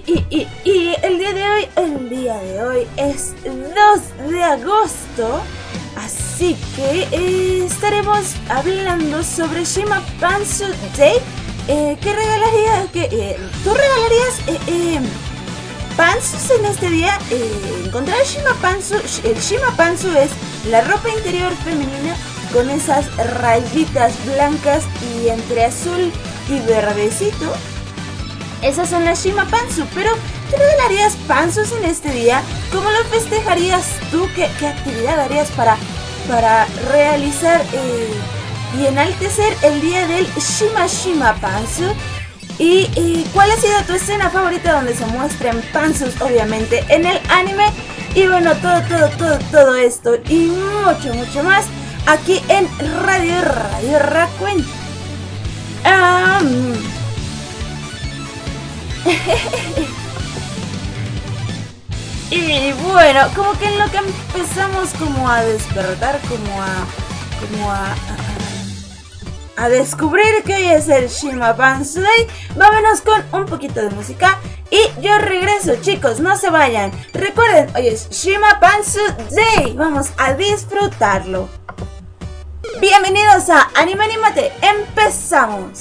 Y el día de hoy es 2 de agosto, así que estaremos hablando sobre Shima Pantsu Day. ¿Qué regalarías? ¿Tú regalarías pantsus en este día? Encontrar Shima Pantsu. El Shima Pantsu es la ropa interior femenina con esas rayitas blancas y entre azul y verdecito. Esas son las Shima Pantsu, pero ¿te regalarías pantsus en este día? ¿Cómo lo festejarías tú? ¿Qué actividad harías para realizar y enaltecer el día del Shima Pantsu? ¿Y cuál ha sido tu escena favorita donde se muestran pantsus, obviamente, en el anime? Y bueno, todo esto y mucho más aquí en Radio Rakuen. Y bueno, como que en lo que empezamos como a despertar, como a descubrir que hoy es el Shima Pantsu Day, vámonos con un poquito de música y yo regreso, chicos, no se vayan. Recuerden, hoy es Shima Pantsu Day, vamos a disfrutarlo. Bienvenidos a Anime Animate, empezamos.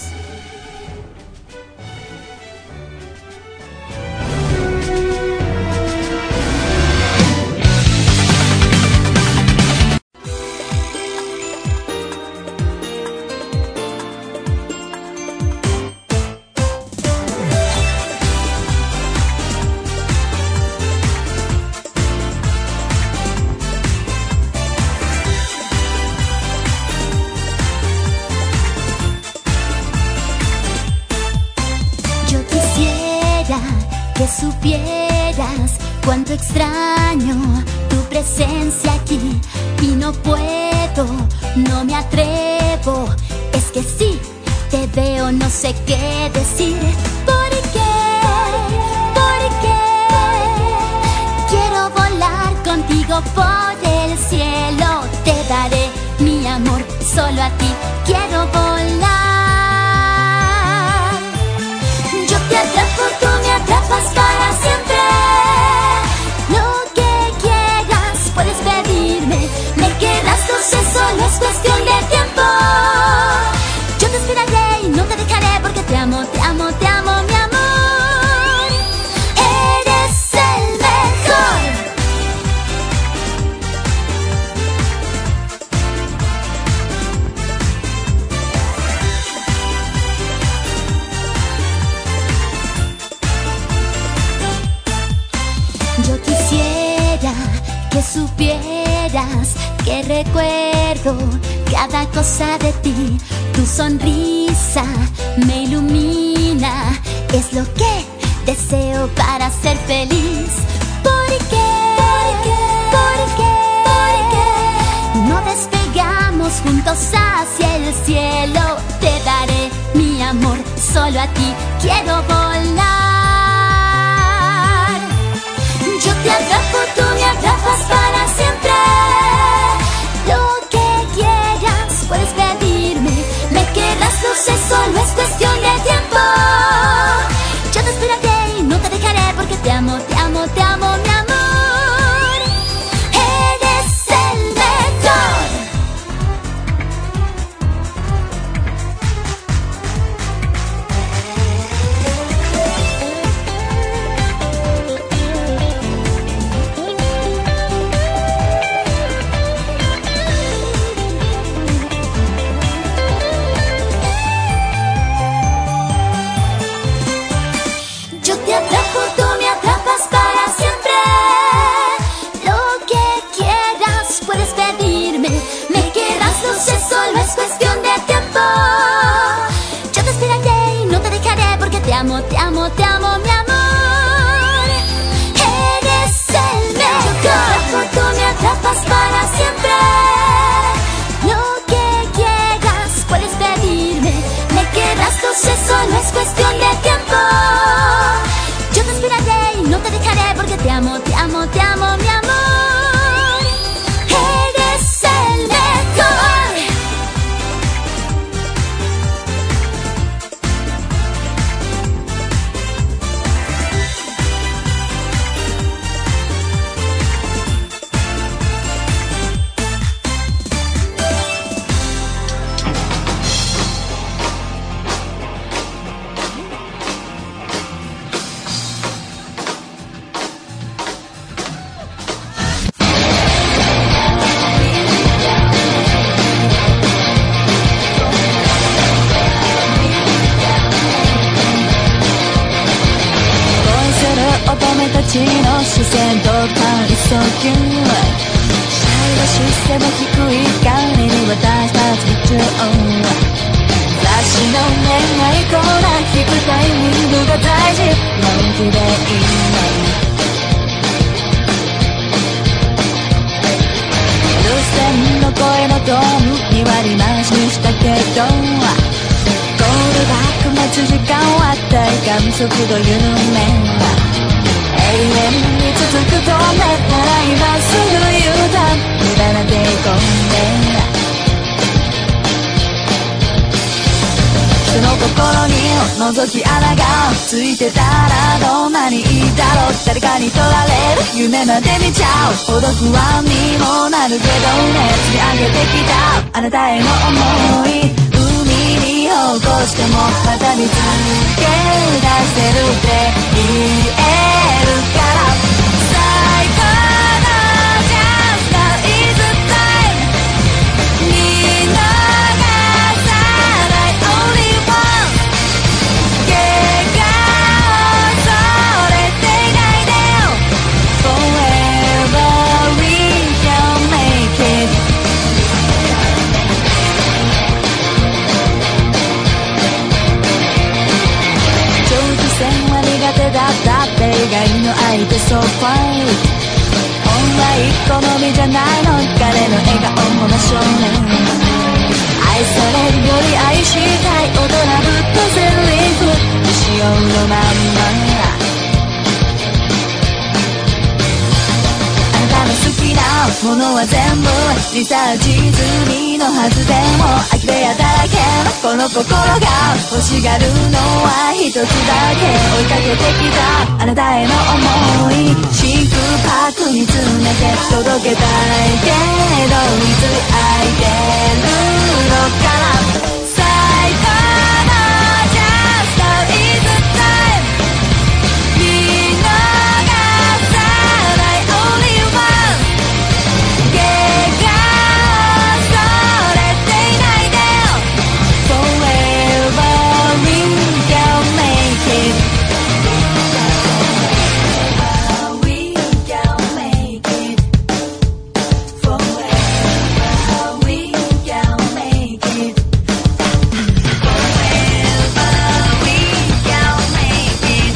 Supieras cuánto extraño tu presencia aquí y no puedo, no me atrevo. Es que sí, te veo, no sé qué decir. ¿Por qué? Quiero volar contigo por el cielo. Te daré mi amor, solo a ti quiero volar. Yo te atrapo, tú me atrapas para siempre. Lo que quieras puedes pedirme. Me querrás, no sé, solo es cuestión de tiempo. Yo te esperaré y no te dejaré porque te amo, mi amor. Eres el mejor. Yo quisiera que supieras que recuerdo cada cosa de ti. Tu sonrisa me ilumina, es lo que deseo para ser feliz. ¿Por qué? No despegamos juntos hacia el cielo. Te daré mi amor, solo a ti quiero volar. Yo te atrapo, tú me atrapas para siempre. Lo que quieras puedes pedirme. Me querrás, no sé, solo es cuestión de tiempo. Yo te esperaré y no te dejaré porque te amo, mi amor. Eres el mejor. Yo te atrapo, tú me atrapas para siempre. Lo que quieras puedes pedirme. Me querrás, no sé, solo es cuestión de tiempo. Yo te esperaré y no te dejaré porque te amo, mi amor. Eres el mejor. Yo te atrapo, tú me atrapas para siempre. Lo que quieras puedes pedirme. Me querrás, no sé, solo es cuestión de tiempo. Yo te esperaré y no te dejaré porque te amo, mi amor. Eres el mejor. 輩たちの視線と体操球シャイな視線の低い光に私たち夢中雑誌の恋愛コーナー引くタイミングが大事のんきでいいね留守電の声のトーンに割り増しにしたけどゴールバック待つ時間は体感速度緩め永遠に続くトンネルなら今すぐ U ターン無駄な抵抗で人の心に覗き穴がついてたらどんなにいいだろう誰かに取られる夢まで見ちゃうほど不安にもなるけどね積み上げてきたあなたへの思い海に落としてもまた見つけ出せるって言えるから最高のチャンス Now is the time 見逃さない Only one 怪我を恐れていないでよ Forever we can make it苦手だったって以外の相手 So fine 本来好みじゃないの彼の笑顔も真正面愛されるより愛したい大人ぶったセリフ不使用のまんまあなたの好きなものは全部リサーチ済みのはずでも空き部屋だらけこの心が欲しがるのは一つだけ追いかけてきたあなたへの思い真空パックに詰めて届けたいけどいつ空いてるのかな最高のチャンス Now is the time 見逃さない Only one 怪我を恐れていないでよ Forever we can make it Forever we can make it Forever we can make it Forever we can make it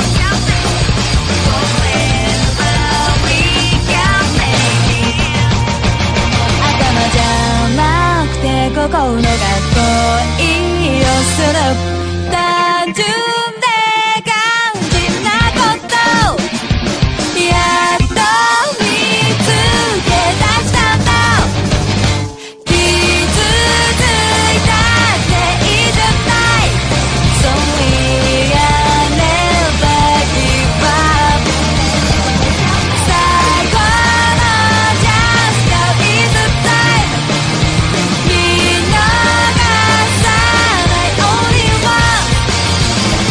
Forever we can make it 頭じゃなくて心が恋をする単純で肝心なことやっと見つけ出したんだ傷ついたっていいじゃない So we are never give up 最高のチャンス Now is the time 見逃さない Only one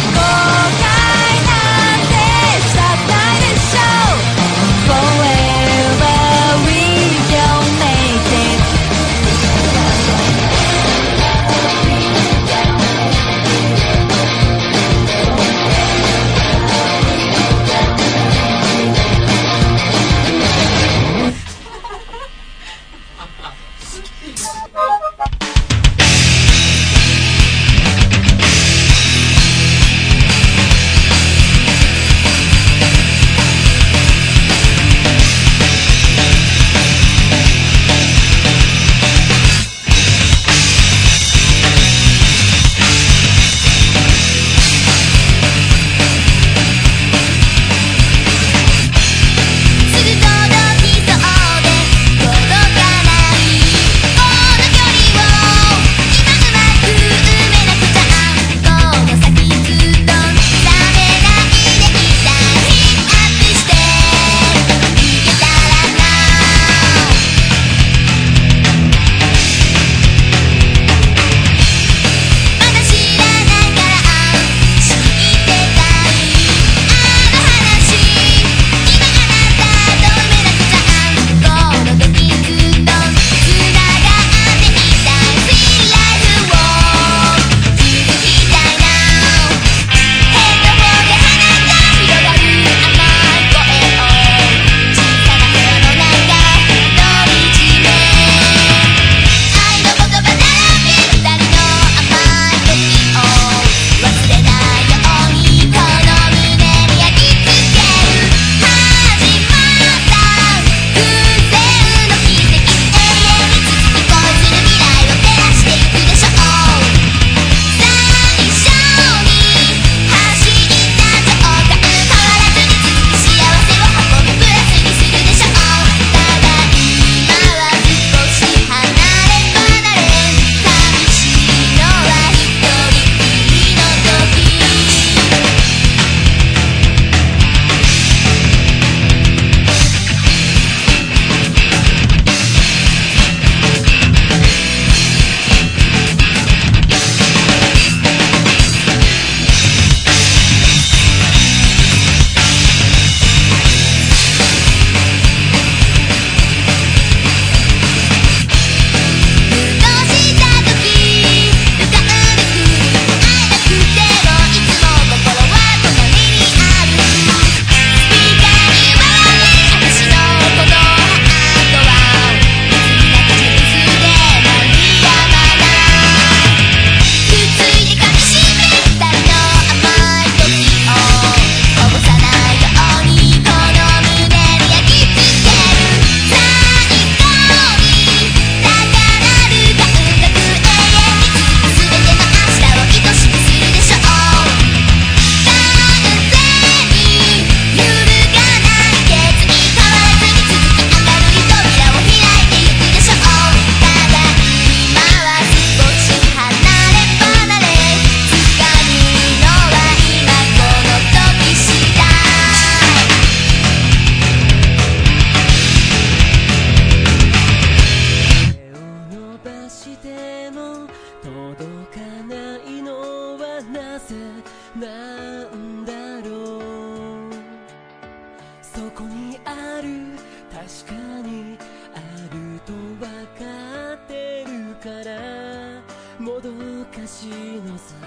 かにあるとわかってるからもどかしいのさ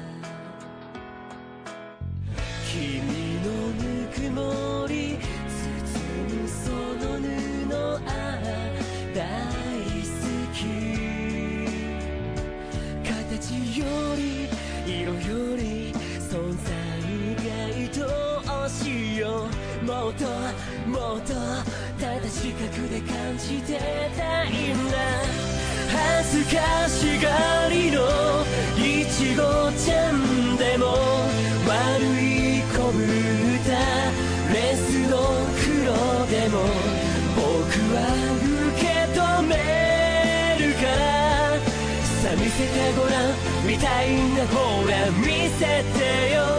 君のぬくもり包むその布あ大好き形より色より存在が愛しいよもっともっとただ近くで感じてたいんだ恥ずかしがりのいちごちゃんでも悪い子ぶたレスの黒でも僕は受け止めるからさあ見せてごらんみたいなほら見せてよ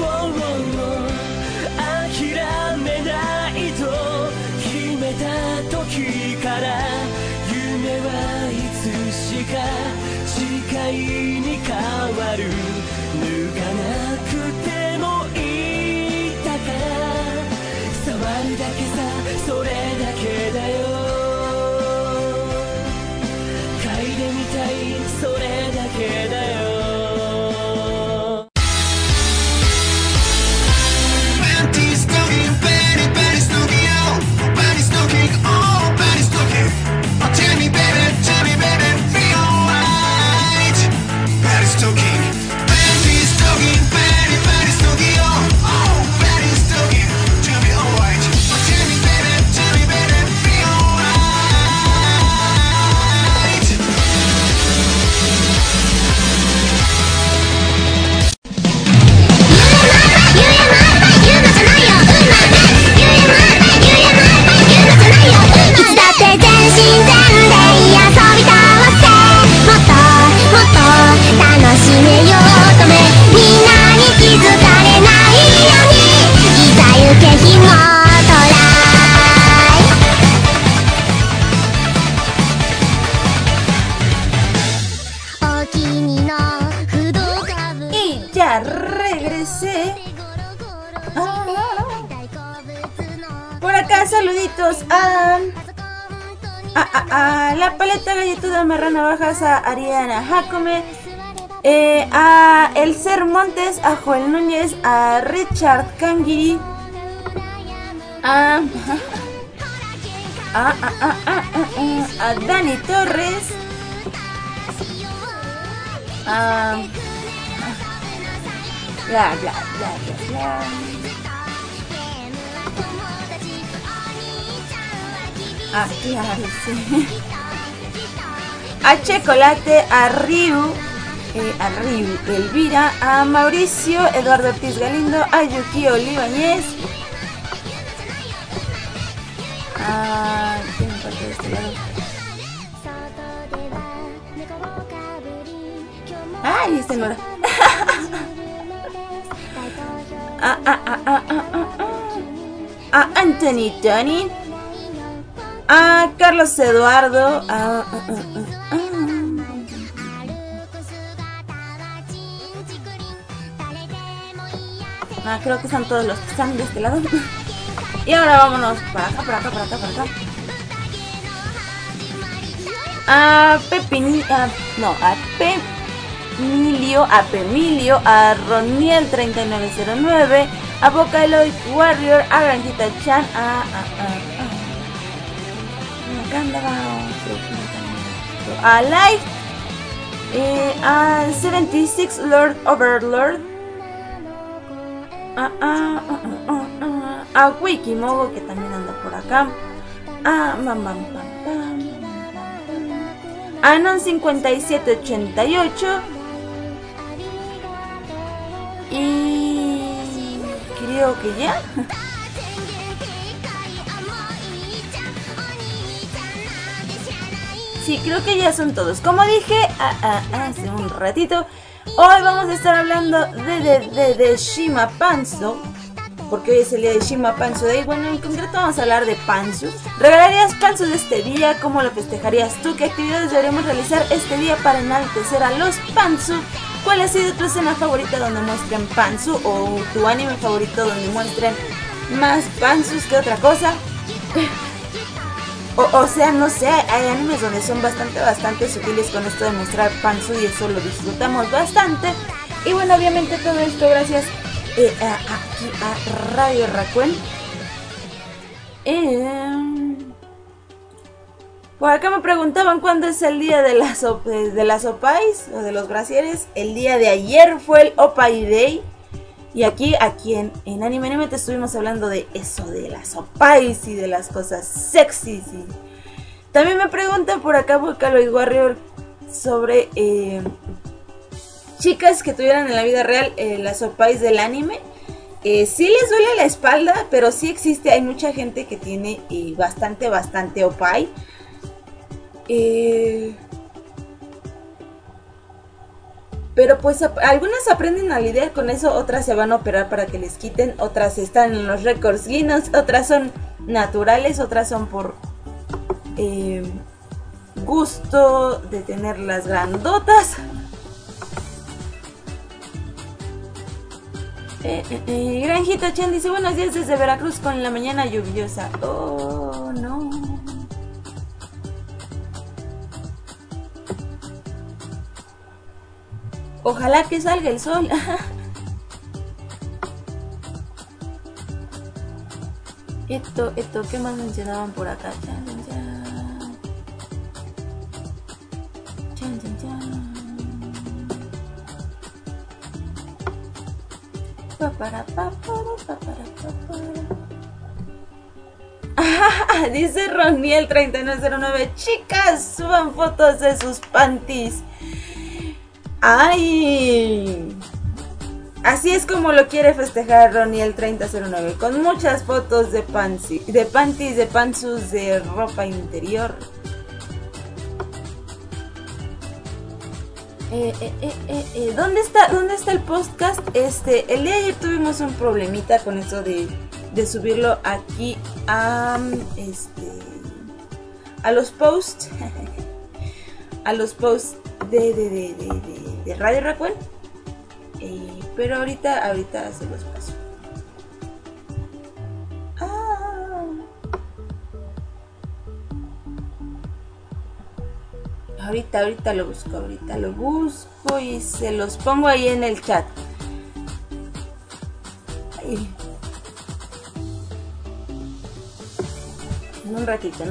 諦めないと決めた時から夢はいつしか誓いに変わる抜かなくてもいいだから触るだけさそれだけだよ嗅いでみたいそれだけだよ Regresé. Por acá saluditos a la paleta galletuda marrana bajas, a Ariana Jacome, a Elcer Montes, a Joel Núñez, a Richard Kangiri, a Dani Torres, bla bla bla bla bla. Claro, sí. A Chocolate, a Ryu, Elvira, a Mauricio, Eduardo Ortiz Galindo, a Yukio Olivañez, ¿quién me falta de este lado? ¡Ay, este no era! A Anthony Tony, a Carlos Eduardo, creo que son todos los que están de este lado. Y ahora vámonos para acá, para acá, para acá, para acá. A Pemilio, a Roniel 3909, a Vocaloid Warrior, a Granjita Chan, a Light, a 76 Lord Overlord, a Wikimogo, que también anda por acá, a Non 5788, y creo que ya. Sí, creo que ya son todos. Como dije hace un ratito, hoy vamos a estar hablando de Shima Panzo, porque hoy es el día de Shima Panzo Day. Bueno, en concreto vamos a hablar de Panzo. ¿Regalarías Panzo de este día? ¿Cómo lo festejarías tú? ¿Qué actividades deberíamos realizar este día para enaltecer a los Panzo? ¿Cuál ha sido tu escena favorita donde muestren Panzo? ¿O tu anime favorito donde muestren más Panzos que otra cosa? O sea, no sé, hay animes donde son bastante sutiles con esto de mostrar pantsu y eso lo disfrutamos bastante. Y bueno, obviamente todo esto gracias aquí a Radio Raccoon. Por acá me preguntaban cuándo es el día de las opais o de los brasieres. El día de ayer fue el Opai Day. Y aquí en Anime te estuvimos hablando de eso, de las opais y de las cosas sexys. Y también me preguntan por acá Vocaloid Warrior sobre chicas que tuvieran en la vida real las opais del anime. Sí les duele la espalda, pero sí existe, hay mucha gente que tiene bastante opai. Pero pues algunas aprenden a lidiar con eso, otras se van a operar para que les quiten, otras están en los récords Guinness, otras son naturales, otras son por gusto de tenerlas grandotas. Granjito Chan dice buenos días desde Veracruz con la mañana lluviosa. Oh no. Ojalá que salga el sol. Esto, ¿qué más mencionaban por acá? Chan. Dice Roniel 3909. Chicas, suban fotos de sus panties. ¡Ay! Así es como lo quiere festejar Roniel 3009, con muchas fotos de panties, de pantsus, de ropa interior. ¿Dónde está el podcast? El día de ayer tuvimos un problemita con eso de subirlo aquí a los posts a los posts de Radio Raccoon, pero ahorita se los paso. Ahorita lo busco y se los pongo ahí en el chat. Ay. En un ratito.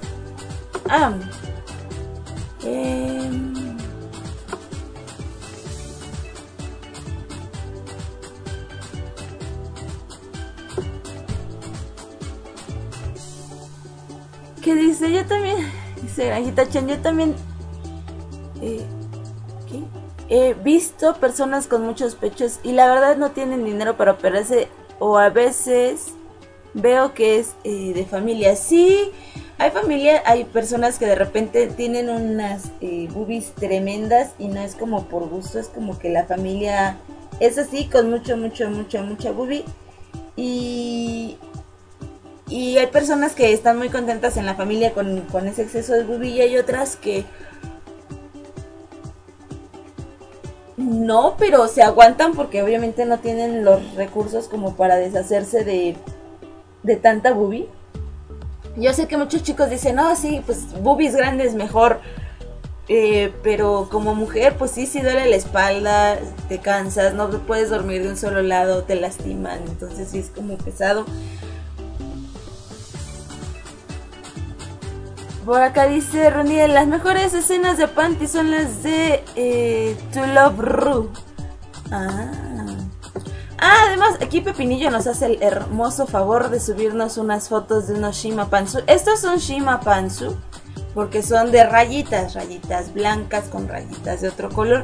¿Qué dice? Yo también, dice Granjita Chan, yo también he visto personas con muchos pechos y la verdad no tienen dinero para operarse, o a veces veo que es de familia. Sí, hay personas que de repente tienen unas boobies tremendas y no es como por gusto, es como que la familia es así, con mucha boobie. Y hay personas que están muy contentas en la familia con ese exceso de boobie, y hay otras que no, pero se aguantan porque obviamente no tienen los recursos como para deshacerse de tanta boobie. Yo sé que muchos chicos dicen, no, sí, pues boobies grandes mejor, pero como mujer pues sí duele la espalda, te cansas, no puedes dormir de un solo lado, te lastiman, entonces sí es como pesado. Por acá dice Roniel, las mejores escenas de panty son las de To Love Ru. Además aquí Pepinillo nos hace el hermoso favor de subirnos unas fotos de unos Shima Pantsu. Estos son Shima Pantsu porque son de rayitas blancas con rayitas de otro color.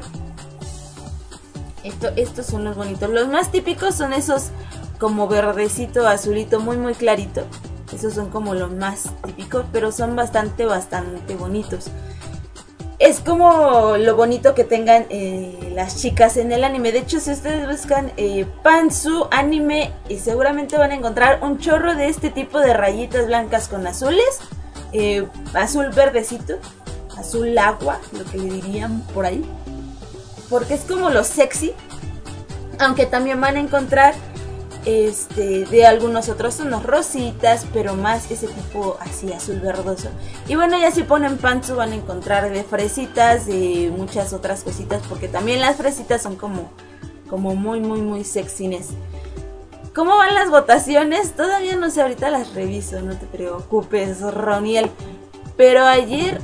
Estos son los bonitos. Los más típicos son esos como verdecito, azulito, muy clarito. Esos son como los más típicos, pero son bastante bonitos. Es como lo bonito que tengan las chicas en el anime. De hecho, si ustedes buscan pantsu anime, seguramente van a encontrar un chorro de este tipo de rayitas blancas con azules, azul verdecito, azul agua, lo que le dirían por ahí, porque es como lo sexy. Aunque también van a encontrar de algunos otros tonos, rositas, pero más ese tipo así azul verdoso. Y bueno, ya si ponen pantsu van a encontrar de fresitas, de muchas otras cositas, porque también las fresitas son como muy sexines. ¿Cómo van las votaciones? Todavía no sé, ahorita las reviso, no te preocupes, Roniel. Pero ayer,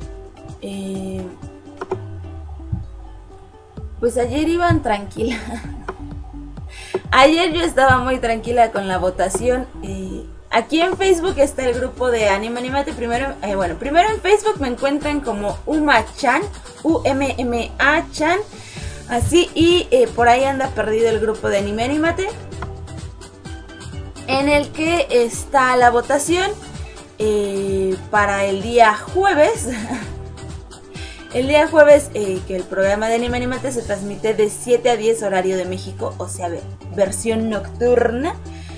pues ayer iban tranquila. Ayer yo estaba muy tranquila con la votación. Aquí en Facebook está el grupo de Anime Animate. Primero en Facebook me encuentran como Uma-chan, UMMA-chan, así, y por ahí anda perdido el grupo de Anime Animate, en el que está la votación para el día jueves. El día jueves, que el programa de Anime Animate se transmite de 7 a 10 horario de México, o sea, versión nocturna.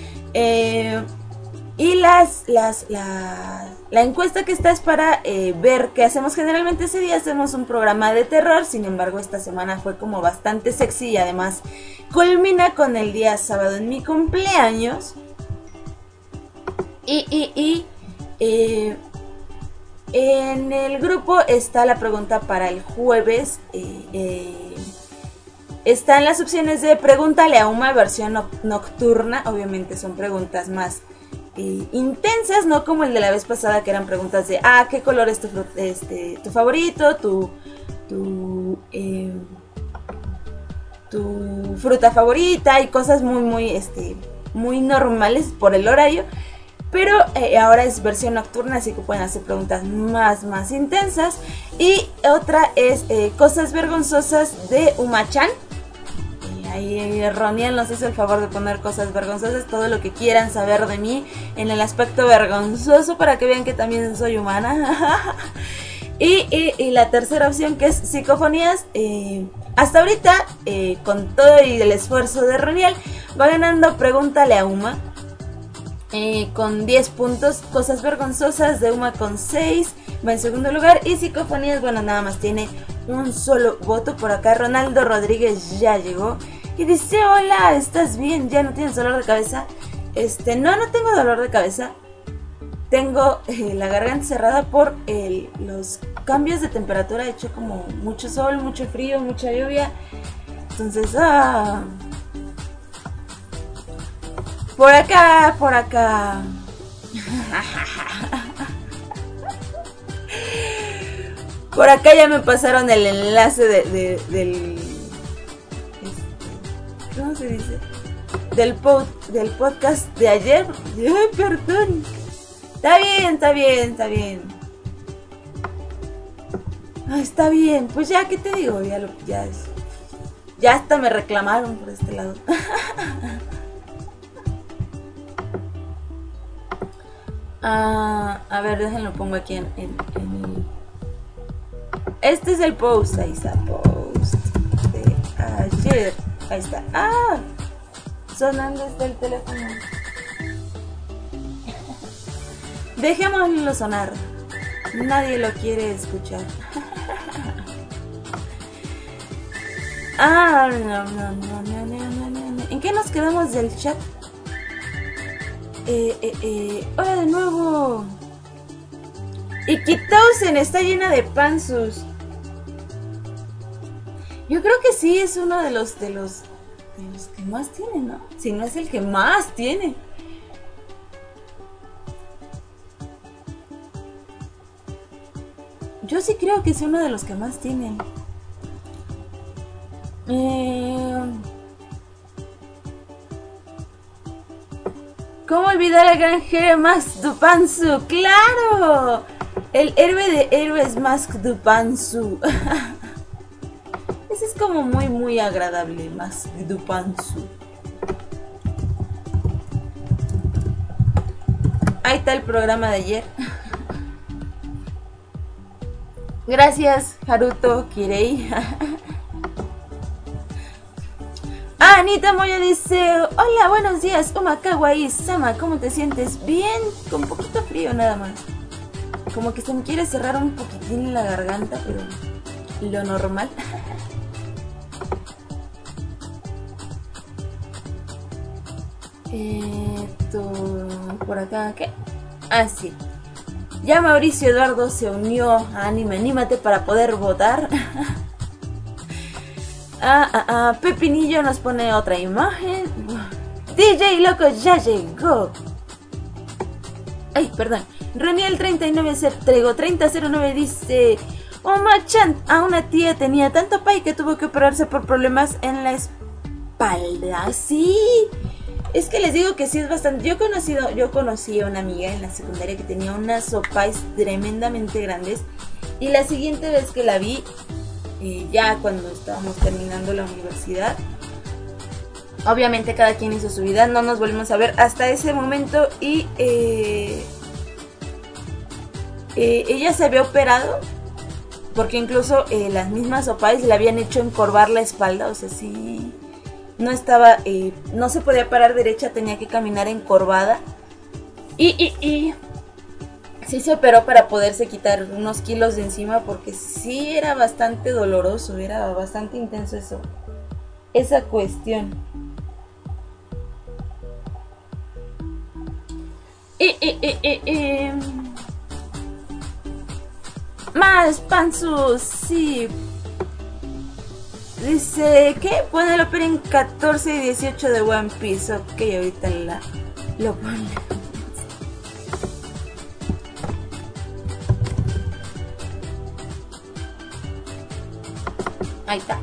Y la encuesta que está es para ver qué hacemos. Generalmente ese día hacemos un programa de terror, sin embargo esta semana fue como bastante sexy y además culmina con el día sábado en mi cumpleaños. En el grupo está la pregunta para el jueves. Están las opciones de pregúntale a Uma versión nocturna. Obviamente son preguntas más intensas, no como el de la vez pasada, que eran preguntas de ¿qué color es tu favorito? Tu fruta favorita, y cosas muy normales por el horario. Pero ahora es versión nocturna, así que pueden hacer preguntas más intensas. Y otra es cosas vergonzosas de Uma-chan. Ahí Roniel nos hizo el favor de poner cosas vergonzosas, todo lo que quieran saber de mí en el aspecto vergonzoso, para que vean que también soy humana. Y la tercera opción, que es psicofonías. Hasta ahorita, con todo y el esfuerzo de Roniel, va ganando Pregúntale a Uma, con 10 puntos. Cosas vergonzosas de Uma con 6 va en segundo lugar, y psicofonías, bueno, nada más tiene un solo voto. Por acá Ronaldo Rodríguez ya llegó y dice: hola, ¿estás bien? ¿Ya no tienes dolor de cabeza? No tengo dolor de cabeza. Tengo la garganta cerrada por los cambios de temperatura. He hecho como mucho sol, mucho frío, mucha lluvia. Entonces, por acá. Por acá ya me pasaron el enlace del ¿cómo se dice? Del podcast de ayer. Ay, perdón. Está bien. Ay, está bien. Pues ya, ¿qué te digo? Ya hasta me reclamaron por este lado. A ver, déjenlo, pongo aquí en el... Este es el post, ahí está, post de ayer. Ahí está. Sonando está el teléfono. Dejémoslo sonar. Nadie lo quiere escuchar. No. ¿En qué nos quedamos del chat? Hola de nuevo. Ikitousen está llena de panzus. Yo creo que sí es uno de los que más tiene, ¿no? Si no es el que más tiene. Yo sí creo que es uno de los que más tienen. ¿Cómo olvidar al gran héroe Max Dupansu? ¡Claro! El héroe de héroes Max Dupansu. Ese es como muy agradable, Max Dupansu. Ahí está el programa de ayer. Gracias, Haruto Kirei. Anita Moya dice: hola, buenos días, Uma Kawaii Sama, ¿cómo te sientes? Bien, con un poquito frío nada más. Como que se me quiere cerrar un poquitín la garganta, pero lo normal. Por acá, ¿qué? Ah, sí. Ya Mauricio Eduardo se unió a Anime Anímate para poder votar. Pepinillo nos pone otra imagen. DJ Loco ya llegó. Ay, perdón. Roniel 3009 dice: Oma-chan, a una tía tenía tanto pay que tuvo que operarse por problemas en la espalda. Sí, es que les digo que sí es bastante. Yo conocí a una amiga en la secundaria que tenía unas opais tremendamente grandes. Y la siguiente vez que la vi, ya cuando estábamos terminando la universidad, obviamente cada quien hizo su vida, no nos volvimos a ver hasta ese momento. Y ella se había operado porque incluso las mismas opais le habían hecho encorvar la espalda. O sea, sí, no estaba, no se podía parar derecha, tenía que caminar encorvada. Y sí se operó para poderse quitar unos kilos de encima, porque sí era bastante doloroso, era bastante intenso esa cuestión. Más Panzu, sí. Dice, ¿qué? Pone el opening 14 y 18 de One Piece. Ok, ahorita lo pone. Ahí está.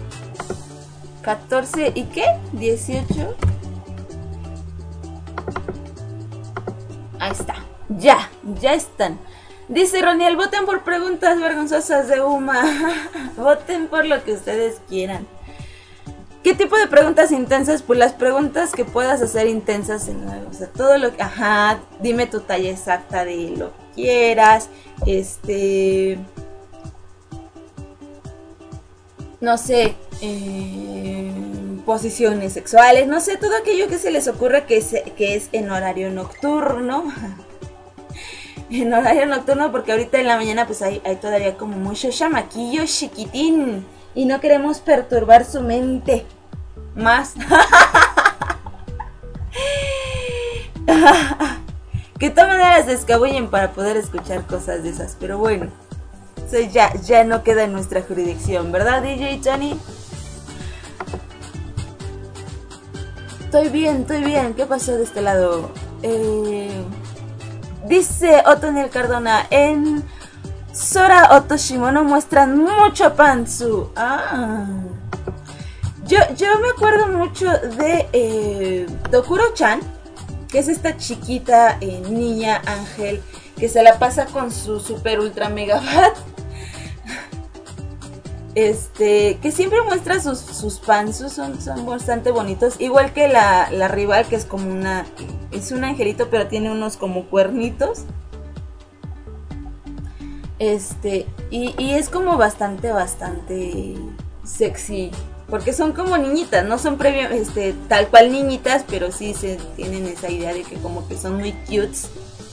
14 y ¿qué? 18. Ahí está. Ya están. Dice Roniel, voten por preguntas vergonzosas de Uma. Voten por lo que ustedes quieran. ¿Qué tipo de preguntas intensas? Pues las preguntas que puedas hacer intensas en algo. O sea, todo lo que... Ajá, dime tu talla exacta de lo que quieras. No sé, posiciones sexuales. No sé, todo aquello que se les ocurra que es en horario nocturno. En horario nocturno, porque ahorita en la mañana pues hay todavía como mucho chamaquillo chiquitín y no queremos perturbar su mente más. Que de todas maneras se escabullen para poder escuchar cosas de esas, pero bueno, eso ya no queda en nuestra jurisdicción, ¿verdad, DJ Tony? Estoy bien, ¿qué pasó de este lado? Dice Otoniel Cardona, en Sora Otoshimono muestran mucho Panzu. Yo me acuerdo mucho de Dokuro-chan, que es esta chiquita niña ángel que se la pasa con su super ultra mega bat. Que siempre muestra sus panzus, son bastante bonitos, igual que la rival, que es como es un angelito, pero tiene unos como cuernitos. Y es como bastante sexy, porque son como niñitas, no son tal cual niñitas, pero sí tienen esa idea de que como que son muy cutes.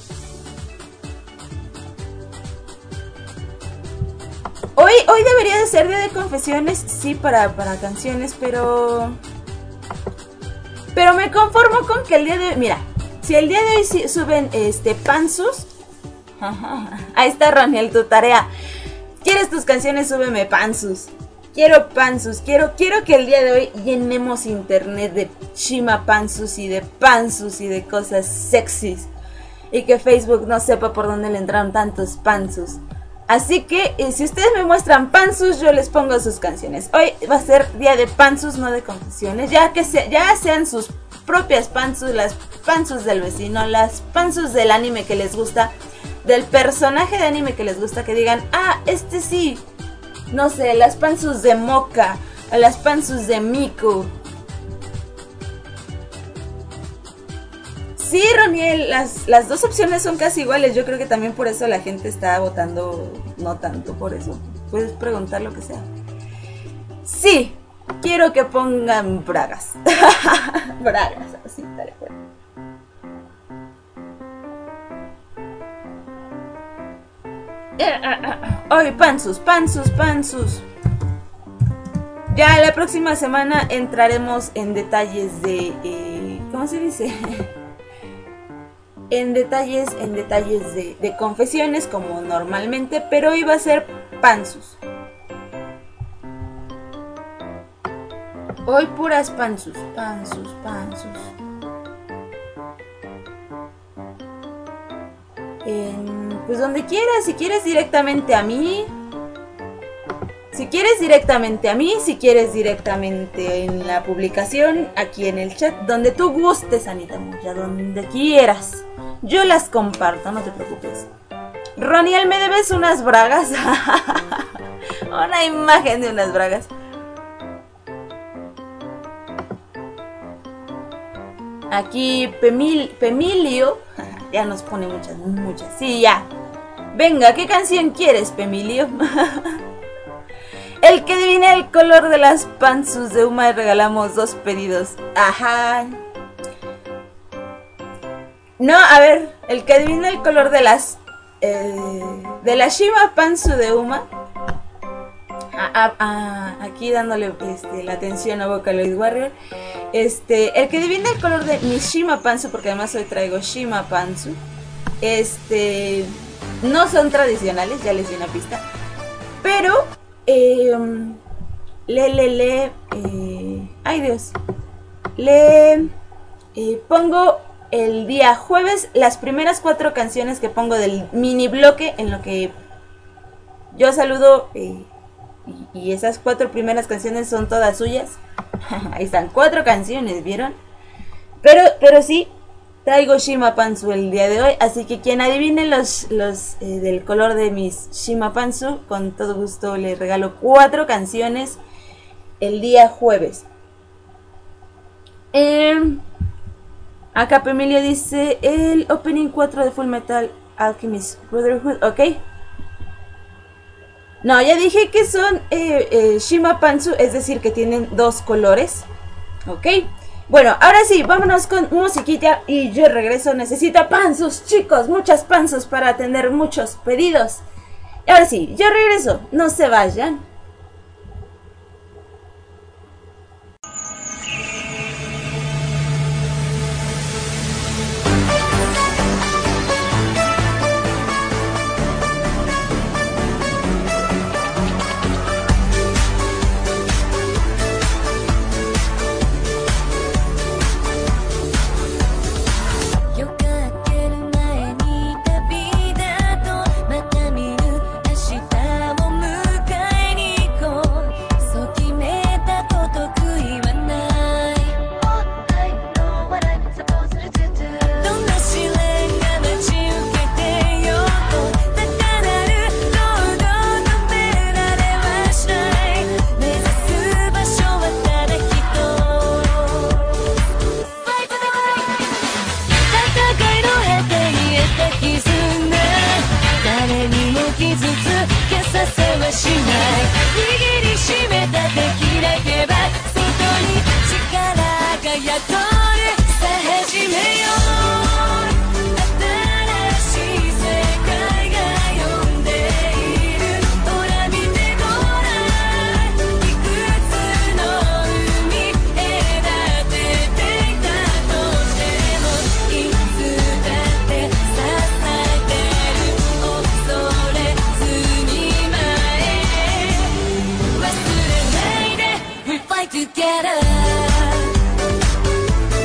Hoy debería de ser día de confesiones, sí, para canciones, pero me conformo con que el día de hoy, mira, si el día de hoy suben panzus, ahí está Roniel, tu tarea. ¿Quieres tus canciones? Súbeme panzus. Quiero panzus, quiero que el día de hoy llenemos internet de Shima panzus y de cosas sexys, y que Facebook no sepa por dónde le entraron tantos panzus. Así que si ustedes me muestran panzus, yo les pongo sus canciones. Hoy va a ser día de panzus, no de confesiones. Ya sean sus propias panzus, las panzus del vecino, las panzus del anime que les gusta, del personaje de anime que les gusta, que digan, sí, no sé, las panzus de Moka, las panzus de Miku. Sí, Roniel, las dos opciones son casi iguales. Yo creo que también por eso la gente está votando, no tanto por eso. Puedes preguntar lo que sea. Sí, quiero que pongan bragas. Bragas, así, tal cual. Hoy, panzus. Ya la próxima semana entraremos en detalles de... ¿cómo se dice? En detalles de confesiones como normalmente, pero hoy va a ser pantsus. Hoy puras pantsus. Pues donde quieras, si quieres directamente a mí. Si quieres directamente en la publicación, aquí en el chat, donde tú gustes, Anita Muya, donde quieras. Yo las comparto, no te preocupes. Roniel, ¿me debes unas bragas? Una imagen de unas bragas. Aquí Pemilio. Ya nos pone muchas. Sí, ya. Venga, ¿qué canción quieres, Pemilio? El que adivine el color de las pantsus de Uma, y regalamos 2 pedidos. Ajá. No, a ver, el que adivine el color de las de la Shima Pantsu de Uma. Aquí dándole la atención a Vocaloid Warrior. El que adivine el color de mi Shima Pantsu, porque además hoy traigo Shima Pantsu. No son tradicionales, ya les di una pista. Pero ay Dios, pongo el día jueves las primeras 4 canciones que pongo del mini bloque en lo que yo saludo, y esas 4 primeras canciones son todas suyas. Ahí están 4 canciones, ¿vieron? Pero sí, traigo Shima Pantsu el día de hoy, así que quien adivine los del color de mis Shima Pantsu, con todo gusto le regalo 4 canciones el día jueves. Acá Emilio dice el opening 4 de Full Metal Alchemist Brotherhood, ¿ok? No, ya dije que son Shima Pantsu, es decir, que tienen 2 colores, ¿ok? Bueno, ahora sí, vámonos con musiquita y yo regreso. Necesito pantsus, chicos, muchas pantsus para atender muchos pedidos. Y ahora sí, yo regreso, no se vayan. Together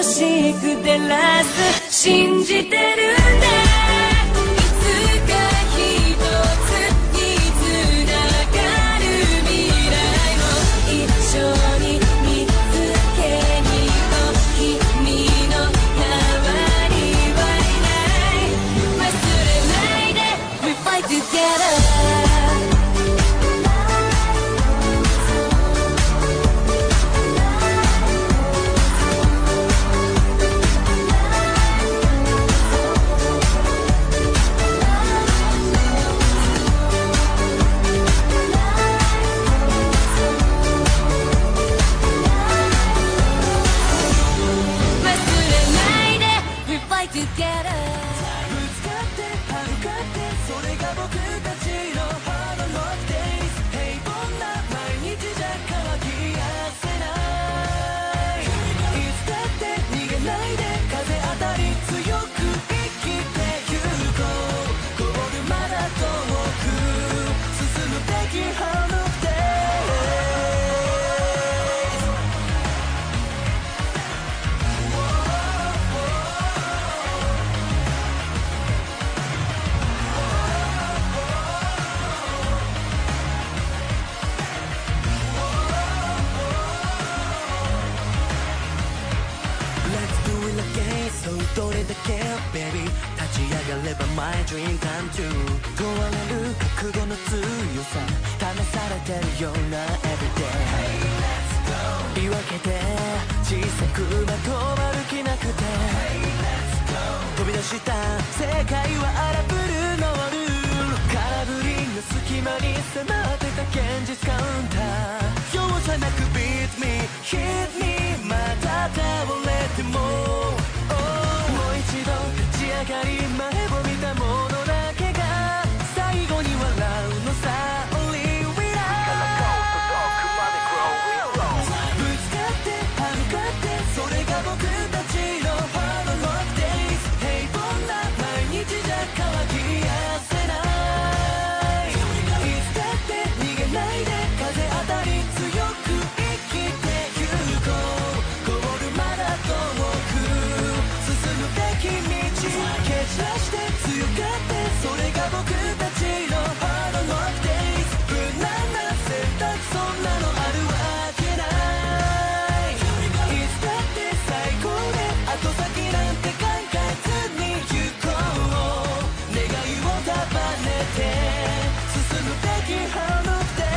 しく照らす信じてるんだいつか一つにつながる未来を一緒に見つけに行こう君の代わりはいない忘れないで We fight togetherどれだけ baby 立ち上がれば my dream come true 問われる覚悟の強さ試されてるような everyday Hey let's go 言い訳で小さくまとまる気なくて Hey let's go 飛び出した世界は荒ぶるノールール空振りの隙間に迫ってた現実カウンター容赦なく beat me hit me また倒れても一度立ち上がり前を見たものだけが最後に笑うのさ Only we love ぶつかって歯向かってそれが僕たちの Hard Rock Days 平凡な毎日じゃ乾きやせないいつだって逃げないで風当たり強く生きてゆこうゴールまだ遠く進むべき道蹴散らして強がってそれが僕たちの Hard Rock Days 無難な選択そんなのあるわけないいつだって最高で後先なんて考えずに行こう願いを束ねて進むべき Hard Rock Days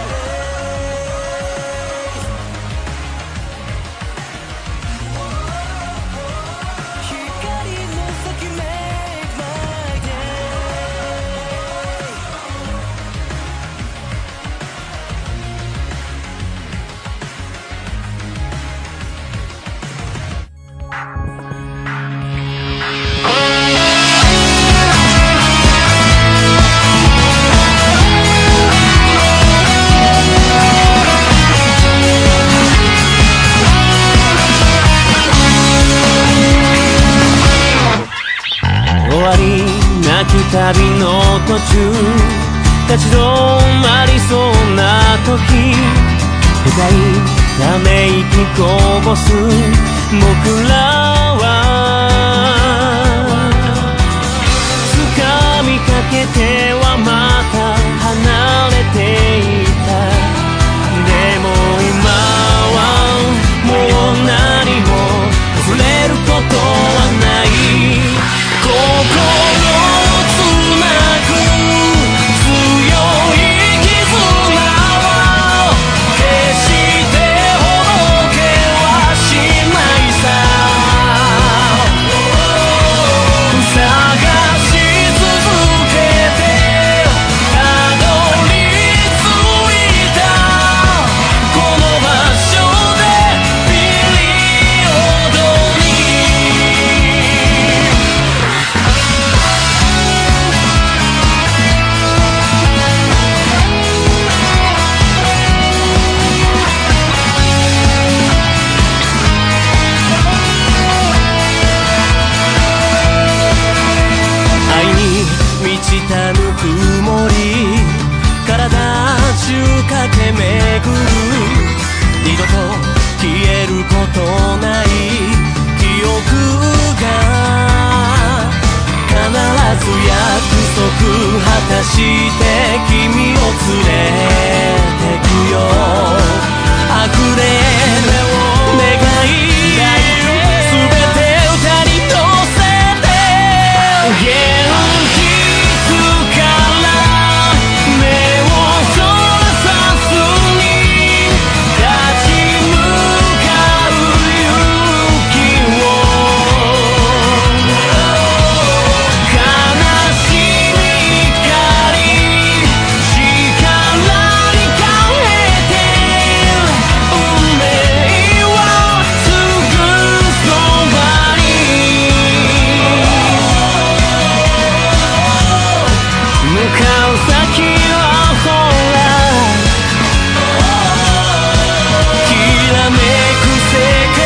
旅の途中立ち止まりそうな時深いため息こぼす僕らは掴みかけてはまた離れていたでも今はもう何も触れることはない決してほどけはしないさ果たして君を連れてくよ溢れ願いすべて歌に乗せて現実から目をそらさずに立ち向かう勇気を悲しみ怒り力に変えて運命はすぐそばに向かう先はほらきらめく世界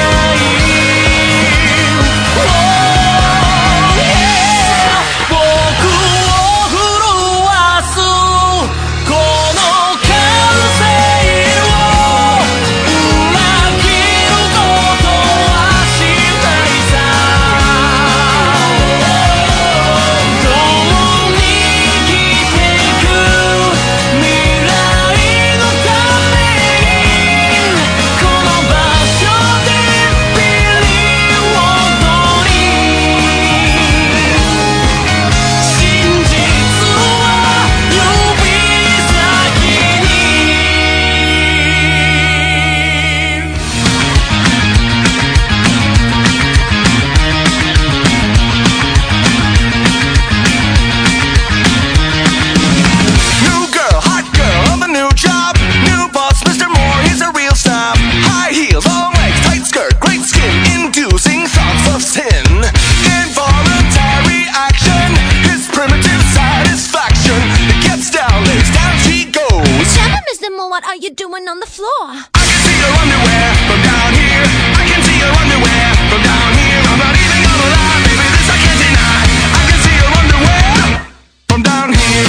僕を震わすこの感性を裏切ることはしないさ共に生きていく未来のためにこの場所でビリ踊り真実は指先に New girl, hot girl on the new job. New boss, Mr. Moore, he's a real snob. High heels, long legs, tight skirt, great skin, inducing thoughts of sin. Involuntary action, his primitive satisfaction. It gets down, lays down, she goes. Shut up, Mr. Moore, what are you doing on the floor? I can see your underwear from down here. I can see your underwear from down here. I'm not even gonna lie, baby, this I can't deny. I can see your underwear from down here.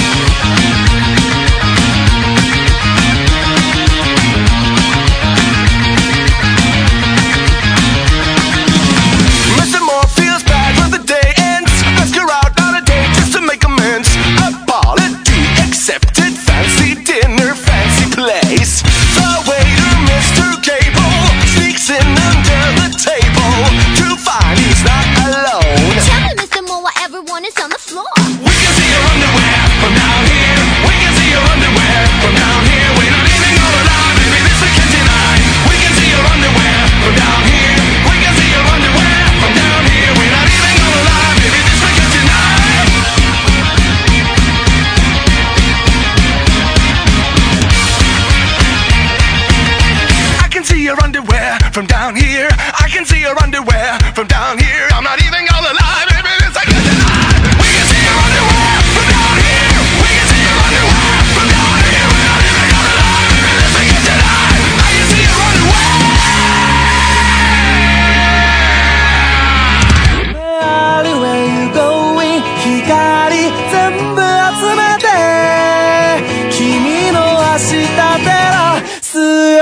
Mr. Moore feels bad when the day ends. Ask her out on a date just to make amends. Apology accepted. Fancy dinner, fancy place. The waiter, Mr. Cable, sneaks in under the table to find he's not alone. Tell me, Mr. Moore, why everyone is on the floor. We can see your underwear from down here. We can see your underwear from down here. We're not even gonna lie, baby, this we can't deny. We can see your underwear from down here. We can see your underwear from down here. We're not even gonna lie, baby, this we can't deny. I can see your underwear from down here. I can see your underwear from down here. I'm not even gonna lie, baby, this I can't deny. We can see your underwear from down here. We can see your underwear from down here. We're not even gonna lie, baby, this I can't deny. I can see your underwear. 光全部集めて君の明日照らすよ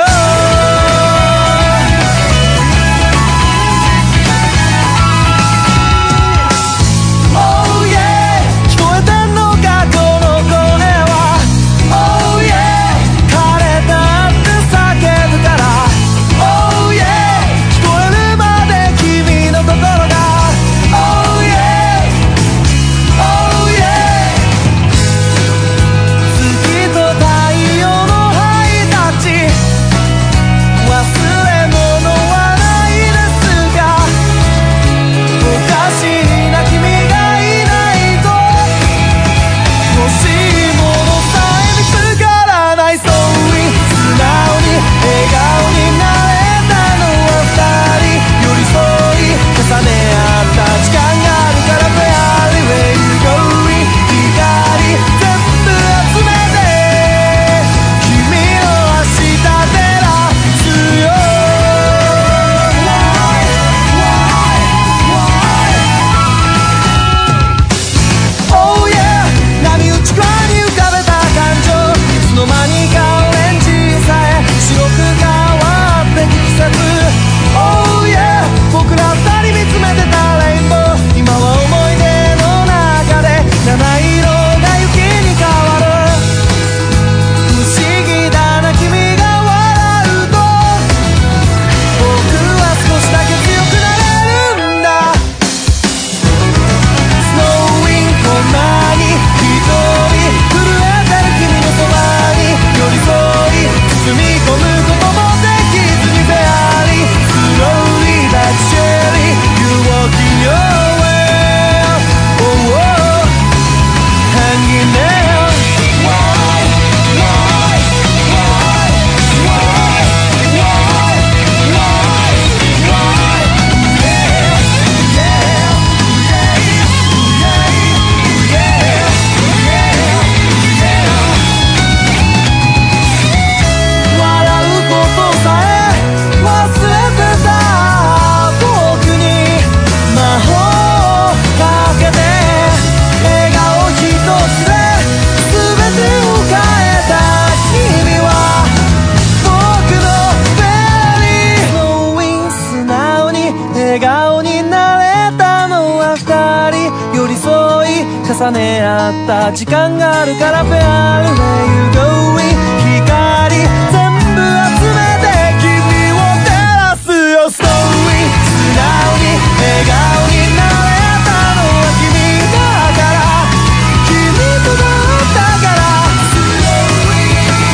重ね合った時間があるから Where are you going 光全部集めて君を照らすよ Slowly 素直に笑顔になれたのは君だから君とだったから Slowly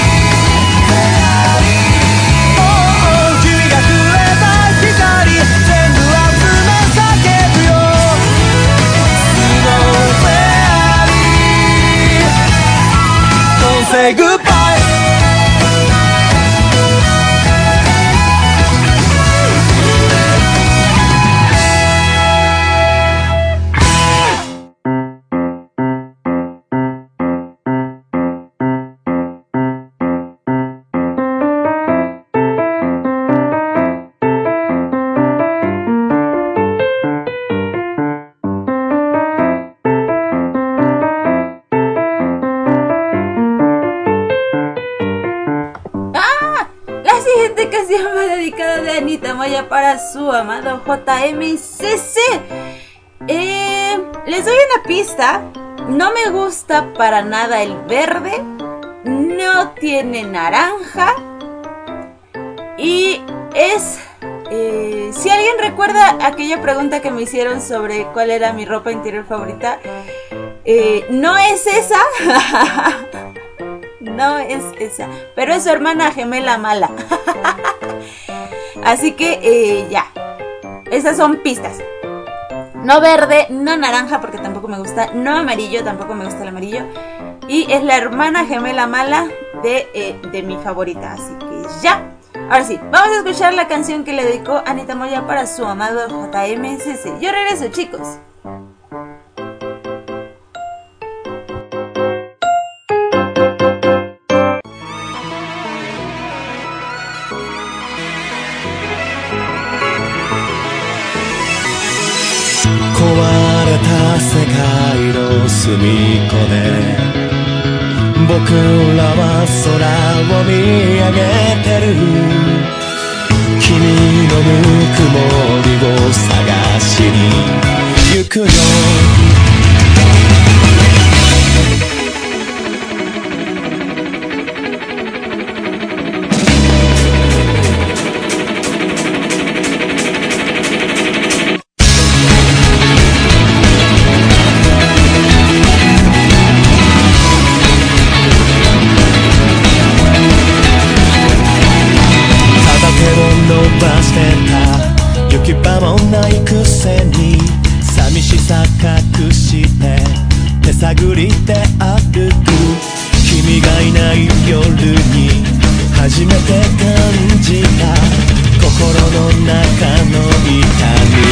君がくれた光全部集め叫ぶよ Don't say goodbye Va dedicada de Anita Moya para su amado JMCC. Les doy una pista. No me gusta para nada el verde. No tiene naranja. Y es... si alguien recuerda aquella pregunta que me hicieron sobre cuál era mi ropa interior favorita, no es esa. No es esa, pero es su hermana gemela mala. Así que ya, esas son pistas. No verde, no naranja porque tampoco me gusta, no amarillo, tampoco me gusta el amarillo. Y es la hermana gemela mala de mi favorita, así que ya. Ahora sí, vamos a escuchar la canción que le dedicó Anita Moya para su amado JMCC. Yo regreso, chicos. 世界の隅っこで僕らは空を見上げてる君のぬくもりを探しに行くよ行き場もないくせに寂しさ隠して手探りで歩く君がいない夜に初めて感じた心の中の痛み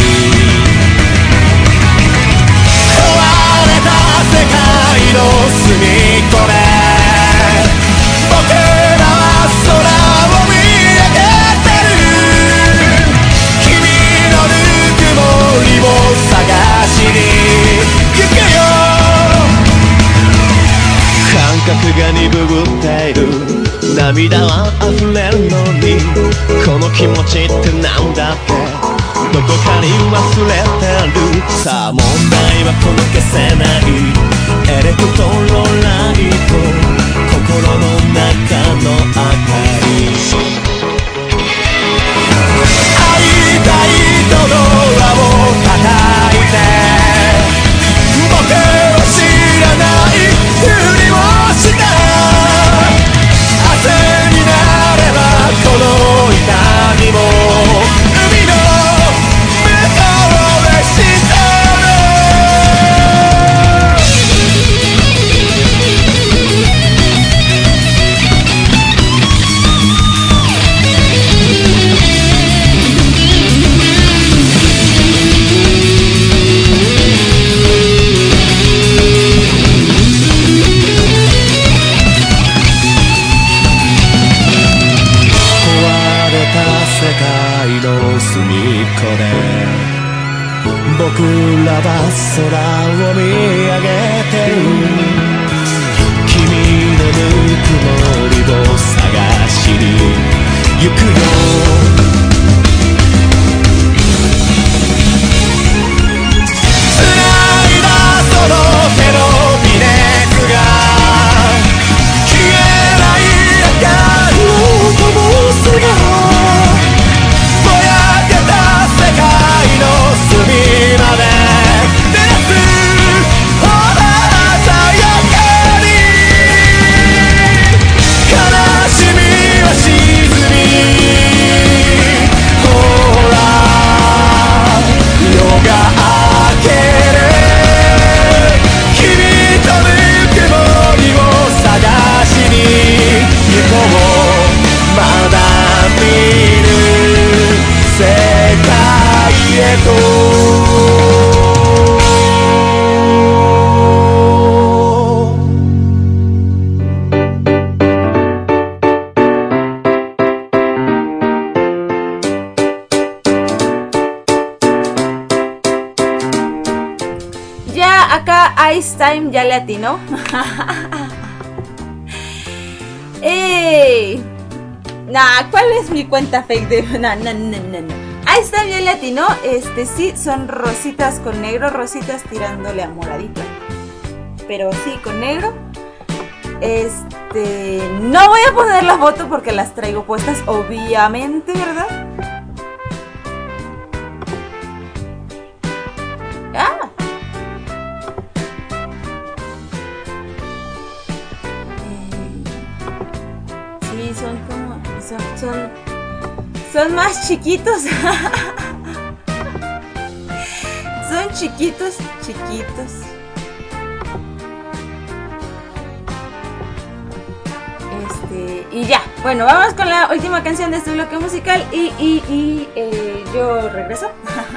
壊れた世界の隅っこで僕らは空を見上げてる森を探しに行くよ感覚が鈍っている涙は溢れるのにこの気持ちってなんだってどこかに忘れてるさあ問題はこの消せないエレクトロライト心の中の明かり会いたいとドアを叩いて僕は知らないふりをした汗になればこの痛みも海の向こうで知って僕らは空を見上げてる君のぬくもりを探しに行くよ繋いだその手の Ice Time ya le atinó. ¡Ey! Nah, ¿cuál es mi cuenta fake de...? No. Ice Time ya le atinó. Sí, son rositas con negro, rositas tirándole a moradito. Pero sí, con negro. No voy a poner la foto porque las traigo puestas, obviamente, ¿verdad? ¡Ah! Sí, son como... Son más chiquitos. Son chiquitos. Y ya, bueno, vamos con la última canción de este bloque musical y yo regreso.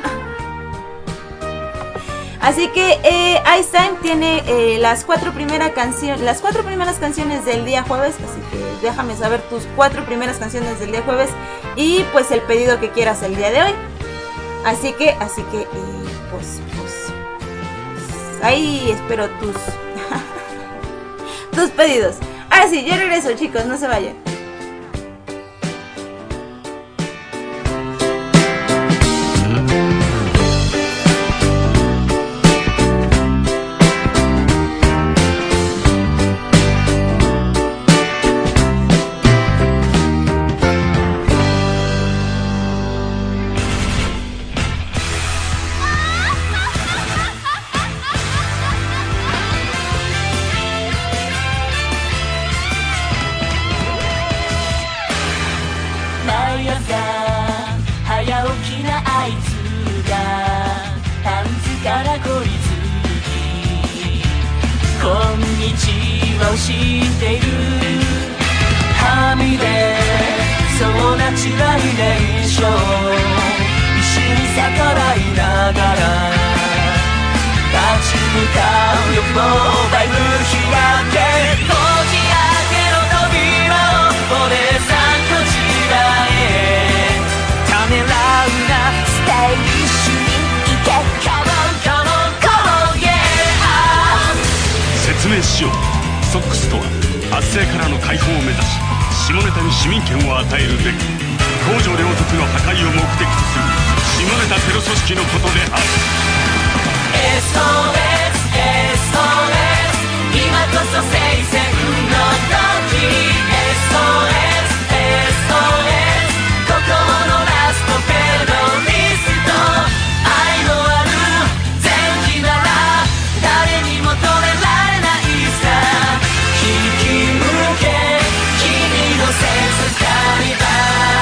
Así que Ice Time tiene las cuatro primeras canciones del día jueves, así que déjame saber tus 4 primeras canciones del día jueves y pues el pedido que quieras el día de hoy. Así que pues ahí espero tus pedidos. Ahora sí, yo regreso, chicos, no se vayan. ソックスとは圧政からの解放を目指し下ネタに市民権を与えるべく公序良俗の破壊を目的とする下ネタテロ組織のことである。 SOS SOS 今こそ聖戦の時 SOS SOS 心のラストペロリスト愛のある前期なら誰にも止められないさ引き向け君のセンスカリバ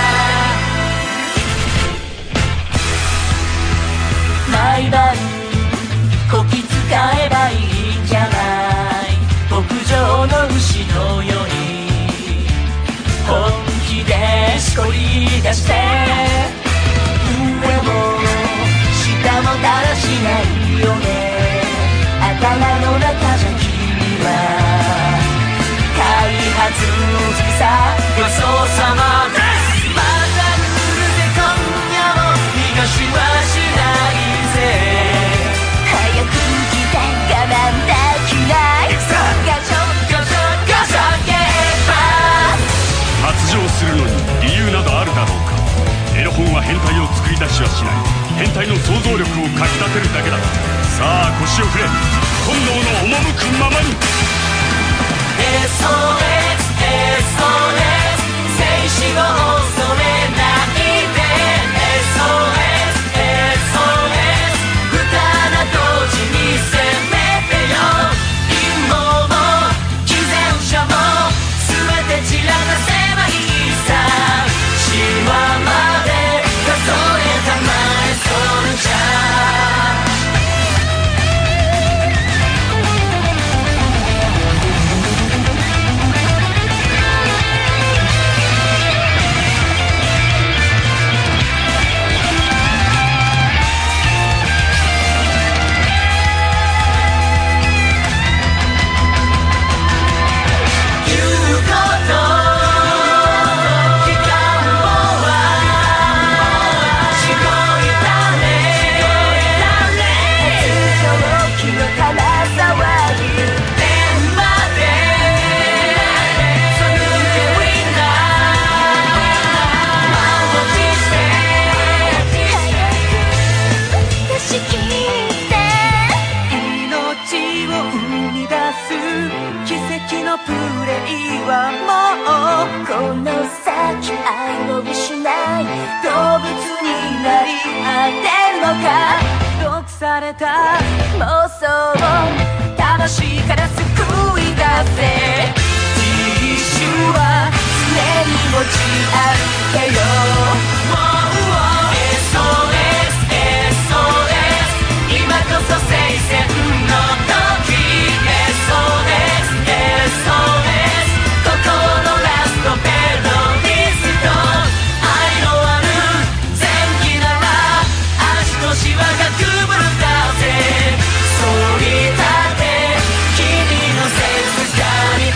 ー毎晩こき使えばいいんじゃない牧場の牛のように本気でしこり出して上も下もだらしないよね頭の中じゃ君は開発好きさよそ様ですまた来るぜ今夜も逃がしはしないぜ早く来て我慢できないガチョガチョガチョゲーバー発情するのに理由などあるだろうか。エロ本は変態を作り出しはしない変態の想像力をかきたてるだけだ。さあ腰を振れ本能の赴くままに SOS SOS 静止を恐れないで SOS SOS 二な同時に攻めてよ陰謀も偽善者も全て散らかせばいいさシワまで数えたまえそれじゃめた妄想を魂から救い出せ。一瞬は常に持ち歩けよ。SOS SOS 今こそ聖戦の時。 SOS SOS 心のラストメロディスト。愛のある前期なら足とシワがくぶるだぜ。そり立て君の静かに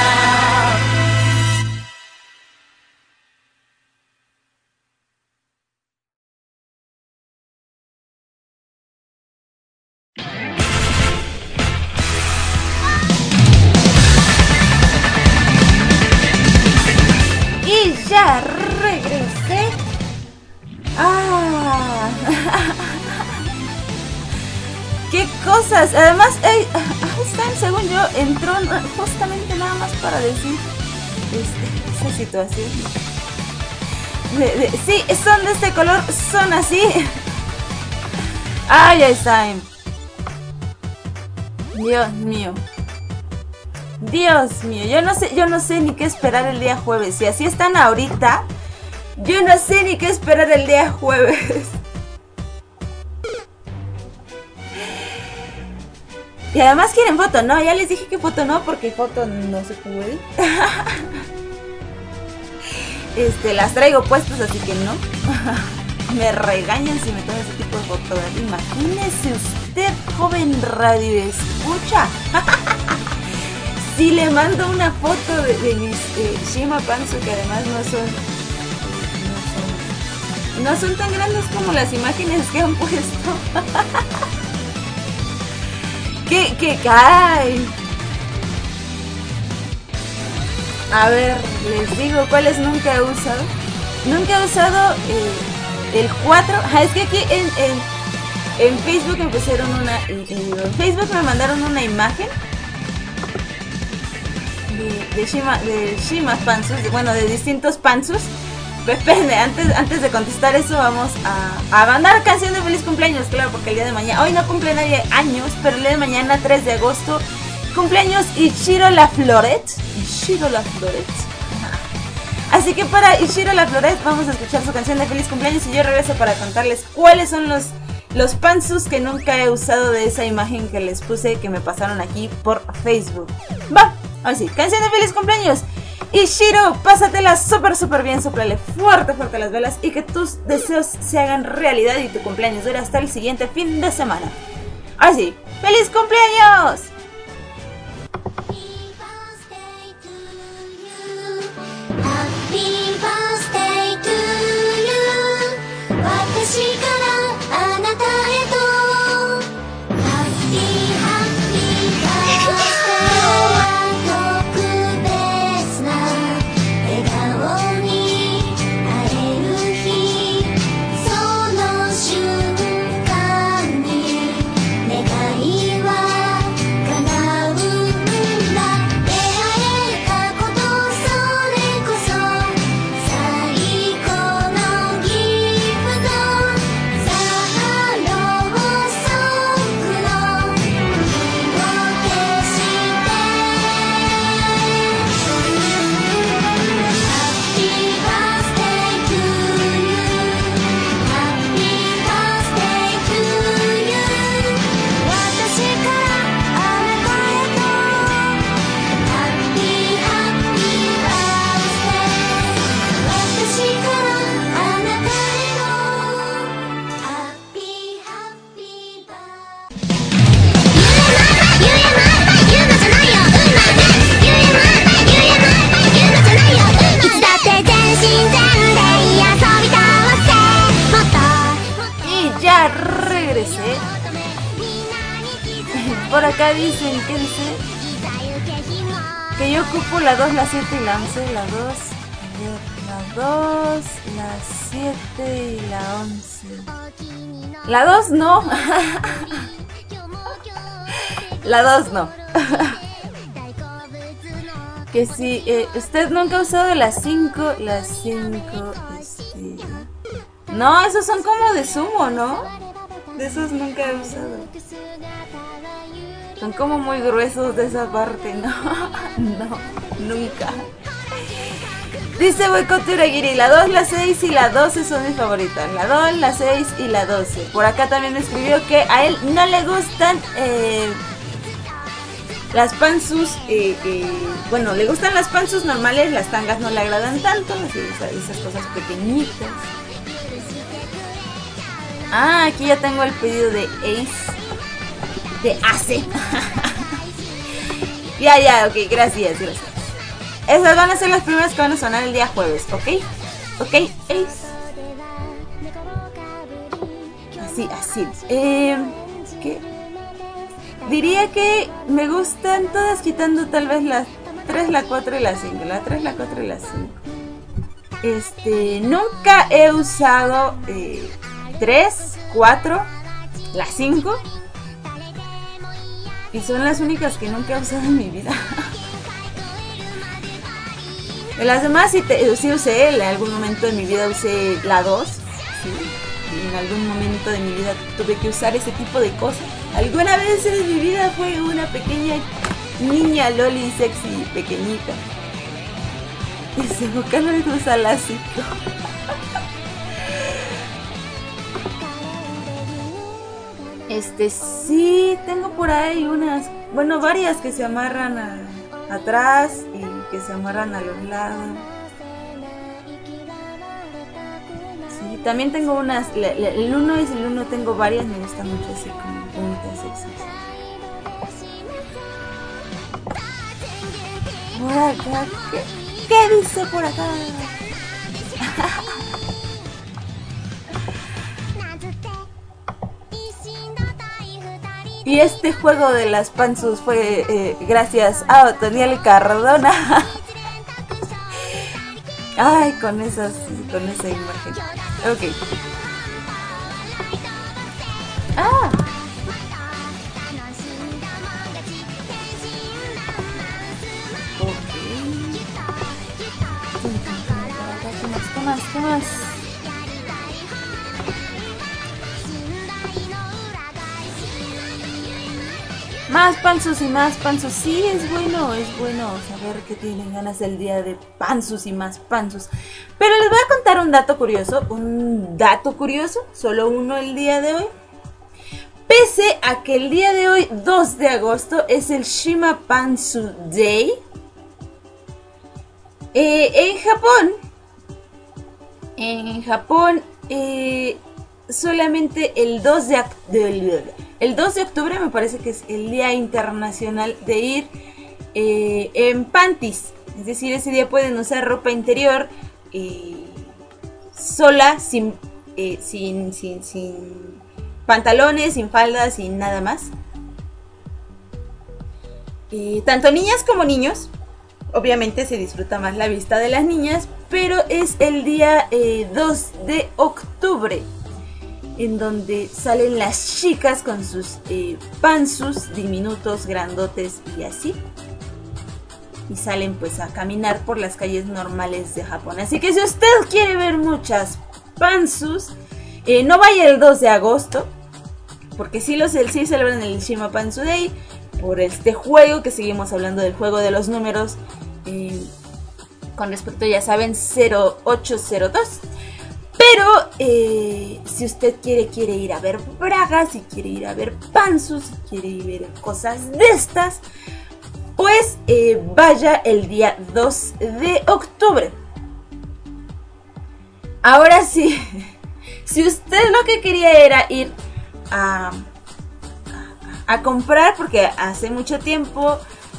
Y ya regresé. Ah. ¡Qué cosas! Además, Einstein, según yo, entró justamente nada más para decir esa situación. Sí, son de este color, son así. ¡Ay, Einstein! Dios mío. Dios mío, yo no sé ni qué esperar el día jueves. Si así están ahorita, yo no sé ni qué esperar el día jueves. Y además quieren foto, ¿no? Ya les dije que foto no, porque foto no se puede. Las traigo puestas, así que no. Me regañan si me tomo ese tipo de fotografía. Imagínese usted, joven radio escucha. Si le mando una foto de mis Shima Pansu, que además no son tan grandes como las imágenes que han puesto. ¿Qué cae? A ver, les digo cuáles nunca he usado. Nunca he usado el 4. Es que aquí en Facebook me pusieron en Facebook me mandaron una imagen de Shima Pansus, bueno, de distintos Pansus. Depende, antes de contestar eso vamos a mandar canción de feliz cumpleaños, claro, porque el día de mañana, hoy no cumple nadie años, pero el día de mañana, 3 de agosto, cumpleaños Ichiro La Florette. Así que para Ichiro La Florette vamos a escuchar su canción de feliz cumpleaños y yo regreso para contarles cuáles son los Pansus que nunca he usado de esa imagen que les puse, que me pasaron aquí por Facebook. Va, ahora sí, canción de feliz cumpleaños. Ichiro, pásatela súper bien, sóplale fuerte las velas y que tus deseos se hagan realidad y tu cumpleaños dure hasta el siguiente fin de semana. Ahora sí, ¡feliz cumpleaños! Por acá dicen que yo ocupo la 2, la 7 y la 11. La 2, la 7 y la 11. La 2 no. La 2 no. Que si usted nunca ha usado la 5, la 5, no, esos son como de sumo, ¿no? De esos nunca he usado. Son como muy gruesos de esa parte, ¿no? No, nunca. Dice Boicote Uragiri, la 2, la 6 y la 12 son mis favoritas. La 2, la 6 y la 12. Por acá también escribió que a él no le gustan las pantsus. Bueno, le gustan las pantsus normales, las tangas no le agradan tanto. Así, esas cosas pequeñitas. Ah, aquí ya tengo el pedido de Ace. De Ace. Ya, ok, gracias. Esas van a ser las primeras que van a sonar el día jueves, ¿ok? Ok, Ace. Así. ¿Qué? Diría que me gustan todas, quitando tal vez las 3, la 4 y la 5. La 3, la 4 y la 5. Nunca he usado 3, 4, la 5. Y son las únicas que nunca he usado en mi vida. En las demás sí usé, en algún momento de mi vida usé la 2. ¿Sí? Y en algún momento de mi vida tuve que usar ese tipo de cosas. Alguna vez en mi vida fue una pequeña niña loli sexy pequeñita. Y se buscaron en usar la 5. Sí, tengo por ahí unas, bueno, varias que se amarran atrás y que se amarran a los lados. Sí, también tengo unas, el 1 es el 1, tengo varias, me gusta mucho así como bonitas, sexys. Por acá, ¿qué dice por acá? Y este juego de las pantsus fue gracias a Otoniel Cardona. Ay, con esa imagen. Ok. Ah. Ok. ¿Qué más? Más panzus y más panzus. Sí, es bueno saber que tienen ganas del día de panzus y más panzus. Pero les voy a contar un dato curioso, solo uno el día de hoy. Pese a que el día de hoy, 2 de agosto, es el Shima Pantsu Day, en Japón, solamente el 2 de octubre me parece que es el Día Internacional de ir en panties. Es decir, ese día pueden usar ropa interior sola, sin pantalones, sin faldas, sin nada más. Tanto niñas como niños. Obviamente se disfruta más la vista de las niñas, pero es el día 2 de octubre. En donde salen las chicas con sus pantsus diminutos, grandotes y así. Y salen pues a caminar por las calles normales de Japón. Así que si usted quiere ver muchas pantsus, no vaya el 2 de agosto. Porque sí celebran el Shima Pantsu Day. Por este juego, que seguimos hablando del juego de los números. Con respecto, ya saben, 0802. Pero si usted quiere ir a ver bragas, si quiere ir a ver pantsus, si quiere ir a ver cosas de estas, pues vaya el día 2 de octubre. Ahora sí, si usted lo que quería era ir a comprar, porque hace mucho tiempo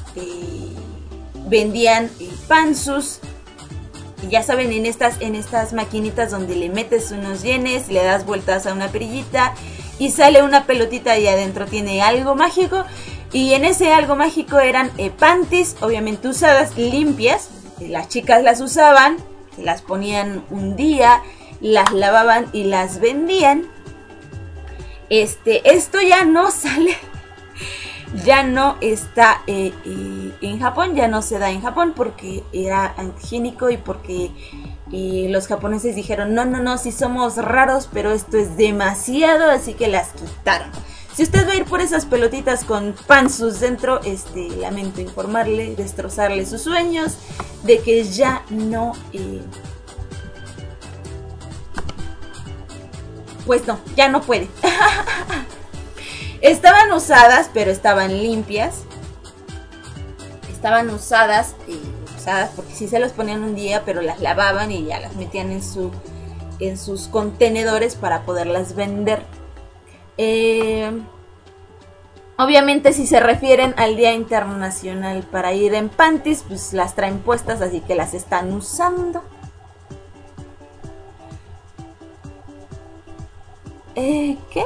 vendían pantsus. Y ya saben, en estas maquinitas donde le metes unos yenes, le das vueltas a una perillita y sale una pelotita y adentro tiene algo mágico. Y en ese algo mágico eran panties, obviamente usadas, limpias. Las chicas las usaban, se las ponían un día, las lavaban y las vendían. Esto ya no sale. Ya no está en Japón, ya no se da en Japón porque era antihigiénico y porque Y los japoneses dijeron, no, no, no, sí somos raros, pero esto es demasiado, así que las quitaron. Si usted va a ir por esas pelotitas con pantsus dentro, lamento informarle, destrozarle sus sueños, de que ya no... pues no, ya no puede. Estaban usadas, pero estaban limpias. Estaban usadas, porque sí se las ponían un día, pero las lavaban y ya las metían en sus contenedores para poderlas vender. Obviamente si se refieren al Día Internacional para ir en panties, pues las traen puestas, así que las están usando. ¿Qué?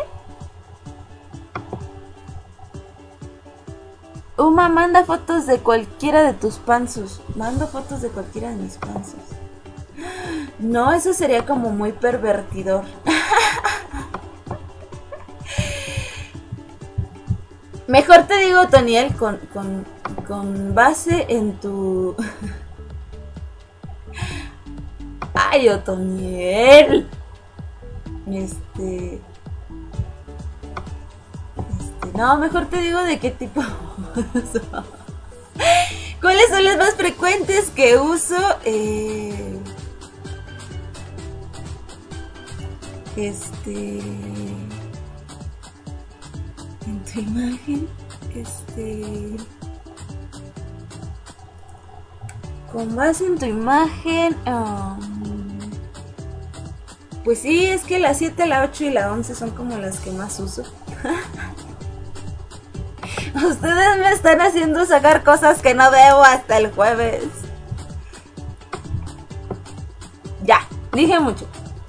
Uma, manda fotos de cualquiera de tus pantsus. Mando fotos de cualquiera de mis pantsus. No, eso sería como muy pervertidor. Mejor te digo, Toniel, con base en tu... Ay, Otoniel. No, mejor te digo de qué tipo uso. ¿Cuáles son las más frecuentes que uso? En tu imagen, con base en tu imagen, pues sí, es que la 7, la 8 y la 11 son como las que más uso. Ustedes me están haciendo sacar cosas que no debo hasta el jueves. Ya, dije mucho.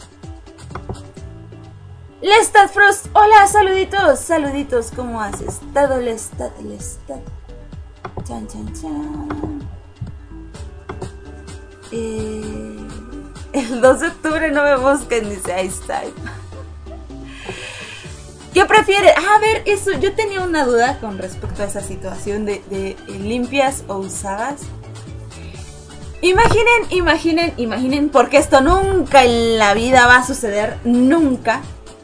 Lestat Frost, hola, saluditos, saluditos, ¿cómo has estado, Lestat? Chan, chan, chan. El 2 de octubre no me busquen, dice Ice Time. ¿Qué prefiere? A ver, eso, yo tenía una duda con respecto a esa situación de limpias o usadas. Imaginen, porque esto nunca en la vida va a suceder, nunca.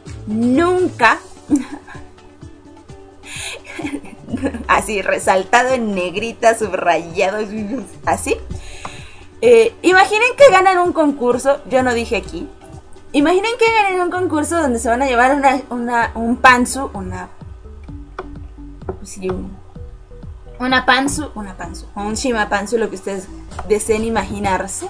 Así, resaltado en negrita, subrayado, así. Imaginen que ganan un concurso, yo no dije aquí. Imaginen que ganen un concurso donde se van a llevar un pantsu, un shima pantsu, lo que ustedes deseen imaginarse.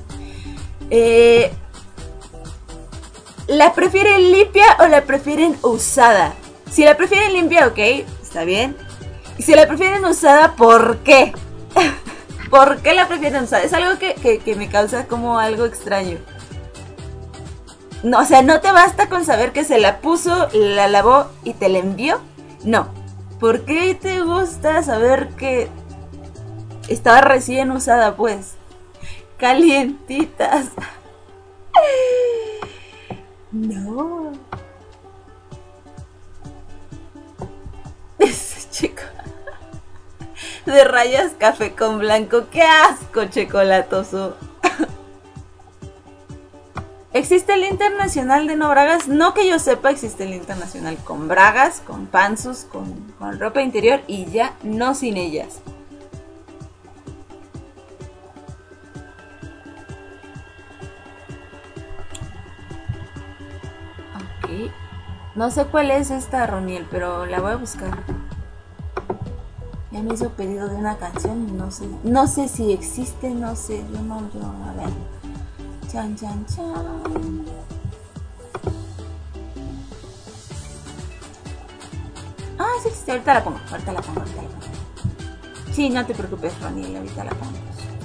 ¿La prefieren limpia o la prefieren usada? Si la prefieren limpia, ok, está bien. Y si la prefieren usada, ¿por qué? ¿Por qué la prefieren usada? Es algo que me causa como algo extraño. No, o sea, ¿no te basta con saber que se la puso, la lavó y te la envió? No. ¿Por qué te gusta saber que estaba recién usada, pues? Calientitas. No. Ese chico de rayas café con blanco. ¡Qué asco, chocolatoso! ¿Existe el internacional de no bragas? No que yo sepa, existe el internacional con bragas, con pantsus, con ropa interior y ya no sin ellas. Ok. No sé cuál es esta, Roniel, pero la voy a buscar. Ya me hizo pedido de una canción y no sé si existe, no sé, a ver. Chan, chan, chan. Ah, sí existe, ahorita la pongo. Sí, no te preocupes, Roniel, ahorita la pongo.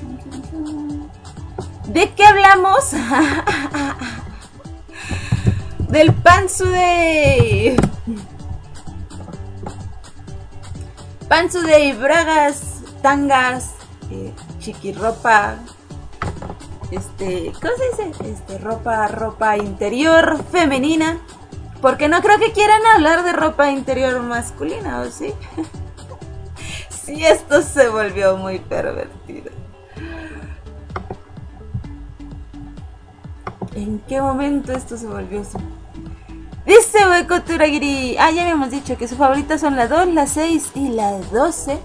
¿De qué hablamos? Del pantsu de bragas, tangas, chiquirropa, ¿cómo se dice? Ropa interior femenina, porque no creo que quieran hablar de ropa interior masculina, ¿o sí? Sí, esto se volvió muy pervertido. ¿En qué momento esto se volvió su? Dice Hueco Turagiri. Ah, ya habíamos dicho que sus favoritas son la 2, la 6 y la 12.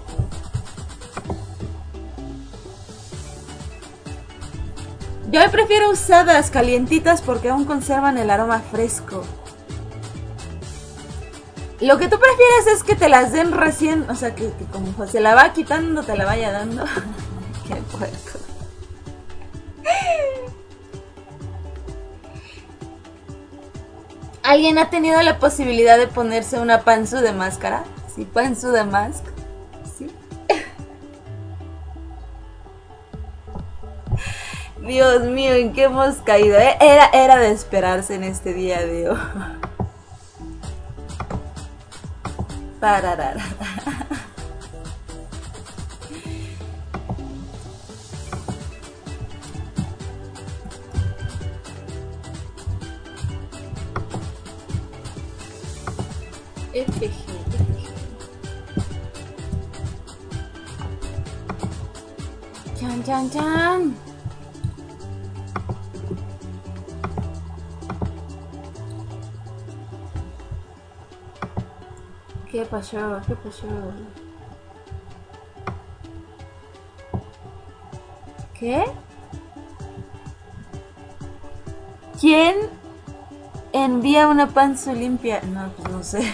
Yo prefiero usadas, calientitas, porque aún conservan el aroma fresco. Lo que tú prefieres es que te las den recién, o sea, que como se la va quitando, te la vaya dando. Qué puerco. ¿Alguien ha tenido la posibilidad de ponerse una pantsu de máscara? Sí, pantsu de mask. Sí. Dios mío, ¿en qué hemos caído? Era de esperarse en este día de hoy. Pararara. Chan, chan, chan. ¿Qué pasó? ¿Qué pasó? ¿Qué? ¿Quién envía una pantsu limpia? No, pues no sé.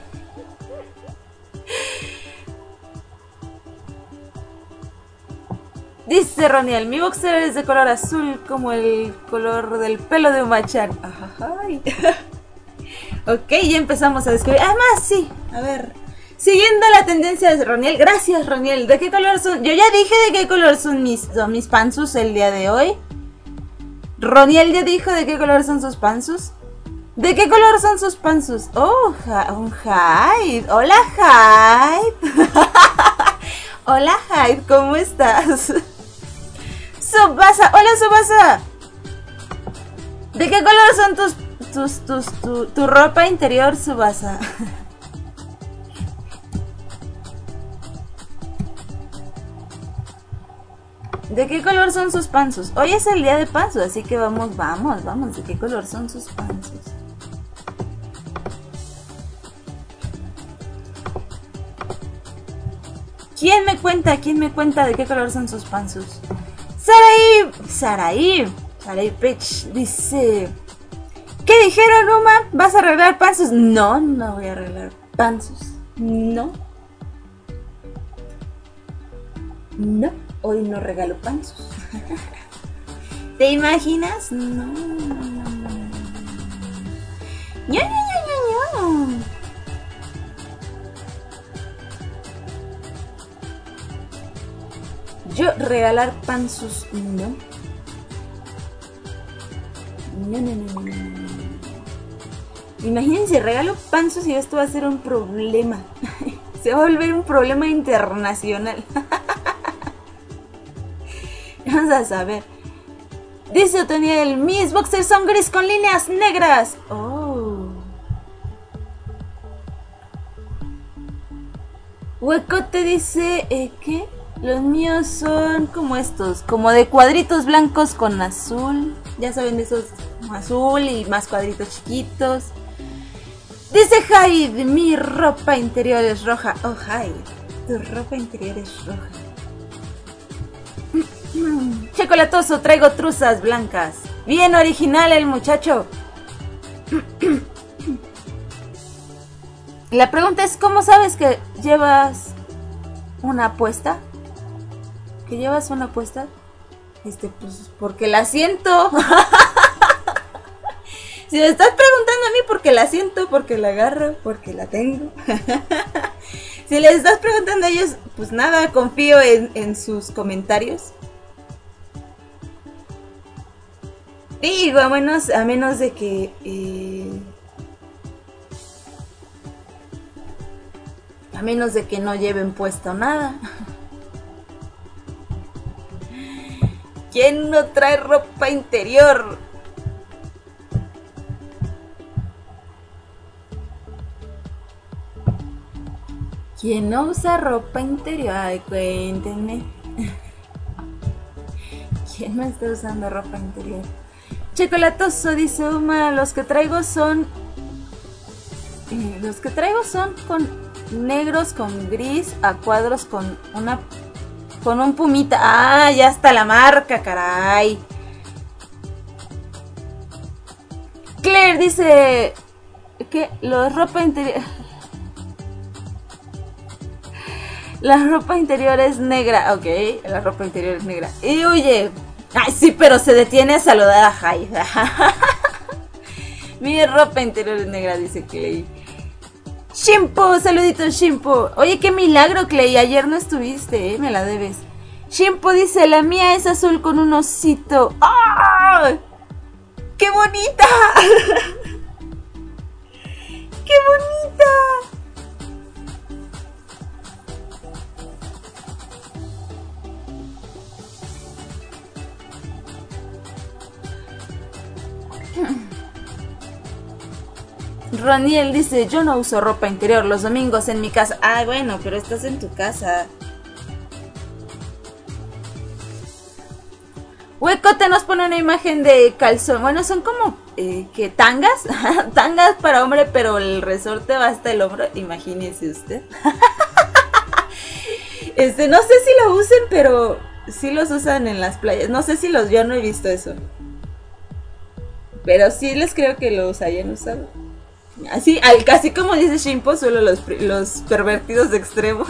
Dice Roniel, mi boxer es de color azul como el color del pelo de un machan. Ay. Ok, ya empezamos a descubrir. Además, sí, a ver. Siguiendo la tendencia de Roniel. Gracias, Roniel. ¿De qué color son? Yo ya dije de qué color son mis pantsus el día de hoy. Roniel ya dijo de qué color son sus pantsus. ¿De qué color son sus pantsus? Oh, un Hyde. Hola, Hyde. Hola, Hyde, ¿cómo estás? Subasa, hola, Subasa. ¿De qué color son tu ropa interior, Subasa? ¿De qué color son sus pantsus? Hoy es el día de pantsus, así que vamos. ¿De qué color son sus pantsus? ¿Quién me cuenta de qué color son sus pantsus? Saraí Pitch dice: ¿qué dijeron, Uma? ¿Vas a arreglar pantsus? No voy a arreglar pantsus. No, hoy no regalo pantsus. ¿Te imaginas? No. Yo regalar pantsus, no. Imagínense, regalo pantsus y esto va a ser un problema. Se va a volver un problema internacional. Vamos a saber. Dice Otoniel, mis boxers son gris con líneas negras. Oh. Huecote dice, ¿qué? Los míos son como estos, como de cuadritos blancos con azul. Ya saben, esos azul y más cuadritos chiquitos. Dice Hyde, mi ropa interior es roja. Oh, Hyde, tu ropa interior es roja. Chocolatoso, traigo truzas blancas. Bien original el muchacho. La pregunta es, ¿cómo sabes que llevas una apuesta? ¿Que llevas una apuesta? Pues porque la siento. Si me estás preguntando a mí, porque la siento, porque la agarro, porque la tengo. Si les estás preguntando a ellos, pues nada, confío en sus comentarios. Digo, a menos de que no lleven puesto nada. ¿Quién no trae ropa interior? ¿Quién no usa ropa interior? Ay, cuéntenme. ¿Quién no está usando ropa interior? Chocolatoso dice Uma, los que traigo son con negros con gris a cuadros con un pumita. Ah, ya está la marca, caray. Claire dice que la ropa interior es negra. Ok, la ropa interior es negra. Y oye, ay sí, pero se detiene a saludar a Jai. Mi ropa interior es negra, dice Clay. Shimpo, saludito Shimpo. Oye, qué milagro, Clay, ayer no estuviste, me la debes. Shimpo dice, la mía es azul con un osito. ¡Ah! ¡Qué bonita! ¡Qué bonita! Roniel dice, yo no uso ropa interior los domingos en mi casa. Ah, bueno, pero estás en tu casa. Huecote nos pone una imagen de calzón. Bueno, son como, ¿qué? ¿Tangas? Tangas para hombre, pero el resorte va hasta el hombro. Imagínese usted. No sé si lo usen, pero sí los usan en las playas. No sé si yo no he visto eso. Pero sí les creo que los hayan usado. Así como dice Shimpo, solo los pervertidos extremos.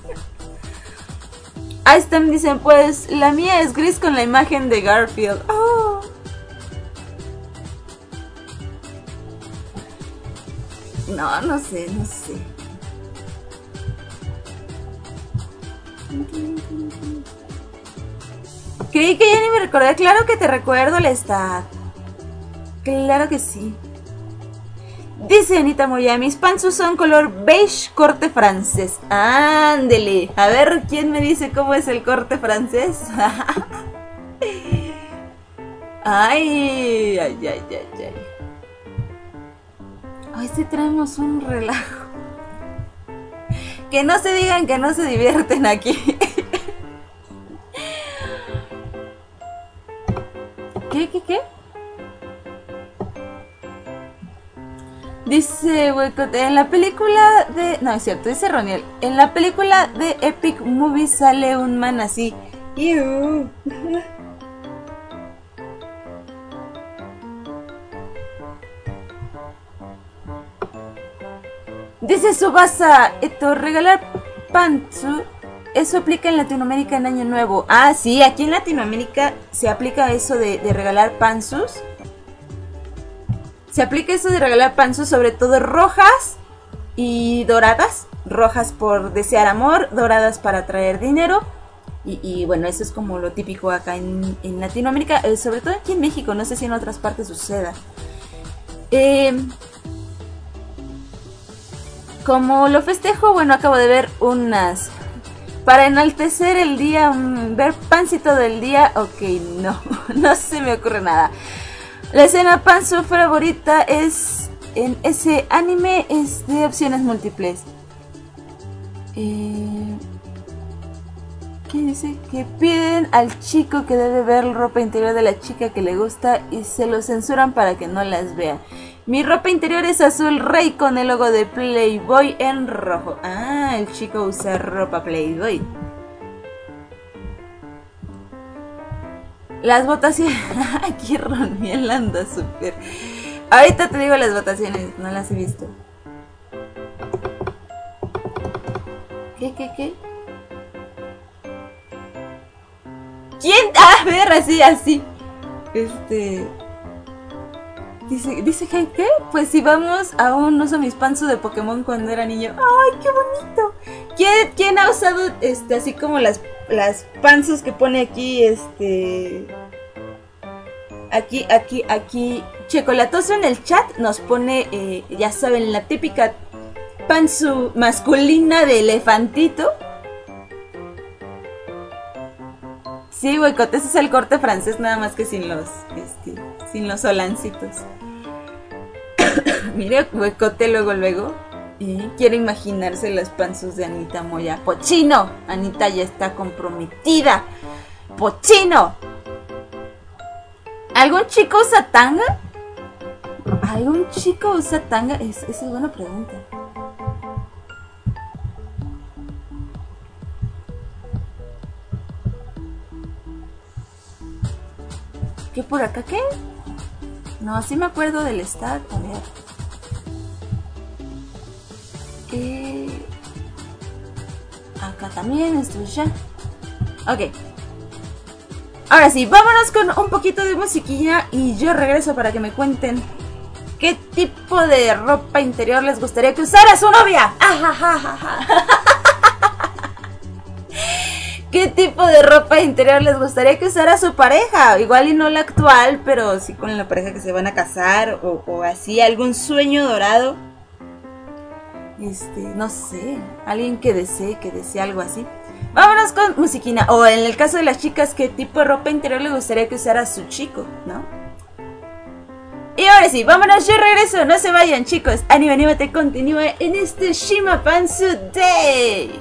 Ahí están, dicen, pues la mía es gris con la imagen de Garfield. Oh. No sé. Creí que ya ni me recordé. Claro que te recuerdo, Lestat. Claro que sí. Dice Anita Moya, mis pantsus son color beige corte francés. Ándele, a ver quién me dice cómo es el corte francés. Ay. Hoy sí traemos un relajo. Que no se digan que no se divierten aquí. ¿Qué? Dice Huecote, en la película de... No, es cierto, dice Roniel. En la película de Epic Movie sale un man así. ¡Ew! Dice Subasa, regalar pantsu, eso aplica en Latinoamérica en Año Nuevo. Ah, sí, aquí en Latinoamérica se aplica eso de regalar pantsus. Se aplica eso de regalar pantsus, sobre todo rojas y doradas. Rojas por desear amor, doradas para traer dinero. Y bueno, eso es como lo típico acá en Latinoamérica, sobre todo aquí en México, no sé si en otras partes suceda. Como lo festejo, bueno, acabo de ver unas... Para enaltecer el día, ver pancito del día, ok, no se me ocurre nada. La escena pantsu favorita es en ese anime, es de opciones múltiples. ¿Qué dice? Que piden al chico que debe ver la ropa interior de la chica que le gusta y se lo censuran para que no las vea. Mi ropa interior es azul rey con el logo de Playboy en rojo. Ah, el chico usa ropa Playboy. Las votaciones... Aquí Roniel anda súper... Ahorita te digo las votaciones, no las he visto. ¿Qué? ¿Quién? A ver, así. Dice que ¿qué? Pues si vamos a un uso mis pantsu de Pokémon cuando era niño. ¡Ay, qué bonito! ¿Quién ha usado así como las pantsus que pone aquí, Aquí Chocolatoso en el chat nos pone, ya saben, la típica pantsu masculina de elefantito. Sí, Huecote, ese es el corte francés, nada más que sin los solancitos. Mire, Huecote luego. Quiere imaginarse las pantsus de Anita Moya. ¡Pochino! Anita ya está comprometida. ¡Pochino! ¿Algún chico usa tanga? ¿Algún chico usa tanga? Esa es buena pregunta. ¿Qué por acá qué? No, sí me acuerdo del stat. A ver. Acá también, esto ya. Ok. Ahora sí, vámonos con un poquito de musiquilla y yo regreso para que me cuenten qué tipo de ropa interior les gustaría que usara su novia. ¿Qué tipo de ropa interior les gustaría que usara su pareja? Igual y no la actual, pero sí con la pareja que se van a casar o así, algún sueño dorado. No sé, alguien que desee algo así. Vámonos con musiquina. O en el caso de las chicas, ¿qué tipo de ropa interior le gustaría que usara su chico, no? Y ahora sí, vámonos, yo regreso. No se vayan, chicos. Anímate, continúe en este Shima Pantsuit Day.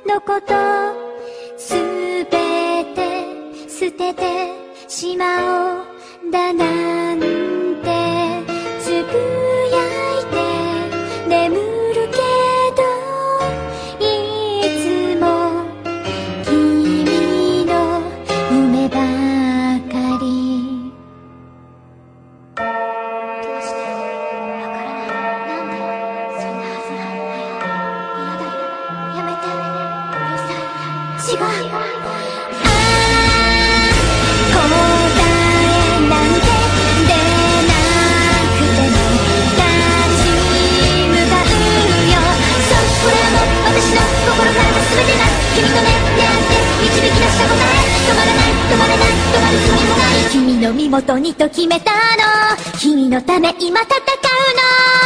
のことすべて捨ててしまおうだなんてつぶやいて眠るけどいつも君の夢ばかり。どうしてわからない。なんでそんなはずない。嫌だよ。やめて。うるさい。違う。答えなんて出なくても立ち向かうよ。そうこれはもう私の心からの全てが君とね出会って導き出した答え。止まらない止まれない止まるつもりもない。君の身元にと決めたの。君のため今戦うの。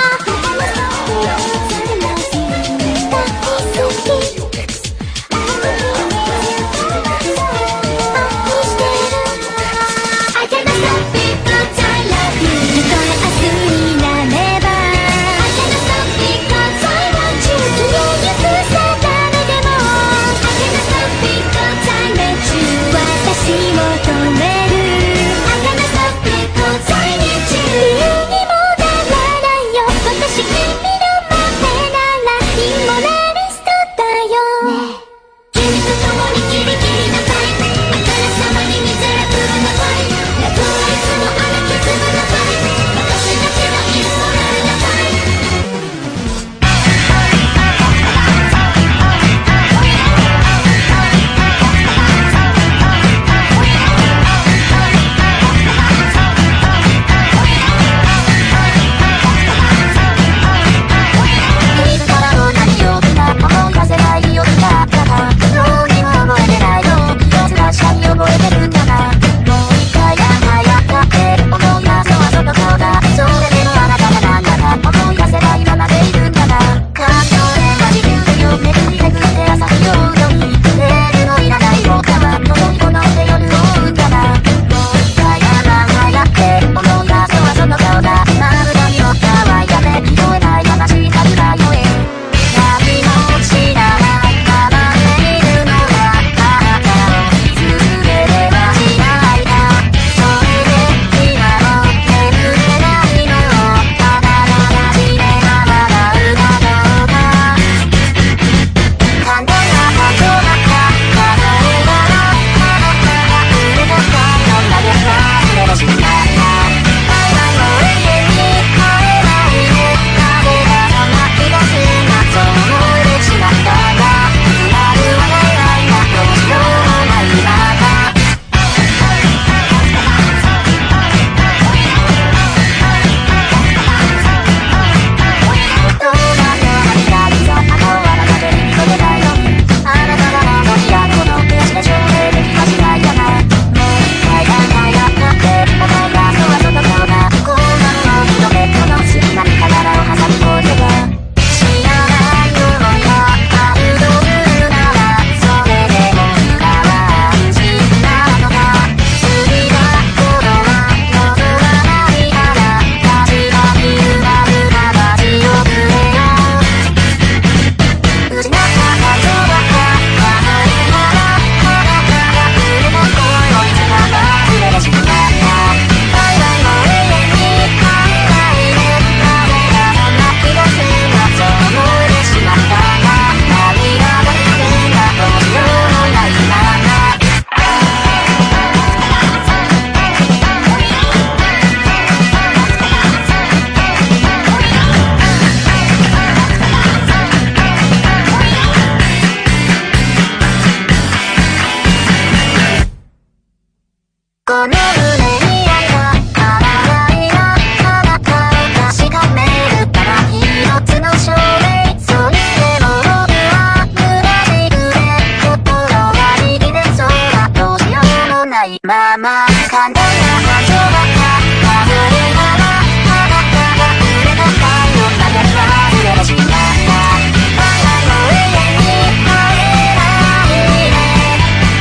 まま簡単な感情ばっか溢れながらあなたがくれた太陽まで忘れてしまった愛はもう永遠に帰れないね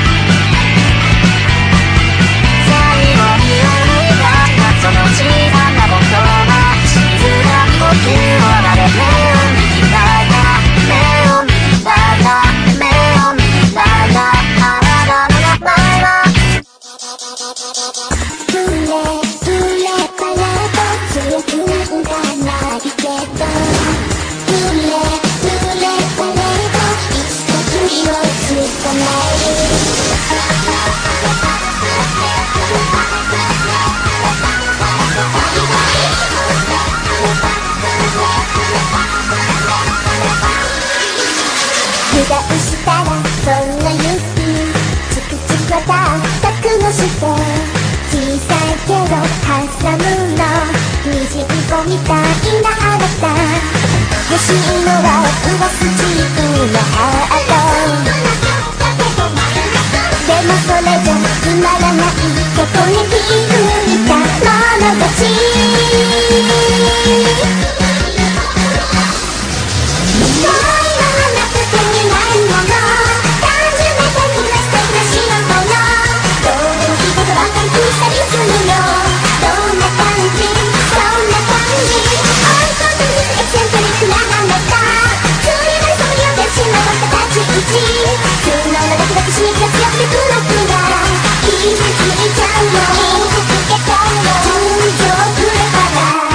最後に思い出したその小さな言葉静かに呼吸をまで目を見たいな目を見たいな目をして小さいけどハンサムの虹子みたいなあなた、欲しいのはプラスチックのハート、でもそれじゃつまらないことに気づいた者たち、そういうのはなくてにないもの、単純な素敵な白物、どうでもいいことばかりしたりするの、どんな感じそんな感じ、おいこんなにエキセントリックなあなた、ついなりそうによってしまった立ち位置、素直なだけだと刺激が強くてブロックが傷ついちゃうの、傷つけちゃうの、純情くれたら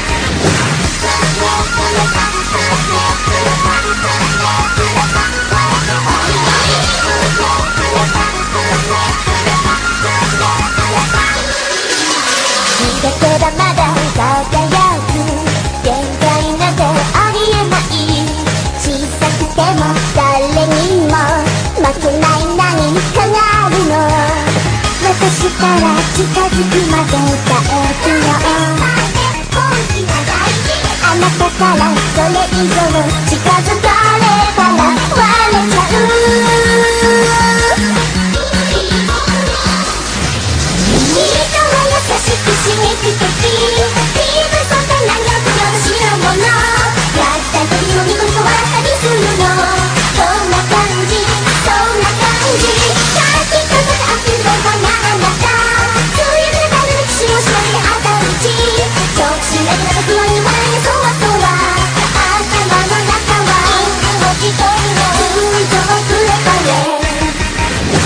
だけがまだ輝く限界なんてありえない、小さくても誰にも負けない何かがあるの、私から近づくまで耐えるよ、あなたからそれ以上近づかれたら割れちゃう、人は優しく刺激的、ビームそんな何を不要の白物、やったい時にもニコニコ笑ったりするの、そんな感じそんな感じ、さっきとまたアップルボーなあなた、そういう中で歴史をしないであたうち、直進だけだと不安に笑えそわそわ、頭の中はいつも一人の純情くれたね、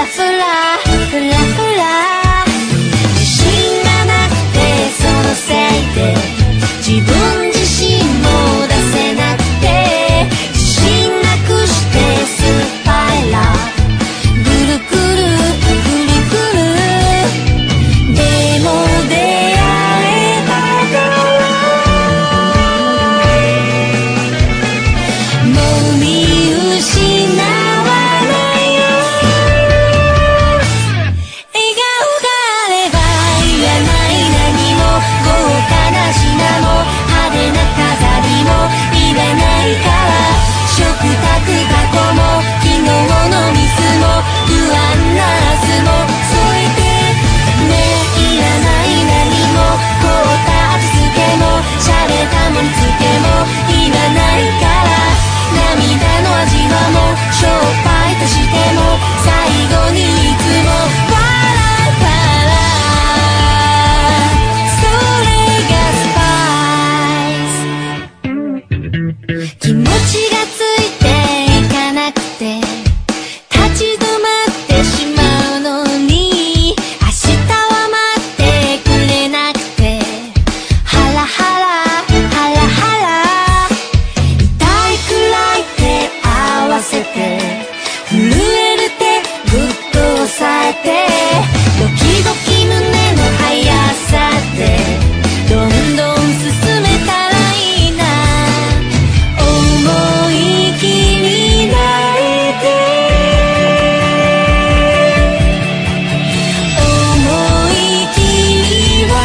フラフラフラ自信がなくてそのせいで自分自身も出せなくて自信なくしてスパイラーぐるぐるぐるぐるでも出会えたからもう見失わないよ笑顔があればいらない何も豪華な品も派手な飾りもいらないから食卓過去も昨日のミスも不安な明日も添えてねいらない何も凍った味付けも洒落た盛り付けもいらないから涙の味はもうしょっぱいとしても最後にいつも笑ったらそれがスパイス気持ちがついていかなくて立ち止まってしまうのに明日は待ってくれなくてハラハラハラハラ痛いくらい手合わせて震える手ぐっと押さえてドキドキ胸の速さでどんどん進めたらいいな思い切り泣いて思い切り笑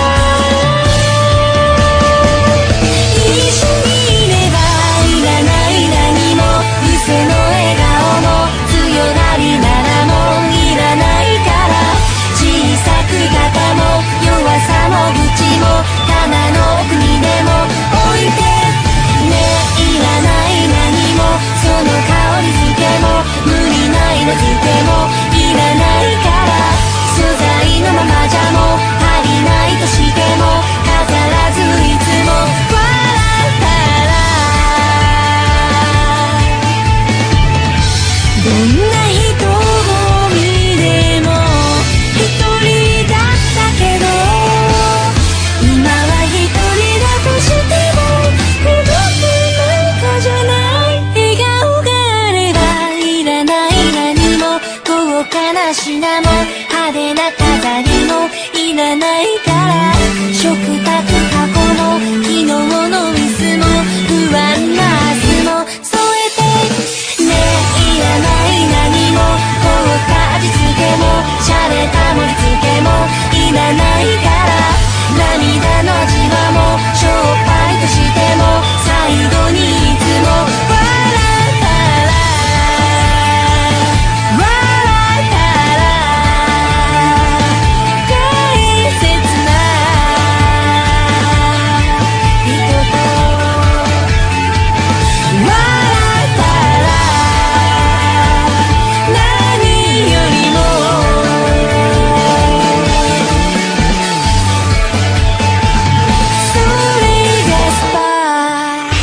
う一緒にいればいらない何も嘘の笑顔も強がりならもういらないから小さく肩も弱さも愚痴も棚の奥にでも置いてねいらない何もその香りづけも無理な色付けもいらないから素材のままじゃもう足りないとしても飾らずいつも笑ったらどんな人を見ても一人だったけど今は一人だとしても孤独なんかじゃない笑顔があればいらない何も豪華な品も派手な飾りもいらないから食卓過去も昨日のミスも不安な明日も添えてねいらない何も凍った味付けも洒落た盛り付けもいらないから涙の味はもうしょっぱいとしても最後にいつも笑ったら笑ったら大切な人と笑ったら何よりもそれがスパイ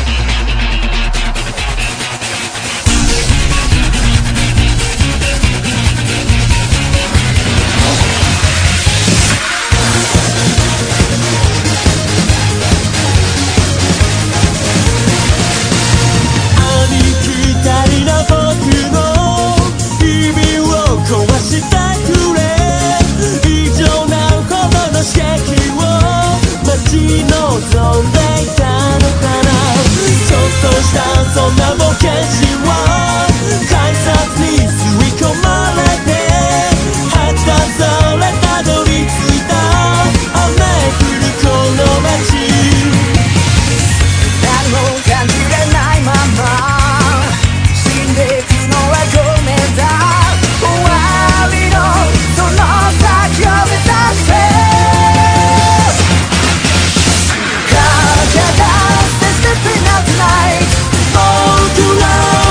ありきたりな僕の日々を壊してくれ異常なほどの刺激を待ち望んでいたのかなちょっとしたそんな冒険心を改札に吸い込まれてはたそれたどり着いた雨降るこの街何も感じれないまま死んでいくのはごめんだ終わりのその先を目指して駆け出して Stepping out tonight 僕ら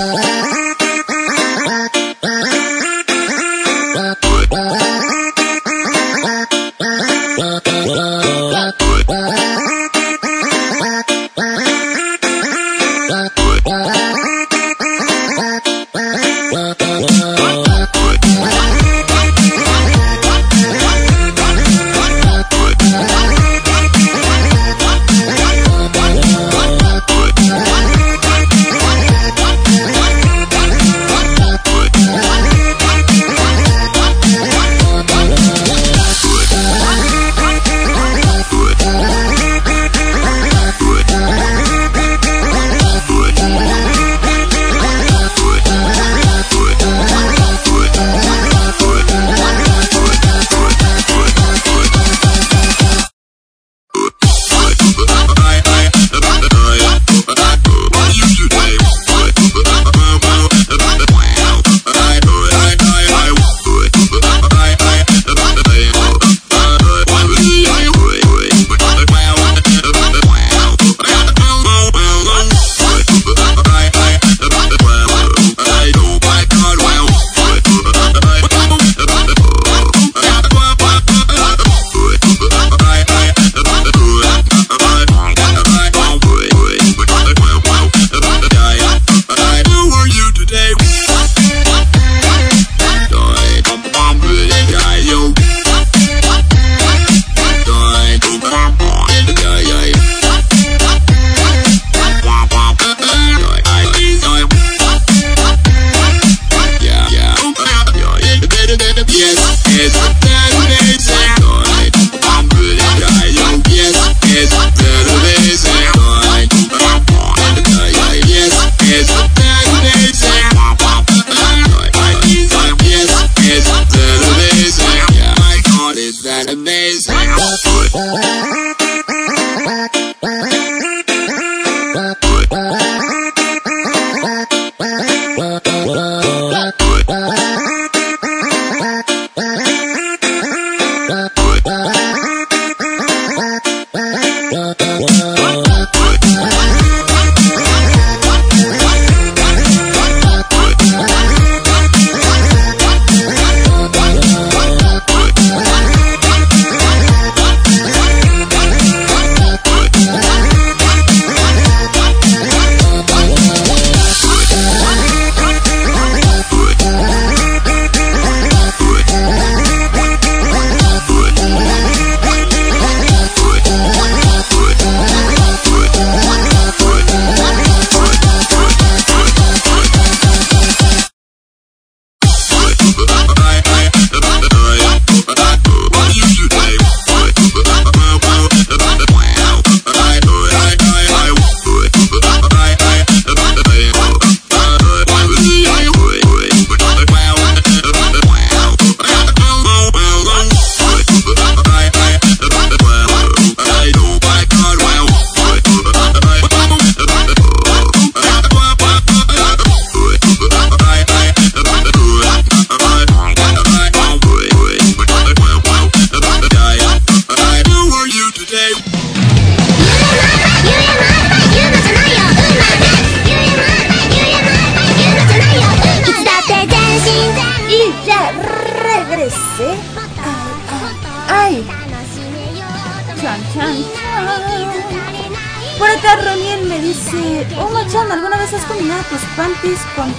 Por acá Roniel me dice: Oma-chan, ¿alguna vez has combinado tus panties con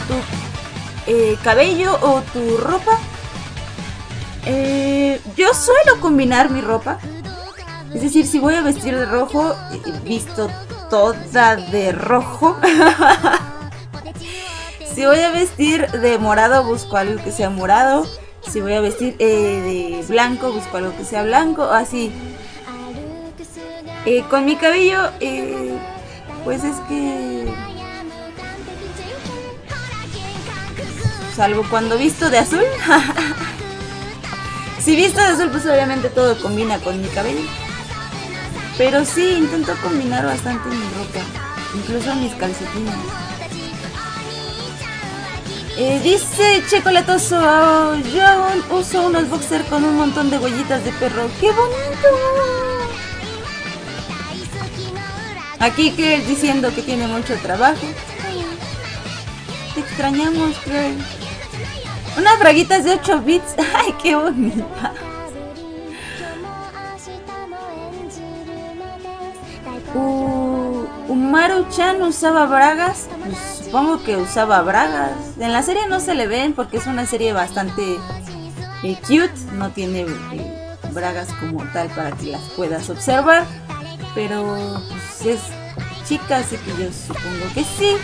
tu cabello o tu ropa? Yo suelo combinar mi ropa. Es decir, si voy a vestir de rojo, visto toda de rojo. Si voy a vestir de morado, busco algo que sea morado. Si voy a vestir de blanco, busco algo que sea blanco, así. Con mi cabello, pues es que... salvo cuando visto de azul. Si visto de azul, pues obviamente todo combina con mi cabello. Pero sí, intento combinar bastante mi ropa, incluso mis calcetines. Dice Chocolatoso: oh, yo aún uso unos boxers con un montón de huellitas de perro. ¡Qué bonito! Aquí que diciendo que tiene mucho trabajo. te extrañamos, Flor. Unas braguitas de 8 bits. Ay, qué bonita. Umaru-chan usaba bragas. Pues, supongo que usaba bragas. En la serie no se le ven porque es una serie bastante cute. No tiene bragas como tal para que las puedas observar. Pero pues, es chica, así que yo supongo que sí.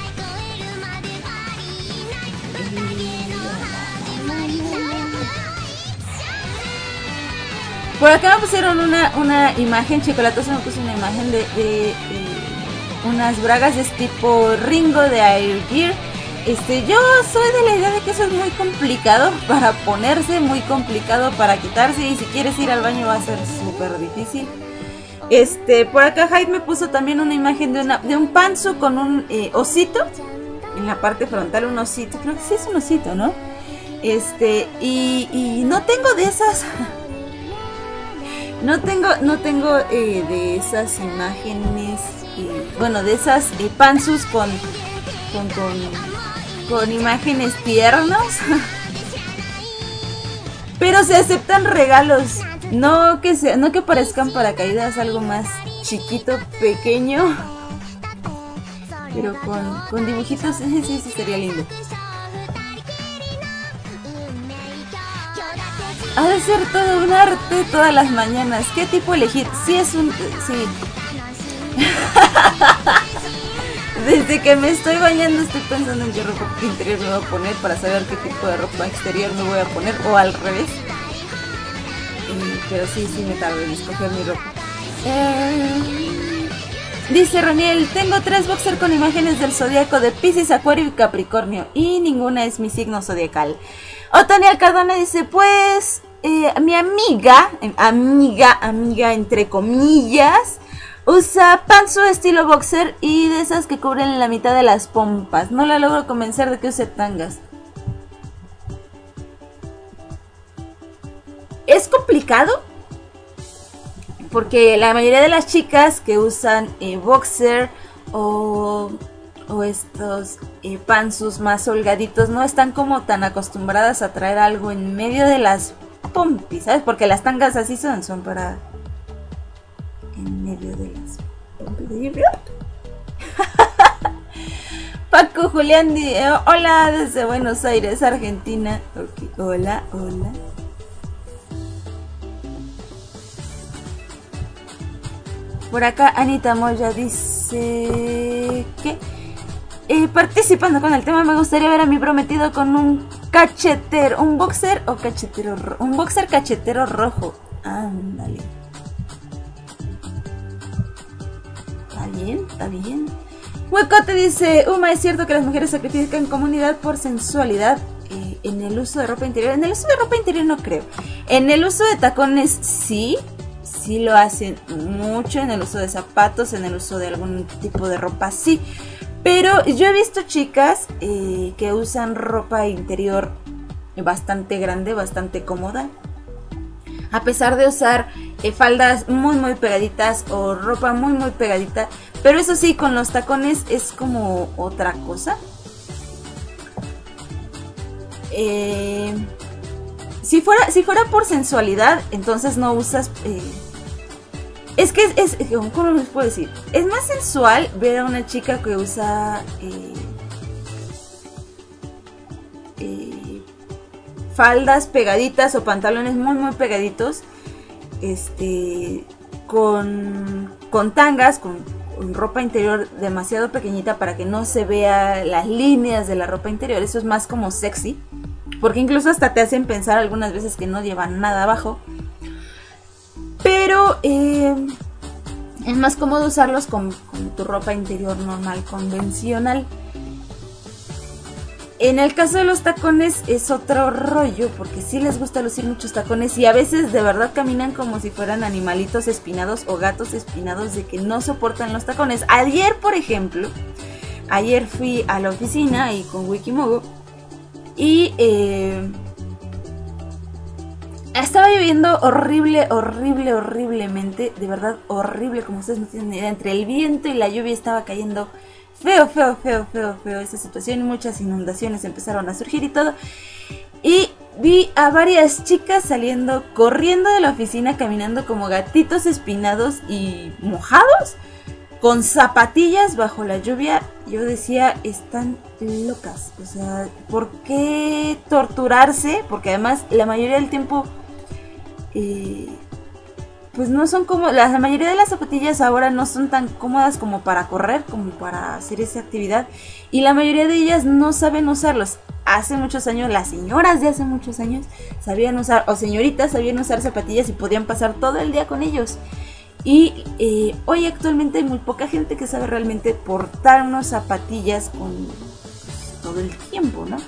Por acá me pusieron una imagen, Chocolatoso me puso una imagen de unas bragas de tipo Ringo de Air Gear. Yo soy de la idea de que eso es muy complicado para ponerse, muy complicado para quitarse, y si quieres ir al baño va a ser súper difícil. Por acá Hyde me puso también una imagen de un pantsu con un osito en la parte frontal, un osito, creo que sí es un osito, ¿no? Y no tengo de esas. No tengo de esas imágenes, bueno, de esas pantsus con imágenes tiernas. Pero se aceptan regalos, no que parezcan paracaídas, algo más chiquito, pequeño, pero con dibujitos, sí sería lindo. Ha de ser todo un arte todas las mañanas. ¿Qué tipo elegir? Sí. Desde que me estoy bañando estoy pensando en qué ropa interior me voy a poner para saber qué tipo de ropa exterior me voy a poner, o al revés. Pero sí me tardo en escoger mi ropa. Dice Roniel, tengo 3 boxers con imágenes del zodiaco de Piscis, Acuario y Capricornio, y ninguna es mi signo zodiacal. Otoniel Cardona dice, pues mi amiga entre comillas, usa pantsu estilo boxer y de esas que cubren la mitad de las pompas. No la logro convencer de que use tangas. Es complicado porque la mayoría de las chicas que usan boxer o estos pantsus más holgaditos no están como tan acostumbradas a traer algo en medio de las pompis, ¿sabes? Porque las tangas así son para en medio de las pompis. Paco Julián, hola desde Buenos Aires, Argentina. Okay. Hola. Por acá Anita Moya dice que participando con el tema, me gustaría ver a mi prometido con un cachetero, un boxer o cachetero, un boxer cachetero rojo. Ándale. Está bien. Huecote dice, Uma, ¿es cierto que las mujeres sacrifican comunidad por sensualidad en el uso de ropa interior? En el uso de ropa interior no creo. En el uso de tacones sí lo hacen mucho, en el uso de zapatos, en el uso de algún tipo de ropa sí. Pero yo he visto chicas que usan ropa interior bastante grande, bastante cómoda, a pesar de usar faldas muy pegaditas o ropa muy pegadita. Pero eso sí, con los tacones es como otra cosa. Si fuera por sensualidad, entonces no usas... Es que ¿cómo les puedo decir? Es más sensual ver a una chica que usa faldas pegaditas o pantalones muy pegaditos, con tangas, con ropa interior demasiado pequeñita para que no se vea las líneas de la ropa interior. Eso es más como sexy, porque incluso hasta te hacen pensar algunas veces que no llevan nada abajo. Pero es más cómodo usarlos con tu ropa interior normal, convencional. En el caso de los tacones es otro rollo, porque sí les gusta lucir muchos tacones y a veces de verdad caminan como si fueran animalitos espinados o gatos espinados, de que no soportan los tacones. Ayer, por ejemplo, fui a la oficina y con Wikimogo y... estaba lloviendo horriblemente, de verdad horrible, como ustedes no tienen idea. Entre el viento y la lluvia estaba cayendo feo esa situación. Muchas inundaciones empezaron a surgir y todo. Y vi a varias chicas saliendo, corriendo de la oficina, caminando como gatitos espinados y mojados, con zapatillas bajo la lluvia. Yo decía, están locas. O sea, ¿por qué torturarse? Porque además la mayoría del tiempo pues no son como, la mayoría de las zapatillas ahora no son tan cómodas como para correr, como para hacer esa actividad, y la mayoría de ellas no saben usarlos. Hace muchos años, las señoras de hace muchos años sabían usar, o señoritas sabían usar zapatillas y podían pasar todo el día con ellos. Y hoy actualmente hay muy poca gente que sabe realmente portar unas zapatillas con todo el tiempo, ¿no?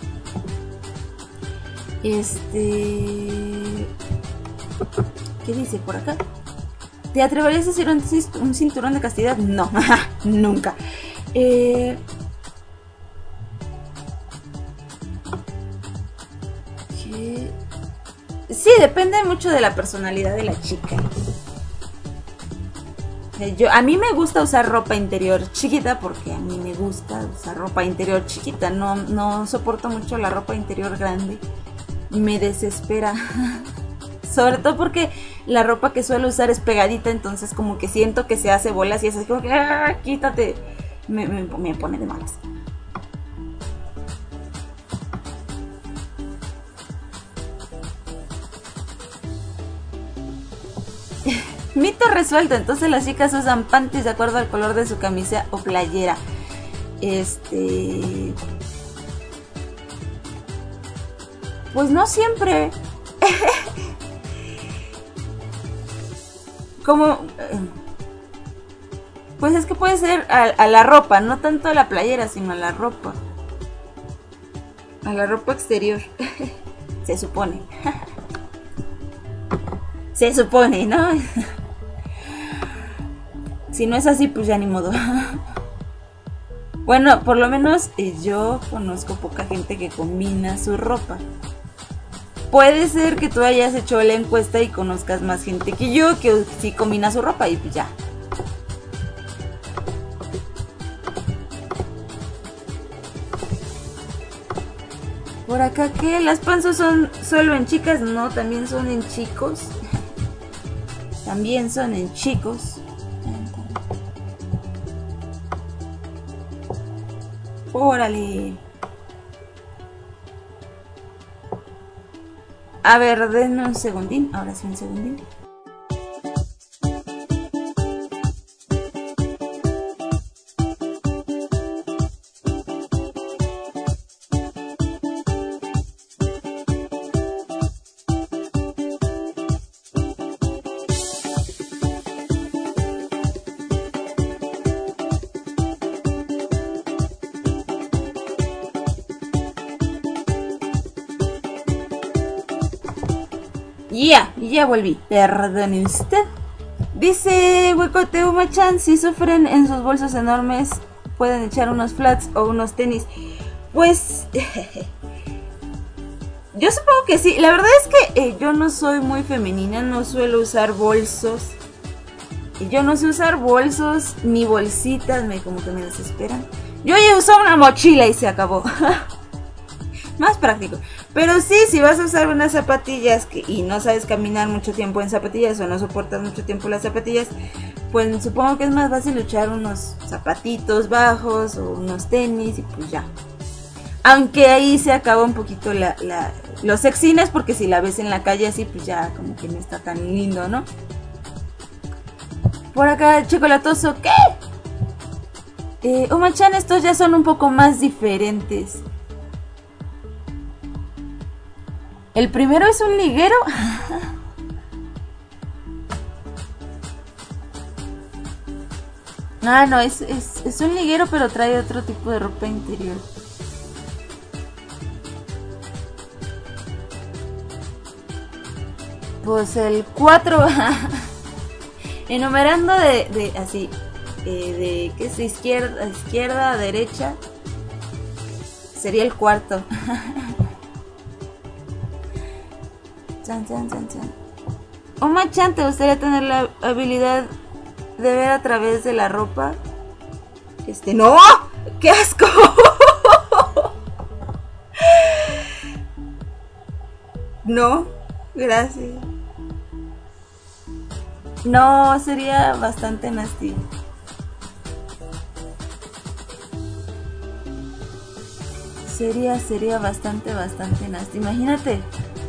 ¿Qué dice por acá? ¿Te atreverías a hacer un cinturón de castidad? No, nunca. Sí, depende mucho de la personalidad de la chica. A mí me gusta usar ropa interior chiquita porque a mí me gusta usar ropa interior chiquita. No soporto mucho la ropa interior grande. Me desespera. Sobre todo porque la ropa que suelo usar es pegadita, entonces como que siento que se hace bolas y es así como que quítate. Me pone de malas. Mito resuelto, entonces las chicas usan panties de acuerdo al color de su camisa o playera. Pues no siempre. Como pues es que puede ser a la ropa, no tanto a la playera, sino a la ropa exterior. Se supone. Se supone, ¿no? Si no es así, pues ya ni modo. Bueno, por lo menos yo conozco poca gente que combina su ropa. Puede ser que tú hayas hecho la encuesta y conozcas más gente que yo que sí combina su ropa y pues ya. Por acá, ¿qué? ¿Las panzas son solo en chicas? No, también son en chicos. También son en chicos. Órale. A ver, denme un segundín. Ahora sí, un segundín. Ya volví. Perdone usted. Dice Huecote Uma-chan, si sufren en sus bolsos enormes, pueden echar unos flats o unos tenis. Pues yo supongo que sí. La verdad es que yo no soy muy femenina, no suelo usar bolsos. Yo no sé usar bolsos ni bolsitas, como que me desesperan. Yo ya uso una mochila y se acabó. Más práctico. Pero sí, si vas a usar unas zapatillas y no sabes caminar mucho tiempo en zapatillas o no soportas mucho tiempo las zapatillas, pues supongo que es más fácil echar unos zapatitos bajos o unos tenis y pues ya. Aunque ahí se acaba un poquito los sexines, porque si la ves en la calle así, pues ya como que no está tan lindo, ¿no? Por acá, chocolatoso, ¿qué? Uma-chan, estos ya son un poco más diferentes. ¿El primero es un liguero? Ah, no, es un liguero, pero trae otro tipo de ropa interior. Pues el 4. Enumerando de así. De ¿qué es? Izquierda a derecha. Sería el cuarto. Uma-chan, ¿te gustaría tener la habilidad de ver a través de la ropa? No, ¡Qué asco! No, gracias. No, sería bastante nasty. Sería bastante nasty. Imagínate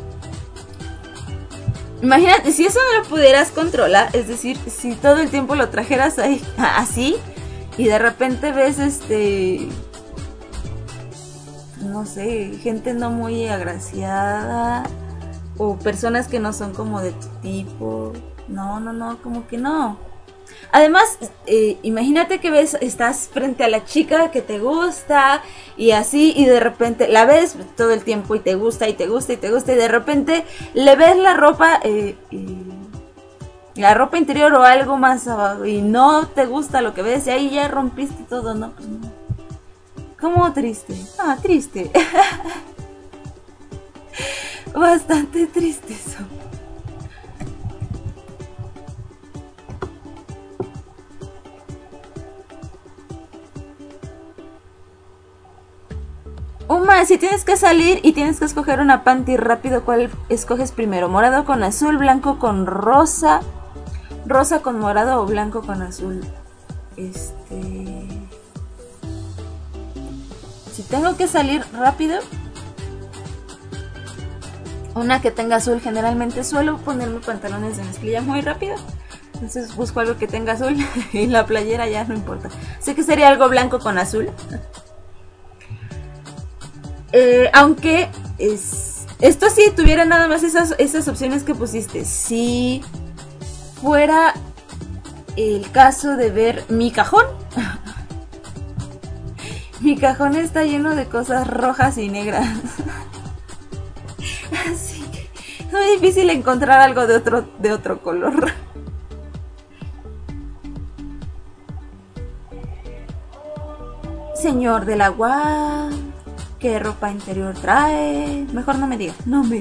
si eso no lo pudieras controlar, es decir, si todo el tiempo lo trajeras ahí así y de repente ves no sé, gente no muy agraciada o personas que no son como de tu tipo. No, como que no. Además, imagínate que estás frente a la chica que te gusta y así, y de repente la ves todo el tiempo y te gusta y de repente le ves la ropa interior o algo más abajo y no te gusta lo que ves y ahí ya rompiste todo, ¿no? Pues no. ¿Cómo triste? Ah, triste. Bastante triste eso. Uma, si tienes que salir y tienes que escoger una panty rápido, ¿cuál escoges primero? ¿Morado con azul, blanco con rosa, rosa con morado o blanco con azul? Si tengo que salir rápido, una que tenga azul. Generalmente suelo ponerme pantalones de mezclilla muy rápido, entonces busco algo que tenga azul y la playera ya no importa. Sé que sería algo blanco con azul. Aunque esto sí tuviera nada más esas opciones que pusiste. Si fuera el caso de ver mi cajón, mi cajón está lleno de cosas rojas y negras. Así que es muy difícil encontrar algo de otro color. Señor del agua, ¿qué ropa interior trae? Mejor no me diga,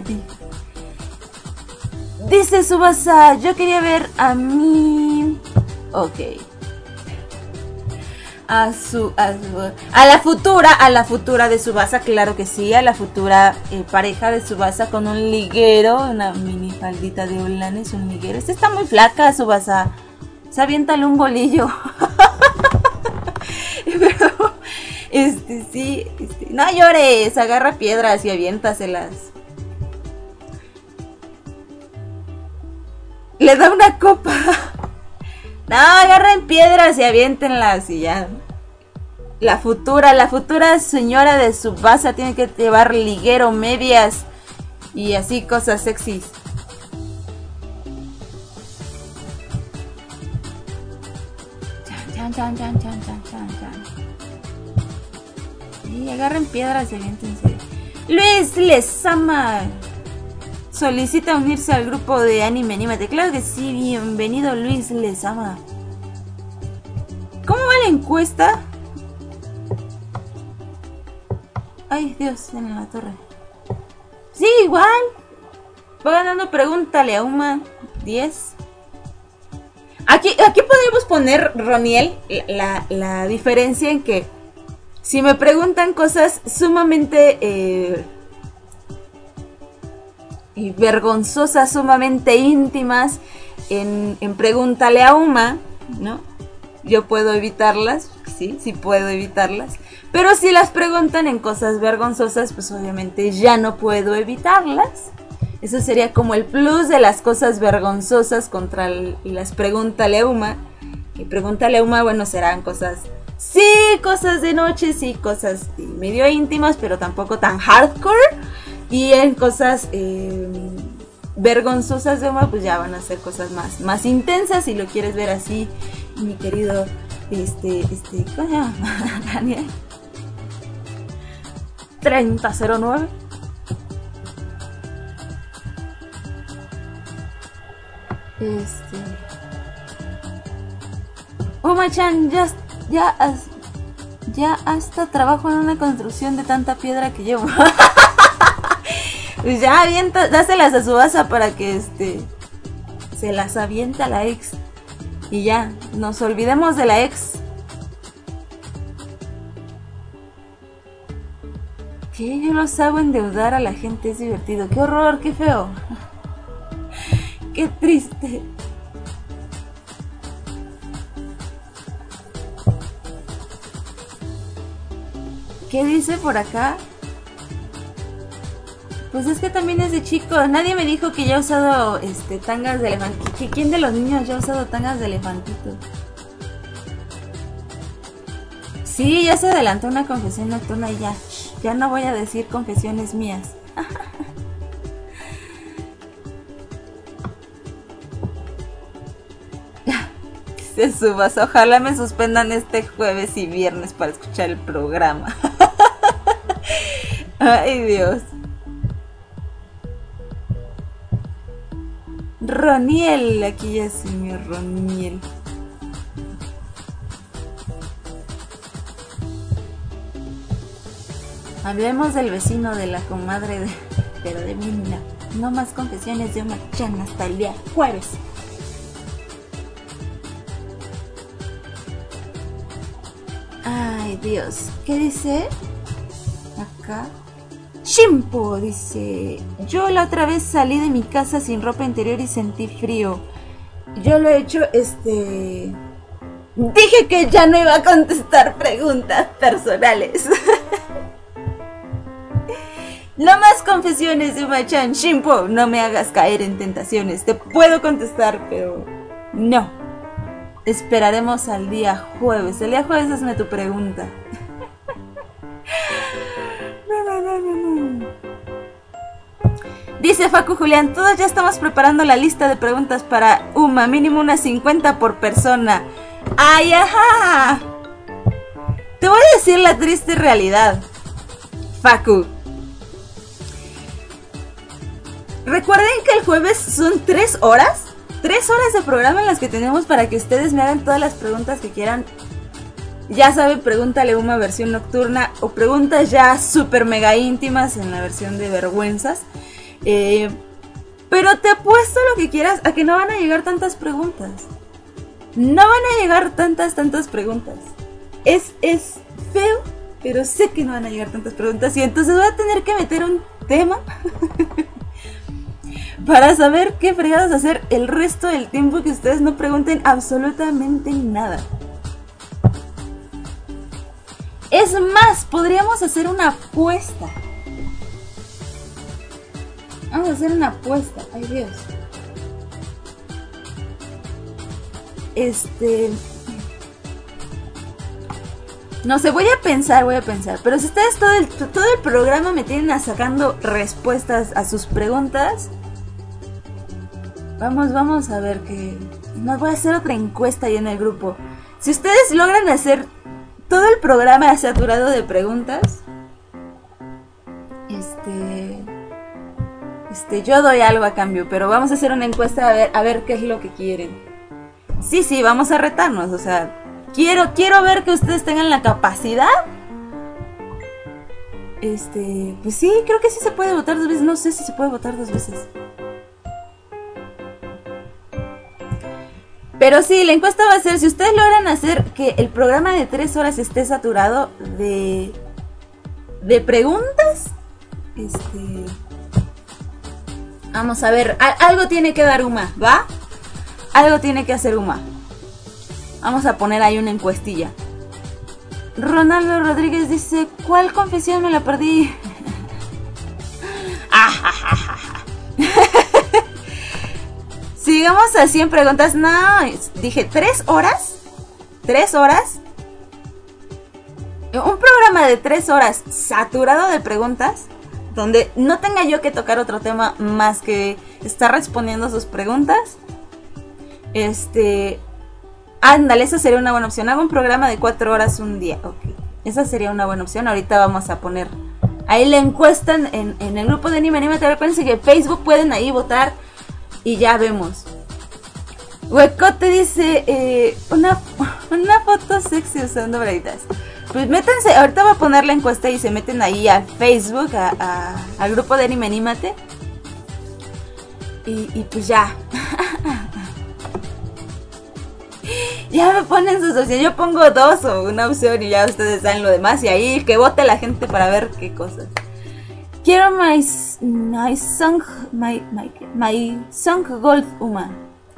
Dice Tsubasa, yo quería ver a mí. Ok. A la futura de Tsubasa, claro que sí, a la futura pareja de Tsubasa con un liguero, una mini faldita de holanes, un liguero. Esta está muy flaca, Tsubasa. Se aviéntale un bolillo. Pero sí, no llores, agarra piedras y aviéntaselas. Le da una copa. No, agarren piedras y aviéntenlas y ya. La futura señora de Tsubasa tiene que llevar liguero, medias y así cosas sexys. Chan. Sí, agarren piedras y aviéntense. Luis Lezama solicita unirse al grupo de anime Anímate. Claro que sí, bienvenido Luis Lezama. ¿Cómo va la encuesta? Ay, Dios, en la torre. Sí, igual. Va ganando, pregúntale a Uma 10. Aquí podemos poner, Roniel, la diferencia en que si me preguntan cosas sumamente vergonzosas, sumamente íntimas, en pregúntale a Uma, ¿no? Yo puedo evitarlas, sí puedo evitarlas. Pero si las preguntan en cosas vergonzosas, pues obviamente ya no puedo evitarlas. Eso sería como el plus de las cosas vergonzosas contra las pregúntale a Uma. Y pregúntale a Uma, bueno, serán cosas, sí, cosas de noche, sí, cosas medio íntimas, pero tampoco tan hardcore. Y en cosas vergonzosas de Uma, pues ya van a ser cosas más intensas. Si lo quieres ver así, mi querido, ¿cómo se llama? Daniel 3009. Uma-chan, ya hasta trabajo en una construcción de tanta piedra que llevo. Pues ya avienta, dáselas a Tsubasa para que se las avienta a la ex. Y ya, nos olvidemos de la ex. ¿Qué? Yo los hago endeudar a la gente, es divertido. ¡Qué horror! ¡Qué feo! ¡Qué triste! ¿Qué dice por acá? Pues es que también es de chico. Nadie me dijo que ya he usado tangas de elefantito. ¿Quién de los niños ya ha usado tangas de elefantito? Sí, ya se adelantó una confesión nocturna y ya. Ya no voy a decir confesiones mías. Se subas. Ojalá me suspendan este jueves y viernes para escuchar el programa. Ay, Dios. Roniel, aquí ya es mi Roniel. Hablemos del vecino, de la comadre, pero de mí no. No más confesiones de Uma-chan hasta el día jueves. Ay, Dios. ¿Qué dice? Acá. Shimpo dice: yo la otra vez salí de mi casa sin ropa interior y sentí frío. Yo lo he hecho, dije que ya no iba a contestar preguntas personales. No más confesiones de Uma-chan. Shimpo, no me hagas caer en tentaciones. Te puedo contestar, pero no. Esperaremos al día jueves. El día jueves hazme tu pregunta. No. Dice Facu Julián: todos ya estamos preparando la lista de preguntas para Uma. Mínimo unas 50 por persona. ¡Ay, ajá! Te voy a decir la triste realidad, Facu. Recuerden que el jueves son 3 horas. 3 horas de programa en las que tenemos para que ustedes me hagan todas las preguntas que quieran. Ya saben, pregúntale Uma versión nocturna o preguntas ya super mega íntimas en la versión de vergüenzas. Pero te apuesto lo que quieras a que no van a llegar tantas preguntas. No van a llegar tantas preguntas. Es feo, pero sé que no van a llegar tantas preguntas. Y entonces voy a tener que meter un tema para saber qué fregados hacer el resto del tiempo que ustedes no pregunten absolutamente nada. Es más, podríamos hacer una apuesta. Vamos a hacer una apuesta. Ay, Dios. No sé, voy a pensar. Pero si ustedes todo el programa me tienen sacando respuestas a sus preguntas, vamos a ver que... No, voy a hacer otra encuesta ahí en el grupo. Si ustedes logran hacer todo el programa saturado de preguntas, yo doy algo a cambio, pero vamos a hacer una encuesta a ver qué es lo que quieren. Sí, vamos a retarnos, o sea, quiero ver que ustedes tengan la capacidad. Pues sí, creo que sí se puede votar 2 veces, no sé si se puede votar 2 veces. Pero sí, la encuesta va a ser, si ustedes logran hacer que el programa de 3 horas esté saturado de preguntas, vamos a ver, algo tiene que dar Uma, ¿va? Algo tiene que hacer Uma. Vamos a poner ahí una encuestilla. Ronaldo Rodríguez dice: ¿cuál confesión me la perdí? Sigamos a 100 preguntas. No, dije 3 horas. 3 horas. Un programa de 3 horas saturado de preguntas, donde no tenga yo que tocar otro tema más que estar respondiendo sus preguntas. Ándale, esa sería una buena opción. Hago un programa de 4 horas un día. Ok, esa sería una buena opción. Ahorita vamos a poner ahí la encuesta en el grupo de Anime Anime. Recuerden que en Facebook pueden ahí votar y ya vemos. Huecote dice: una foto sexy usando braguitas. Pues métanse, ahorita voy a poner la encuesta y se meten ahí a Facebook, al grupo de Anime Anímate. Y pues ya. Ya me ponen sus opciones. Yo pongo 2 o una opción y ya ustedes saben lo demás. Y ahí que vote la gente para ver qué cosas. Quiero my song Gold Uma.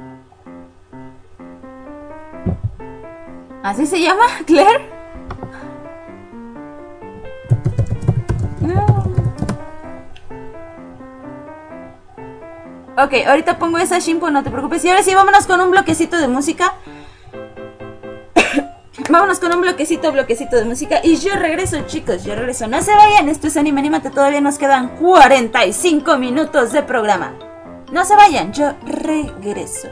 ¿Así se llama, Claire? No. Ok, ahorita pongo esa, Shimpo, no te preocupes. Y ahora sí, vámonos con un bloquecito de música. Vámonos con un bloquecito de música. Y yo regreso, chicos, yo regreso. No se vayan, esto es Anime Anímate. Todavía nos quedan 45 minutos de programa. No se vayan, yo regreso.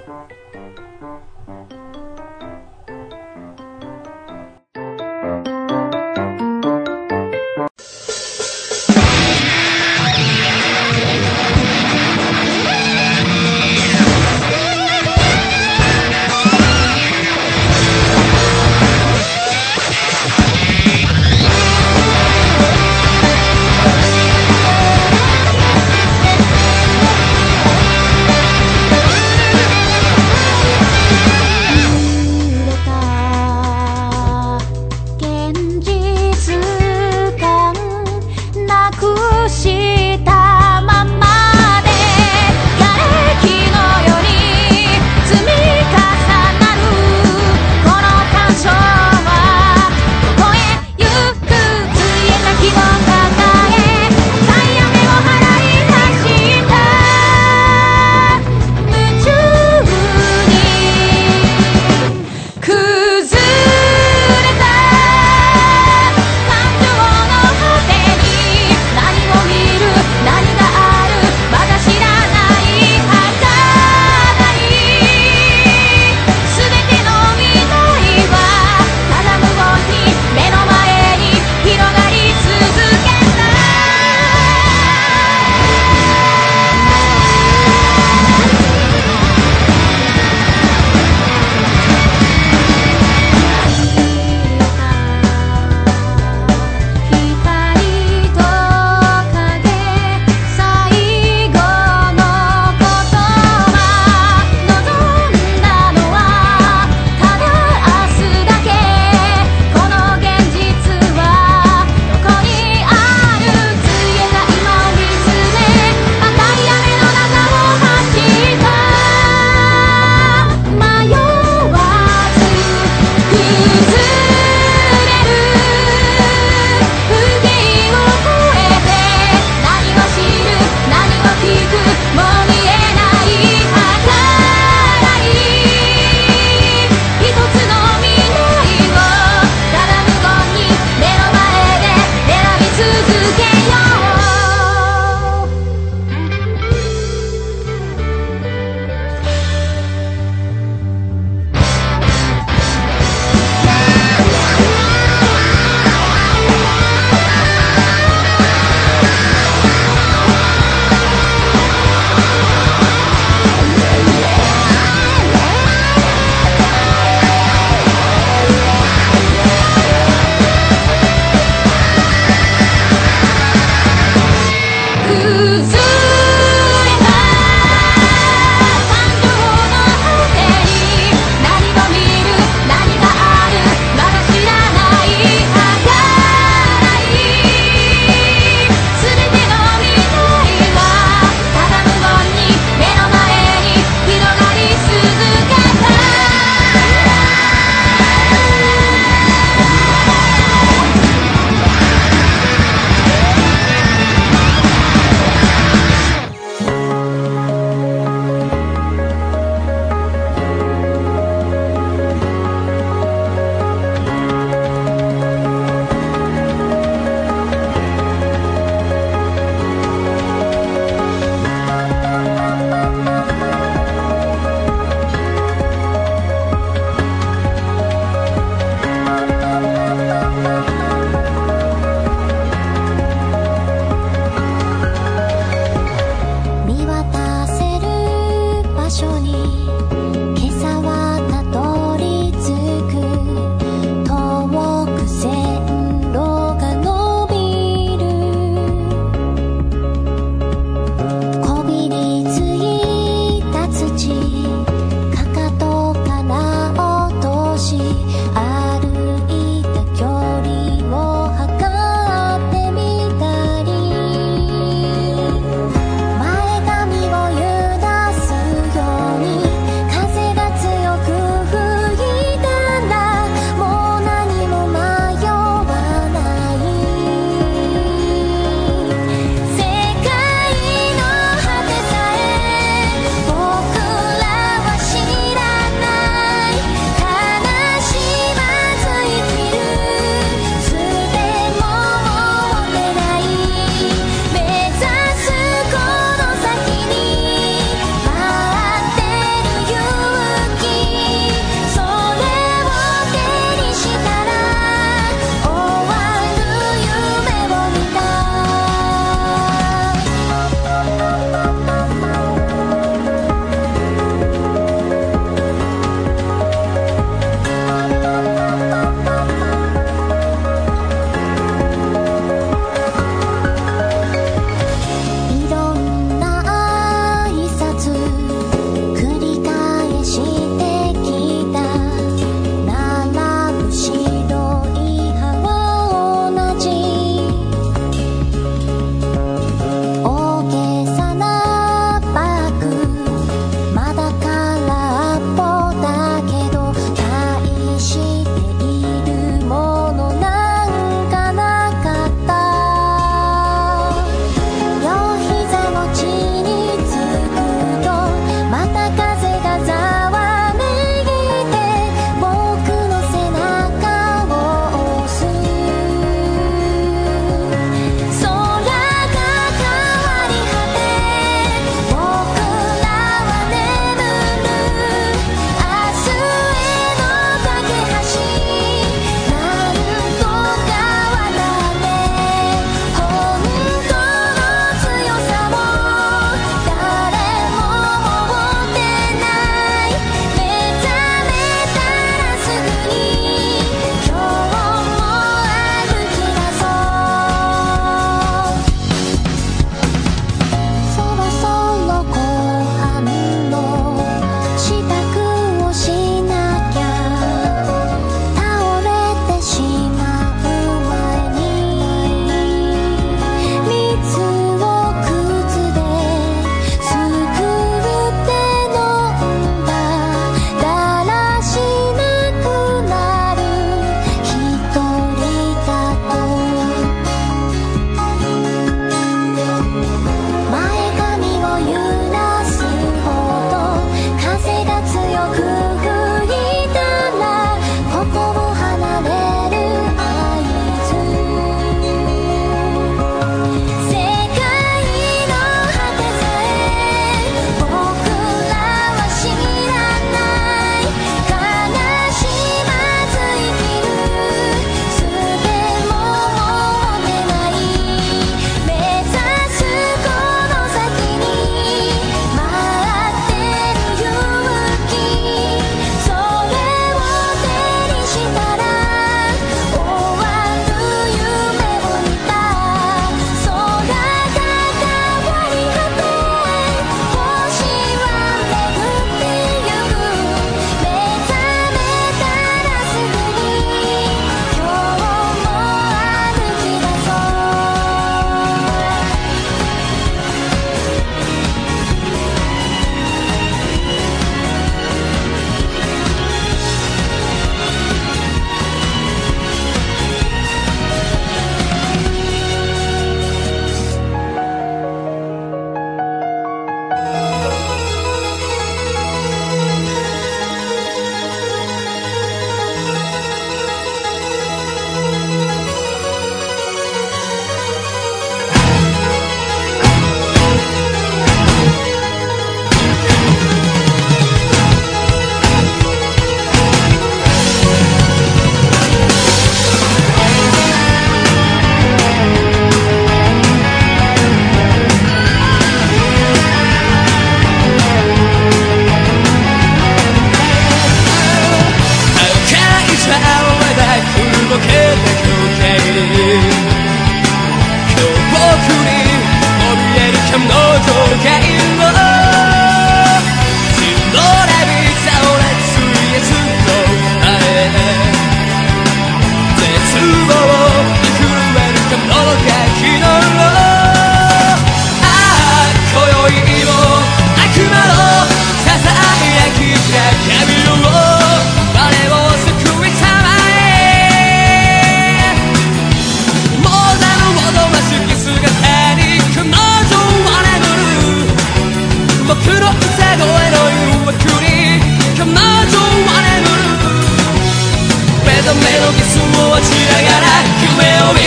メのキスを待ちながら夢を見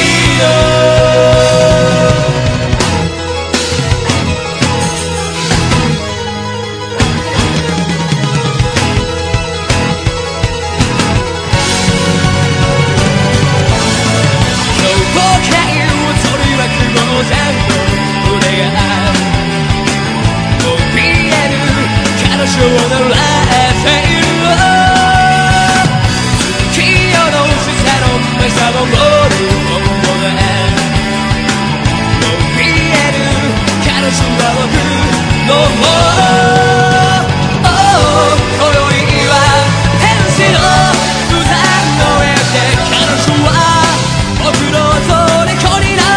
よう。彼女を狙っている月夜の下の目覚まる温度で伸びえる彼女は僕のもの。今宵は天使の歌の上で彼女は僕の虜になる。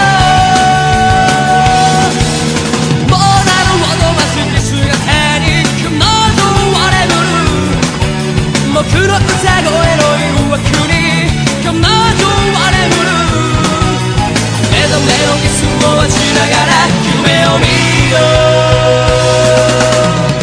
僕の歌声の誘惑に彼女は眠る。目覚めのキスを待ちながら夢を見よう。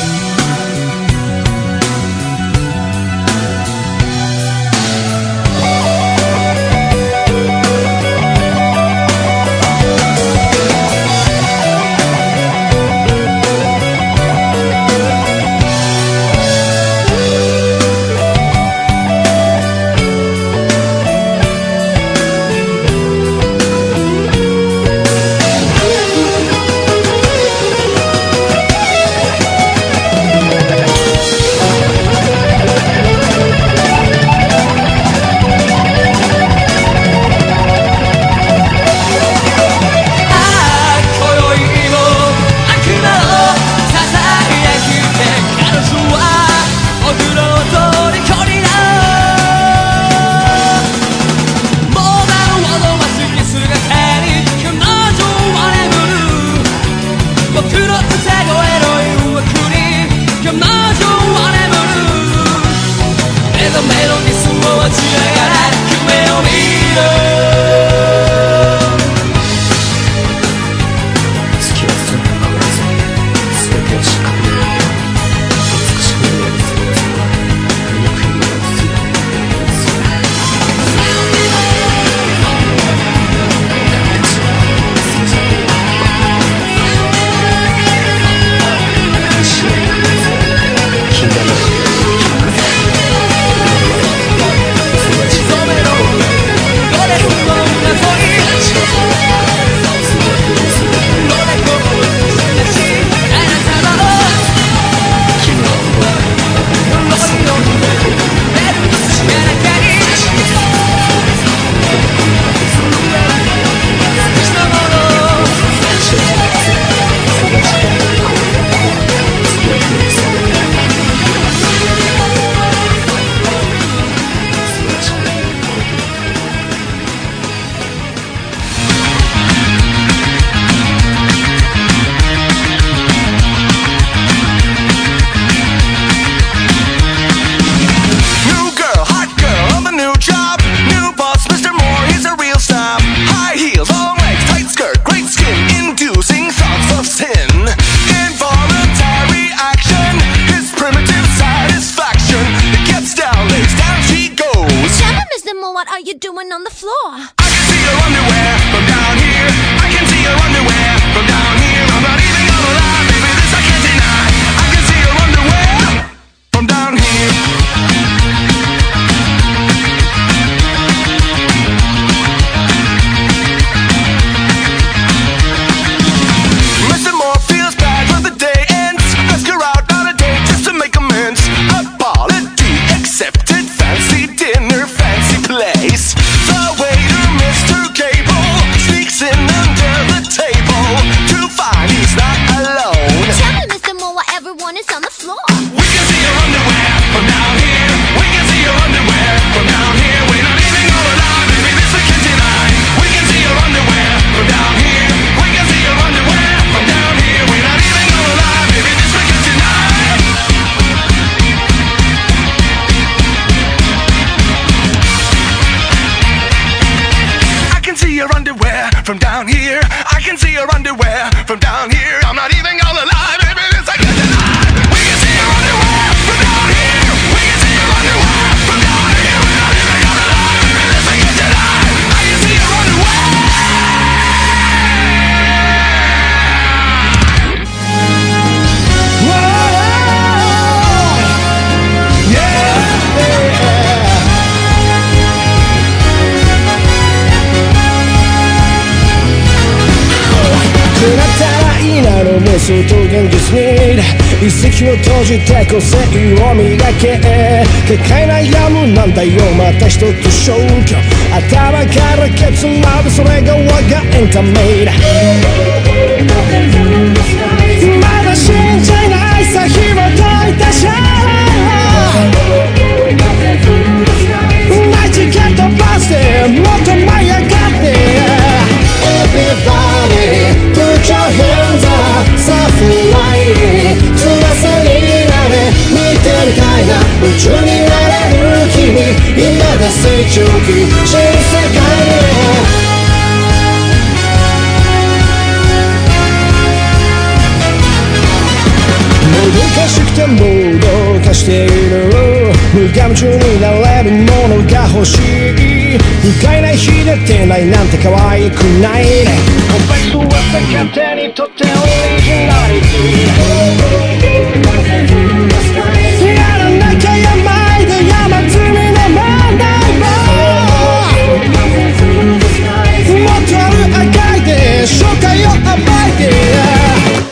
from down here. I can see your underwear from down here. I'm not even all alive, baby, this I can't deny. We can see your underwear from down here. We can see your underwear from down here. We're not even all alive. すと現実に一石を閉じて個性を磨け軽快なやむなんだよまた一つ消去頭からケツまでそれが我がエンタメだまだ信じないさ紐解いたシャナイチケットバスでもっと舞い上がって Everybody put your hands up さあフライ翼になれ見てみたいな宇宙になれる君今が成長期新世界へもどかしくてもどかしている無我夢中になれるものが欲しい不快な日でてないなんて可愛くないコンパスは勝手にとってオリジナリティやらなきゃやばいで山積みの問題もっとある赤いで紹介を暴いて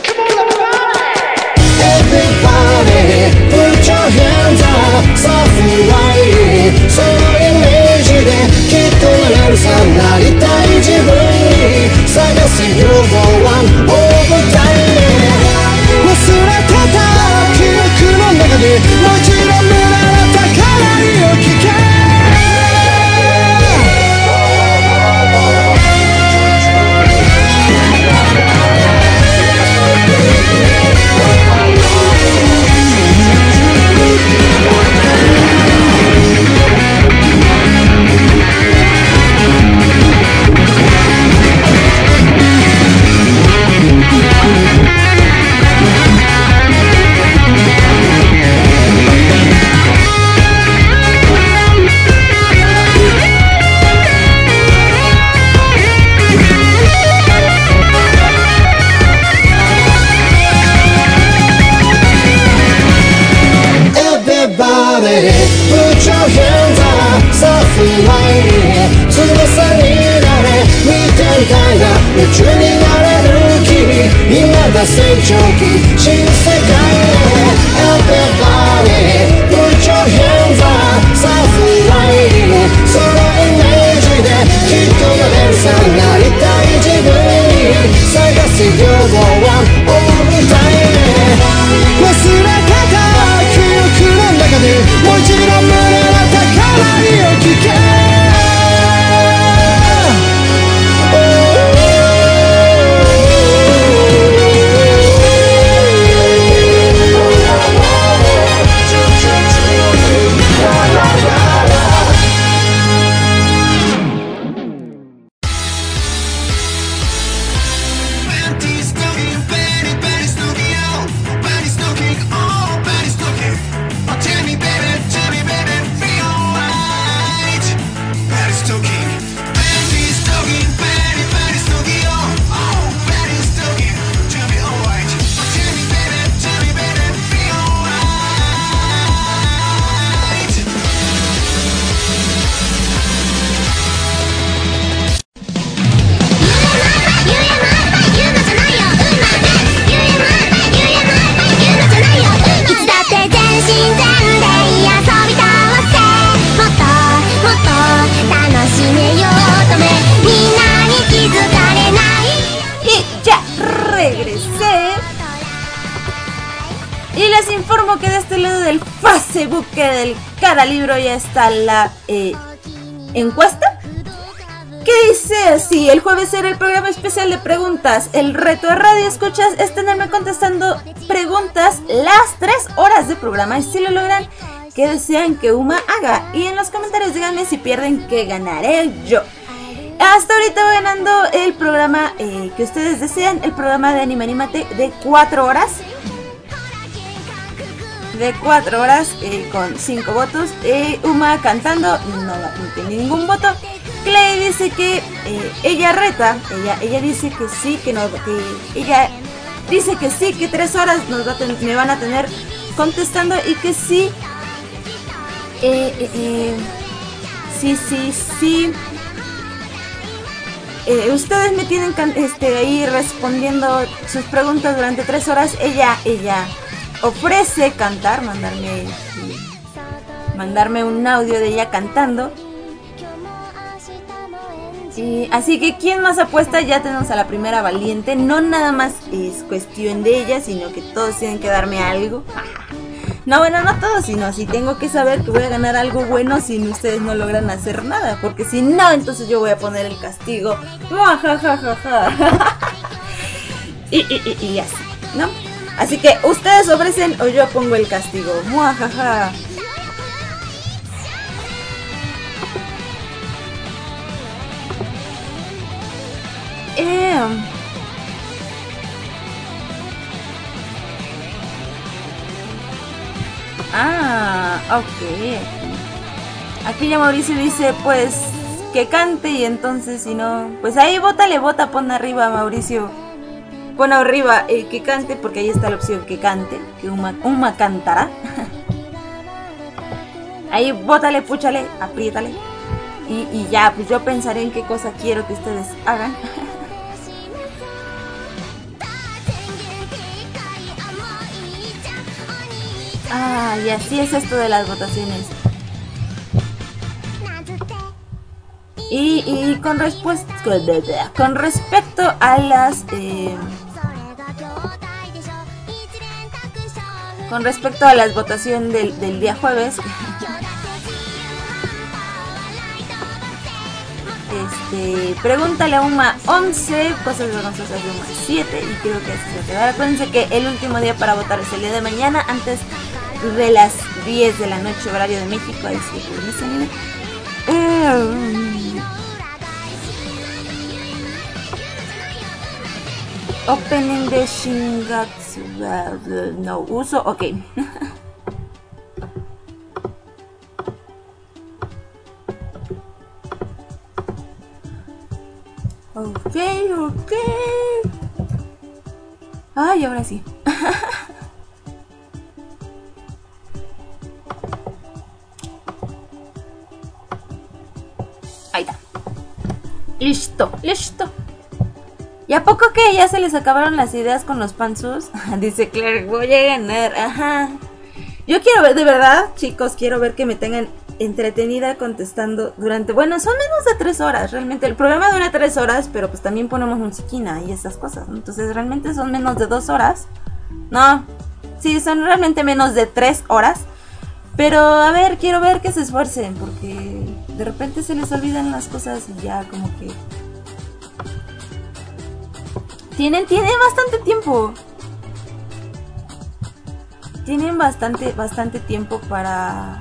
Everybody put your hands up さあフライそのイメージできっとなれるさなりたい自分に探す You're the one all the time 忘れてた記憶の中でもう一度見られたからいを聞けPut your hands up さあフライ翼になれ見てみたいな夢中になれる君今が成長期新世界へ Everybody Put your hands up さあフライそのイメージできっとなれるさなりたい自分に探す You're the one all the time 忘れてた記憶の中でもう一度胸の高鳴りを聞け informo que de este lado del Facebook del cada libro ya está la encuesta que dice así: el jueves era el programa especial de preguntas. El reto de radio escuchas es tenerme contestando preguntas las 3 horas de programa, y si lo logran, ¿qué desean que Uma haga? Y en los comentarios díganme si pierden, que ganaré yo. Hasta ahorita va ganando el programa que ustedes desean, el programa de Anime Animate de 4 horas. De 4 horas con 5 votos. Uma cantando, no tiene ningún voto. Clay dice que ella reta, ella dice que sí, que no, que ella dice que sí, que 3 horas me van a tener contestando, y que sí, sí. ustedes me tienen ahí respondiendo sus preguntas durante 3 horas. Ella ofrece cantar, mandarme un audio de ella cantando. Así que ¿quién más apuesta? Ya tenemos a la primera valiente. No nada más es cuestión de ella, sino que todos tienen que darme algo. No, bueno, no todos, sino si tengo que saber que voy a ganar algo bueno si ustedes no logran hacer nada. Porque si no, entonces yo voy a poner el castigo. Y así, ¿no? Así que ustedes ofrecen o yo pongo el castigo. Muajaja. Ok. Aquí ya Mauricio dice, pues, que cante y entonces si no... Pues ahí vota, pon arriba, Mauricio. Pon arriba que cante, porque ahí está la opción que cante, que Uma cantará. Ahí bótale, púchale, apriétale. Y ya, pues yo pensaré en qué cosa quiero que ustedes hagan. Y así es esto de las votaciones. Y con respecto a las con respecto a las votaciones del día jueves, pregúntale a Uma 11, cosas vergonzosas de Uma 7, y creo que así se va a quedar. Acuérdense que el último día para votar es el día de mañana, antes de las 10 de la noche, horario de México. Ahí sí que dicen. Opening de Shingatsu no uso, ok. Ok. Ay, ahora sí. Ahí está. Listo. ¿Y a poco que ya se les acabaron las ideas con los pantsus? Dice Claire, voy a ganar. Ajá. Yo quiero ver, de verdad, chicos, quiero ver que me tengan entretenida contestando durante... Bueno, son menos de 3 horas, realmente. El programa dura 3 horas, pero pues también ponemos musiquina y esas cosas, ¿no? Entonces realmente son menos de 2 horas. No, sí, son realmente menos de 3 horas. Pero, a ver, quiero ver que se esfuercen, porque de repente se les olvidan las cosas y ya como que... Tienen bastante tiempo. Tienen bastante tiempo para...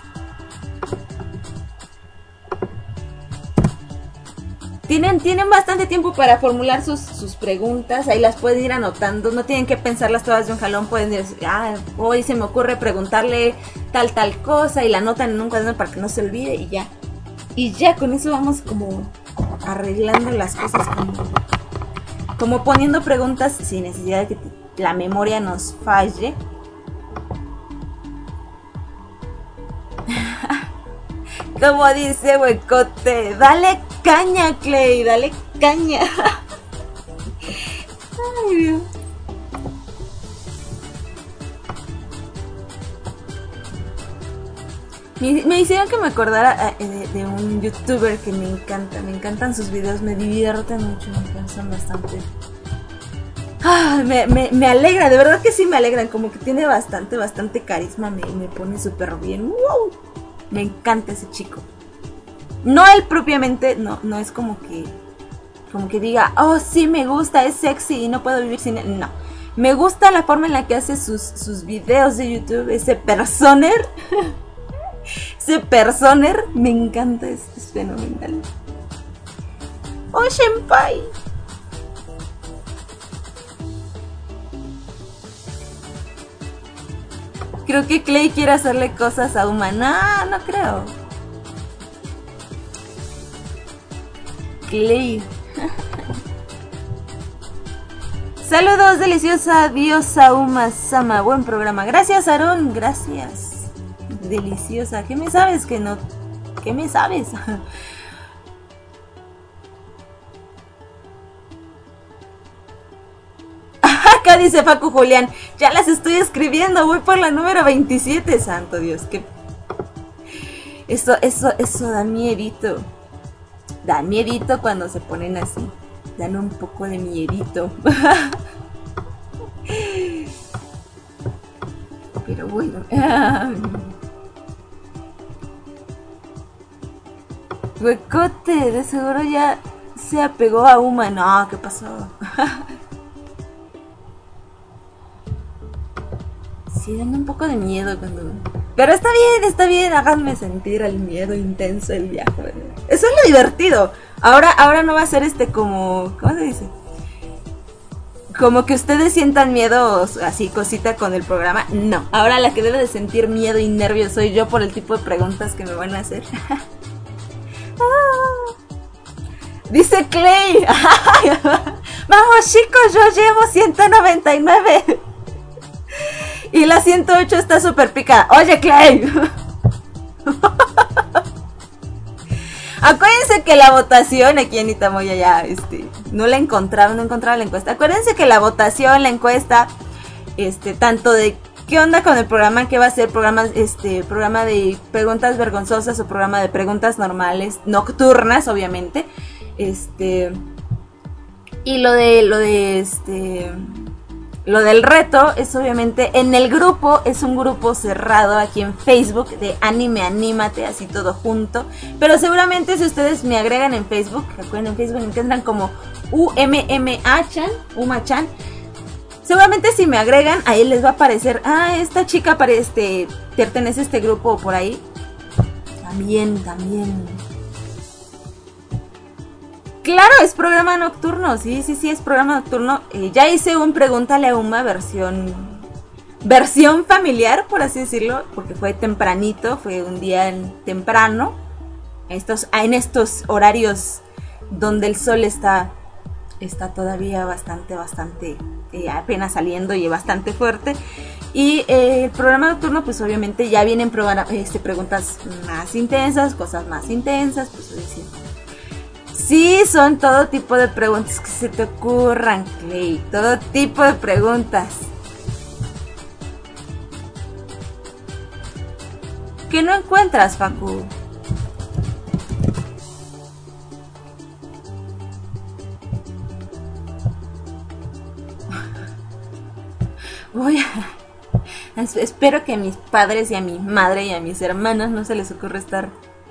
Tienen bastante tiempo para formular sus preguntas. Ahí las pueden ir anotando. No tienen que pensarlas todas de un jalón. Pueden decir, hoy se me ocurre preguntarle tal cosa. Y la anotan en un cuaderno para que no se olvide y ya. Y ya con eso vamos como arreglando las cosas. Como poniendo preguntas sin necesidad de que la memoria nos falle. Como dice Huecote, dale caña, Clay, dale caña. Ay, Dios. Me hicieron que me acordara de un youtuber que me encantan sus videos, me divierten mucho, me cansan bastante. Me alegra, de verdad que sí me alegran, como que tiene bastante carisma, me pone súper bien. ¡Wow! Me encanta ese chico. No él propiamente, no es como que diga, oh sí me gusta, es sexy y no puedo vivir sin él. No, me gusta la forma en la que hace sus videos de YouTube, ese personer. Ese personer me encanta, es fenomenal. Oh, Senpai. Creo que Clay quiere hacerle cosas a Uma. No creo. Clay. Saludos, deliciosa diosa Uma-sama. Buen programa. Gracias, Aaron. Gracias. Deliciosa. ¿Qué me sabes que no? ¿Qué me sabes? Acá dice Facu Julián, ya las estoy escribiendo, voy por la número 27, santo Dios, que eso da miedito. Da miedito cuando se ponen así. Dan un poco de miedito. Pero bueno. Huecote, de seguro ya se apegó a Uma. No, ¿qué pasó? Sí, dan un poco de miedo cuando... Pero está bien, háganme sentir el miedo intenso el viaje. Eso es lo divertido. Ahora no va a ser como... ¿Cómo se dice? Como que ustedes sientan miedo así, cosita con el programa. No, ahora la que debe de sentir miedo y nervios soy yo por el tipo de preguntas que me van a hacer. Dice Clay. Vamos chicos, yo llevo 199. Y la 108 está súper pica. Oye, Clay. Acuérdense que la votación aquí en Itamoya ya, no encontraba la encuesta. Acuérdense que la votación, la encuesta, tanto de qué onda con el programa, qué va a ser, programa de preguntas vergonzosas o programa de preguntas normales, nocturnas, obviamente. Y lo del reto es obviamente en el grupo, es un grupo cerrado aquí en Facebook de Anime Anímate, así todo junto. Pero seguramente si ustedes me agregan en Facebook, recuerden en Facebook encuentran como UMMA-chan, Uma-chan. Seguramente si me agregan, ahí les va a aparecer, esta chica pertenece a este grupo por ahí. También. Claro, es programa nocturno, sí, es programa nocturno. Ya hice un Pregúntale a Uma versión familiar, por así decirlo, porque fue tempranito, fue un día temprano, en estos horarios donde el sol está todavía bastante, apenas saliendo y bastante fuerte. Y el programa nocturno, pues obviamente ya vienen preguntas más intensas, cosas más intensas, pues decir. Sí, son todo tipo de preguntas que se te ocurran, Clay. Todo tipo de preguntas. ¿Qué no encuentras, Facu? Espero que a mis padres y a mi madre y a mis hermanas no se les ocurra estar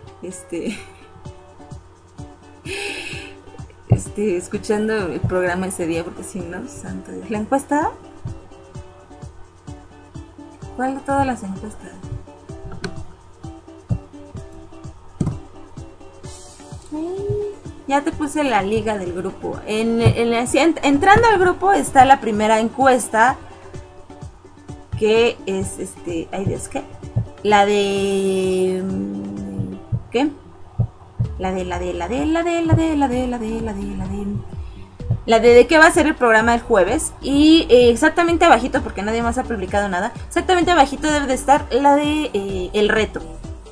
escuchando el programa ese día, porque si no, santo Dios. ¿La encuesta? ¿Cuál de todas las encuestas? Ya te puse la liga del grupo. Entrando al grupo está la primera encuesta, que es ay Dios, ¿qué? La de ¿qué? La de qué va a ser el programa el jueves. Y exactamente abajito, porque nadie más ha publicado nada, exactamente abajito debe de estar la de el reto.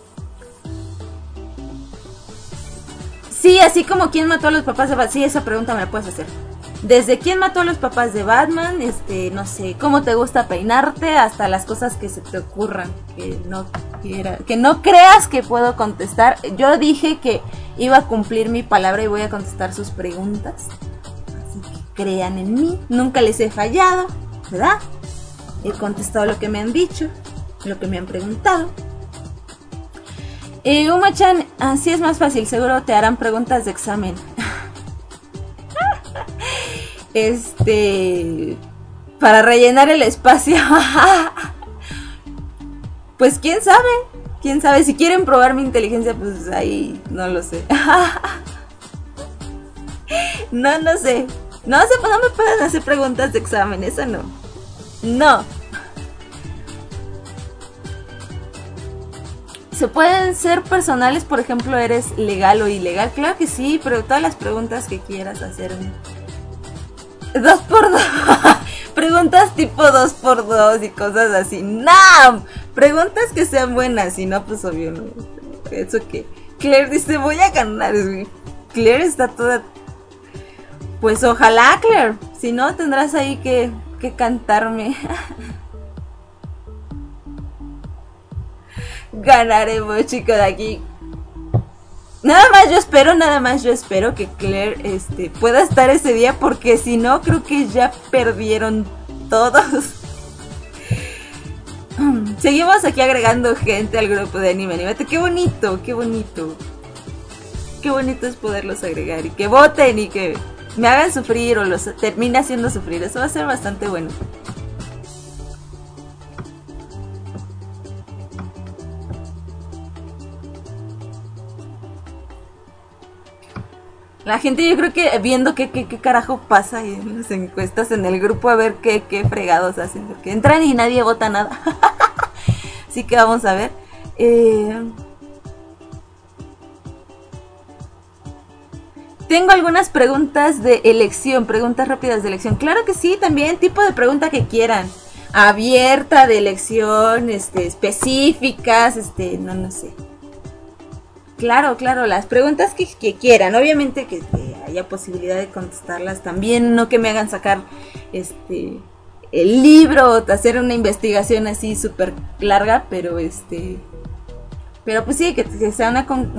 Sí, así como quién mató a los papás de Batman. Sí, esa pregunta me la puedes hacer. Desde quién mató a los papás de Batman, no sé, cómo te gusta peinarte, hasta las cosas que se te ocurran, que no creas que puedo contestar. Yo dije que iba a cumplir mi palabra y voy a contestar sus preguntas. Así que crean en mí, nunca les he fallado, ¿verdad? He contestado lo que me han dicho, lo que me han preguntado. Uma-chan, así es más fácil, seguro te harán preguntas de examen. Para rellenar el espacio. Pues quién sabe, si quieren probar mi inteligencia, pues ahí no lo sé. No sé, no me pueden hacer preguntas de examen, eso no. ¿Se pueden ser personales? Por ejemplo, ¿eres legal o ilegal? Claro que sí, pero todas las preguntas que quieras hacer. 2x2. Preguntas tipo 2x2 y cosas así. ¡No! Preguntas que sean buenas. Si no, pues obvio no. Eso que Claire dice, voy a ganar. Claire está toda... Pues ojalá, Claire. Si no, tendrás ahí que que cantarme. Ganaremos, chicos, de aquí. Nada más yo espero que Claire pueda estar ese día, porque si no, creo que ya perdieron todos. Seguimos aquí agregando gente al grupo de Anime Animate. Qué bonito, qué bonito. Qué bonito es poderlos agregar y que voten y que me hagan sufrir o los termine haciendo sufrir. Eso va a ser bastante bueno. La gente, yo creo que viendo qué carajo pasa en las encuestas en el grupo, a ver qué fregados hacen, porque entran y nadie vota nada. Así que vamos a ver. Tengo algunas preguntas de elección, preguntas rápidas de elección. Claro que sí, también tipo de pregunta que quieran. Abierta, de elección, específicas, no sé. Claro, las preguntas que quieran. Obviamente que haya posibilidad de contestarlas también. No que me hagan sacar el libro o hacer una investigación así súper larga. Pero pero pues sí, que sea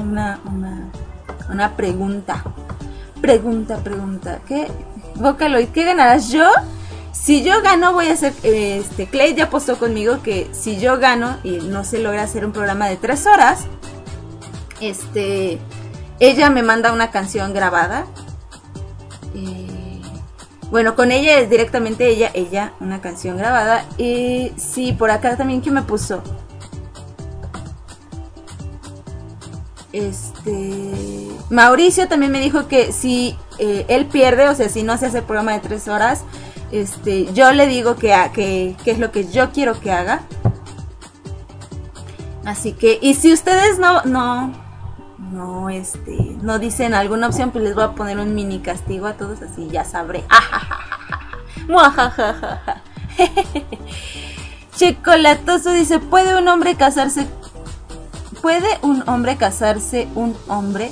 una pregunta. Pregunta. ¿Qué? Vocaloid, ¿qué ganarás? Yo, si yo gano, voy a hacer. Clay ya apostó conmigo que si yo gano y no se logra hacer un programa de 3 horas. Ella me manda una canción grabada. Bueno, con ella es directamente ella una canción grabada. Y sí, por acá también, ¿quién me puso? Mauricio también me dijo que si él pierde, o sea, si no se hace el programa de 3 horas, yo le digo que es lo que yo quiero que haga. Así que, y si ustedes no dicen alguna opción, pues les voy a poner un mini castigo a todos, así ya sabré. Chocolatoso dice, ¿puede un hombre casarse un hombre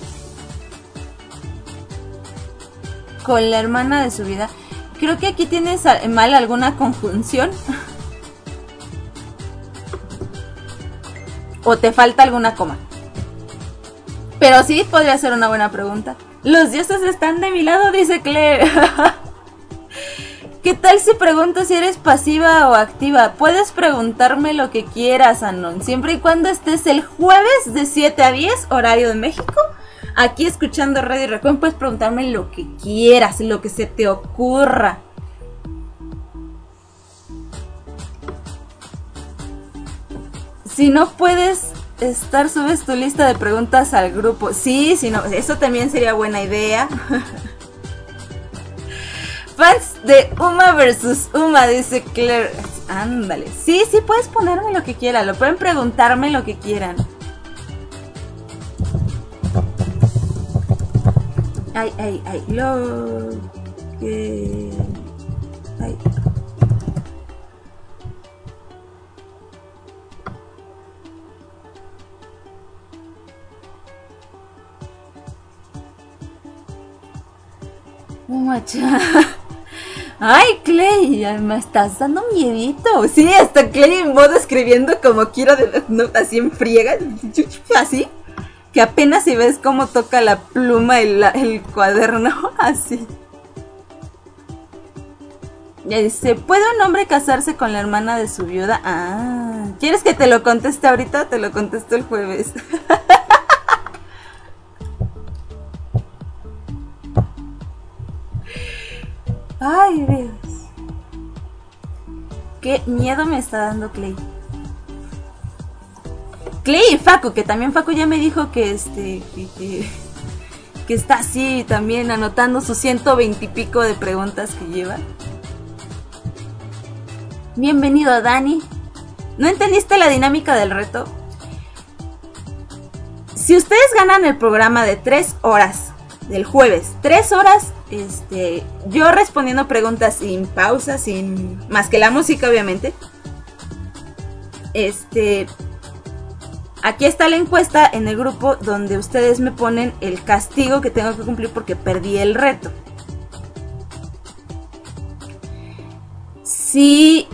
con la hermana de su vida? Creo que aquí tienes mal alguna conjunción. O te falta alguna coma. Pero sí, podría ser una buena pregunta. Los dioses están de mi lado, dice Claire. ¿Qué tal si pregunto si eres pasiva o activa? Puedes preguntarme lo que quieras, Anon, siempre y cuando estés el jueves de 7 a 10, horario de México, aquí escuchando Radio Raccoon. Puedes preguntarme lo que quieras, lo que se te ocurra. Si no puedes estar, subes tu lista de preguntas al grupo. Sí, si no, eso también sería buena idea. Fans de Uma versus Uma, dice Claire. Ándale. Sí, puedes ponerme lo que quieran. Lo pueden preguntarme lo que quieran. Ay. Lo que... Ay. Macha. Ay, Clay, ya me estás dando miedito. Sí, hasta Clay en modo escribiendo como quiero, así en friega, así, que apenas si ves cómo toca la pluma el cuaderno, así. Ya dice, ¿puede un hombre casarse con la hermana de su viuda? Ah, ¿quieres que te lo conteste ahorita o te lo contesto el jueves? Ay, Dios. Qué miedo me está dando Clay. Clay y Facu, que también Facu ya me dijo que que está así también anotando sus 120 y pico de preguntas que lleva. Bienvenido, Dani. ¿No entendiste la dinámica del reto? Si ustedes ganan el programa de 3 horas del jueves, 3 horas, yo respondiendo preguntas sin pausa, sin más que la música, obviamente. Aquí está la encuesta en el grupo donde ustedes me ponen el castigo que tengo que cumplir porque perdí el reto. si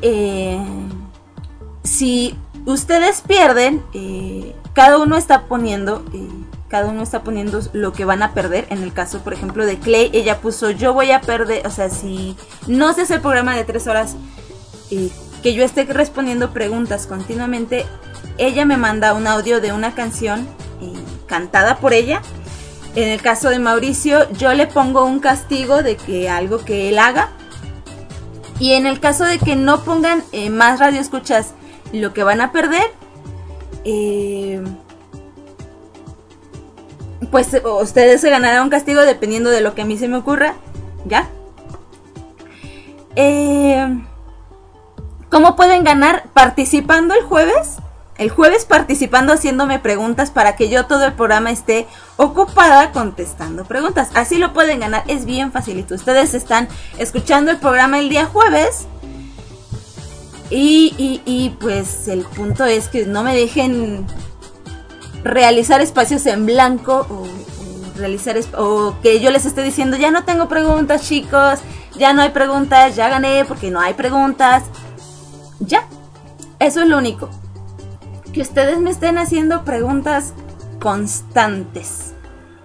ustedes pierden, cada uno está poniendo lo que van a perder. En el caso, por ejemplo, de Clay, ella puso: yo voy a perder, o sea, si no se hace el programa de 3 horas, que yo esté respondiendo preguntas continuamente, ella me manda un audio de una canción cantada por ella. En el caso de Mauricio, yo le pongo un castigo de que algo que él haga. Y en el caso de que no pongan más radioescuchas lo que van a perder, pues ustedes se ganarán un castigo dependiendo de lo que a mí se me ocurra. ¿Ya? ¿Cómo pueden ganar? Participando el jueves. El jueves participando, haciéndome preguntas para que yo todo el programa esté ocupada contestando preguntas. Así lo pueden ganar, es bien facilito. Ustedes están escuchando el programa el día jueves. Y pues el punto es que no me dejen realizar espacios en blanco o que yo les esté diciendo: ya no tengo preguntas, chicos, ya no hay preguntas, ya gané porque no hay preguntas. Ya, eso es lo único. Que ustedes me estén haciendo preguntas constantes.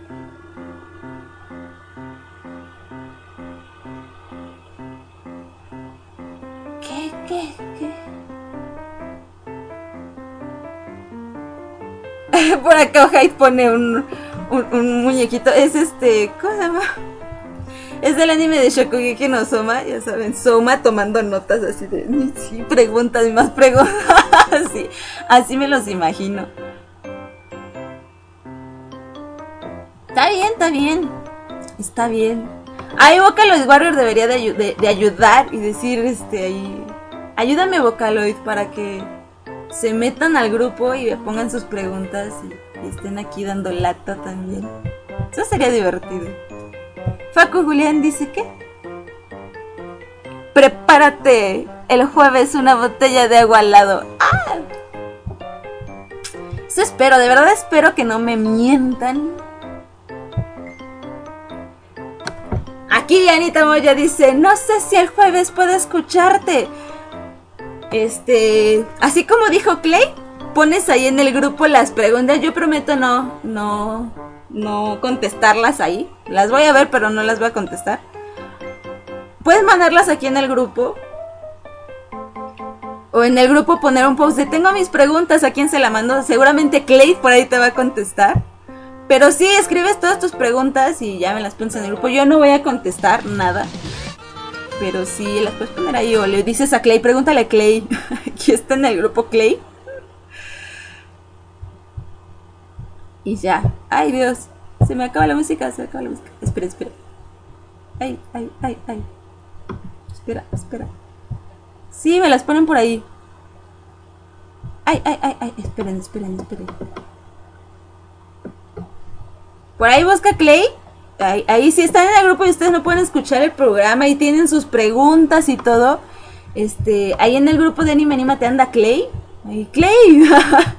¿Qué? Por acá Ojai pone un muñequito. Es ¿cómo se llama? Es del anime de Shokugeki no Soma, ya saben, Soma tomando notas así de, sí, preguntas y más preguntas, sí, así me los imagino. Está bien. Ahí Vocaloid Warrior debería de ayudar y decir, ahí, ayúdame Vocaloid para que se metan al grupo y me pongan sus preguntas y estén aquí dando lata también. Eso sería divertido. Facu Julián dice: ¿qué? Prepárate el jueves una botella de agua al lado. ¡Ah! Eso espero, de verdad espero que no me mientan. Aquí Anita Moya dice: no sé si el jueves puedo escucharte. Así como dijo Clay, pones ahí en el grupo las preguntas. Yo prometo no contestarlas ahí. Las voy a ver, pero no las voy a contestar. Puedes mandarlas aquí en el grupo. O en el grupo poner un post de: tengo mis preguntas, ¿a quién se la mando? Seguramente Clay por ahí te va a contestar. Pero sí, escribes todas tus preguntas y ya me las pones en el grupo. Yo no voy a contestar nada, pero sí las puedes poner ahí. O le dices a Clay: pregúntale a Clay. Aquí está en el grupo Clay. Y ya. Ay, Dios. Se me acaba la música. Espera. Ay. Espera. Sí, me las ponen por ahí. Ay. Esperen. Por ahí busca Clay. Ahí sí están en el grupo y ustedes no pueden escuchar el programa y tienen sus preguntas y todo. Ahí en el grupo de Anime Anímate anda Clay. Ahí, Clay.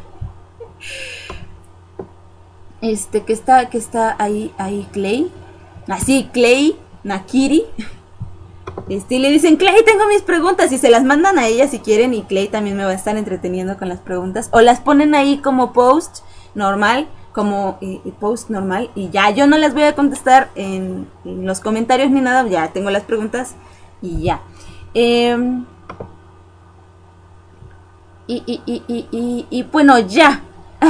Que está ahí Clay. Así, Clay, Nakiri. Y le dicen: Clay, tengo mis preguntas, y se las mandan a ella si quieren, y Clay también me va a estar entreteniendo con las preguntas. O las ponen ahí como post normal, y ya, yo no las voy a contestar en los comentarios ni nada, ya tengo las preguntas y ya. Bueno, ya.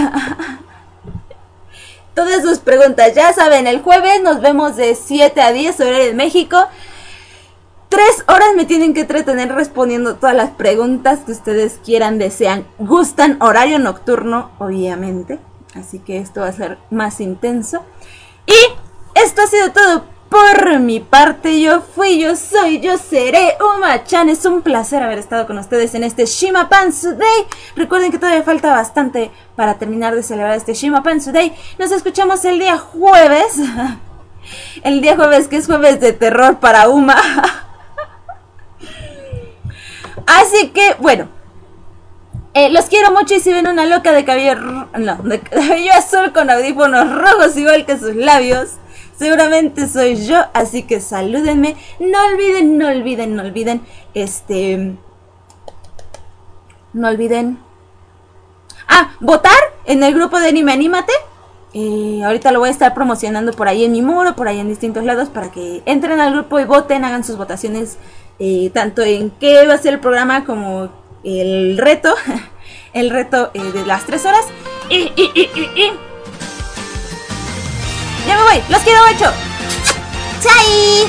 Todas sus preguntas, ya saben, el jueves nos vemos de 7 a 10 horario de México. 3 horas me tienen que entretener respondiendo todas las preguntas que ustedes quieran, desean, gustan, horario nocturno, obviamente. Así que esto va a ser más intenso. Y esto ha sido todo por mi parte. Yo fui, yo soy, yo seré Uma-chan. Es un placer haber estado con ustedes en este Shima Pantsu Day. Recuerden que todavía falta bastante para terminar de celebrar este Shima Pantsu Day. Nos escuchamos el día jueves. El día jueves, que es jueves de terror para Uma. Así que, bueno, los quiero mucho, y si ven una loca de cabello azul con audífonos rojos igual que sus labios, seguramente soy yo, así que salúdenme. No olviden, no olviden votar en el grupo de Anime Anímate. Ahorita lo voy a estar promocionando por ahí en mi muro, por ahí en distintos lados, para que entren al grupo y voten, hagan sus votaciones, tanto en qué va a ser el programa como el reto, el reto de las 3 horas. Ya me voy, los quiero mucho. ¡Chai!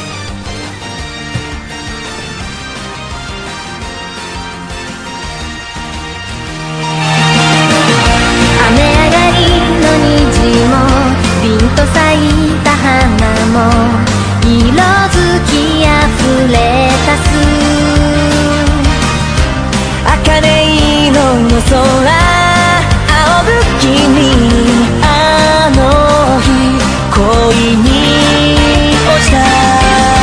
凛と咲いた花も色づきあふれたす茜色の空仰ぐ君あの日恋に落ちた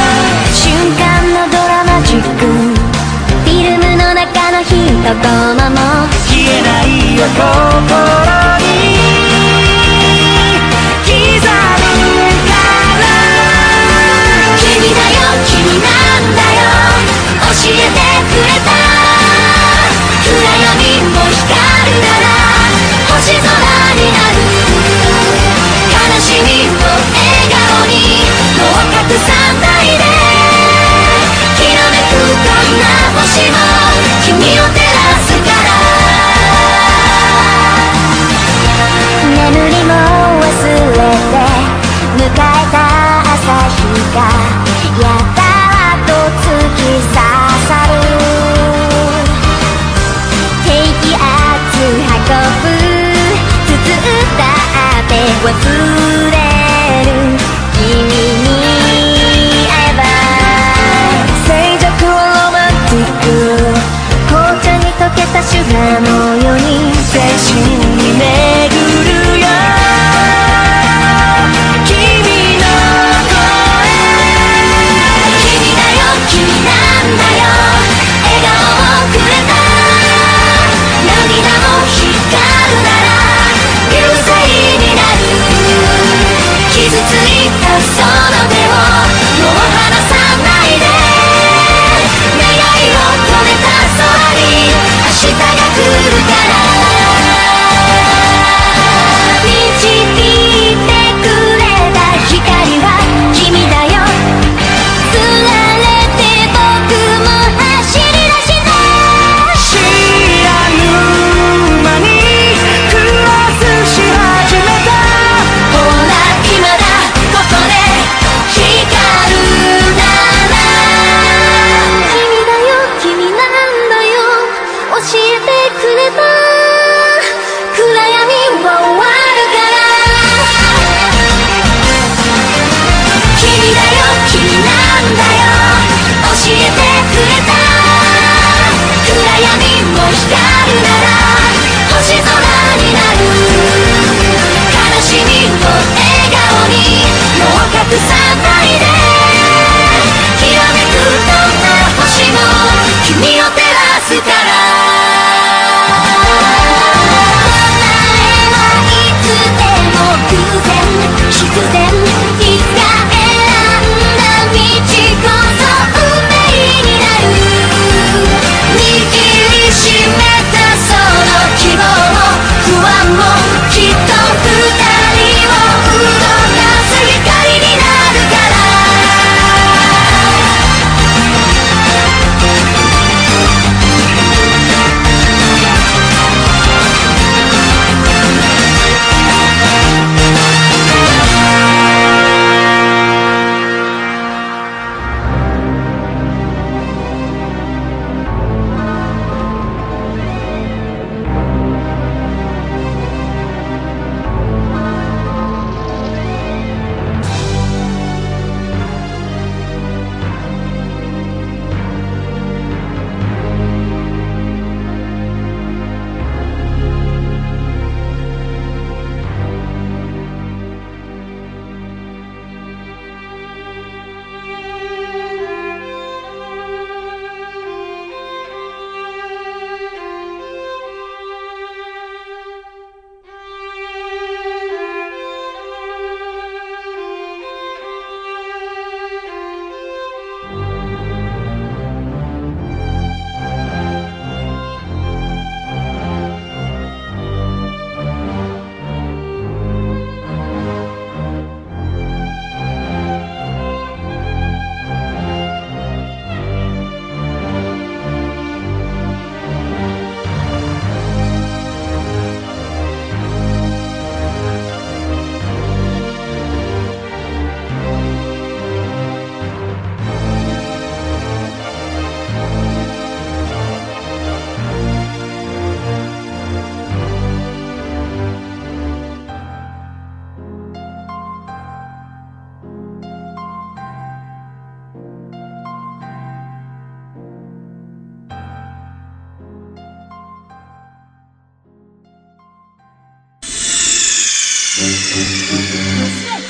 Suelta.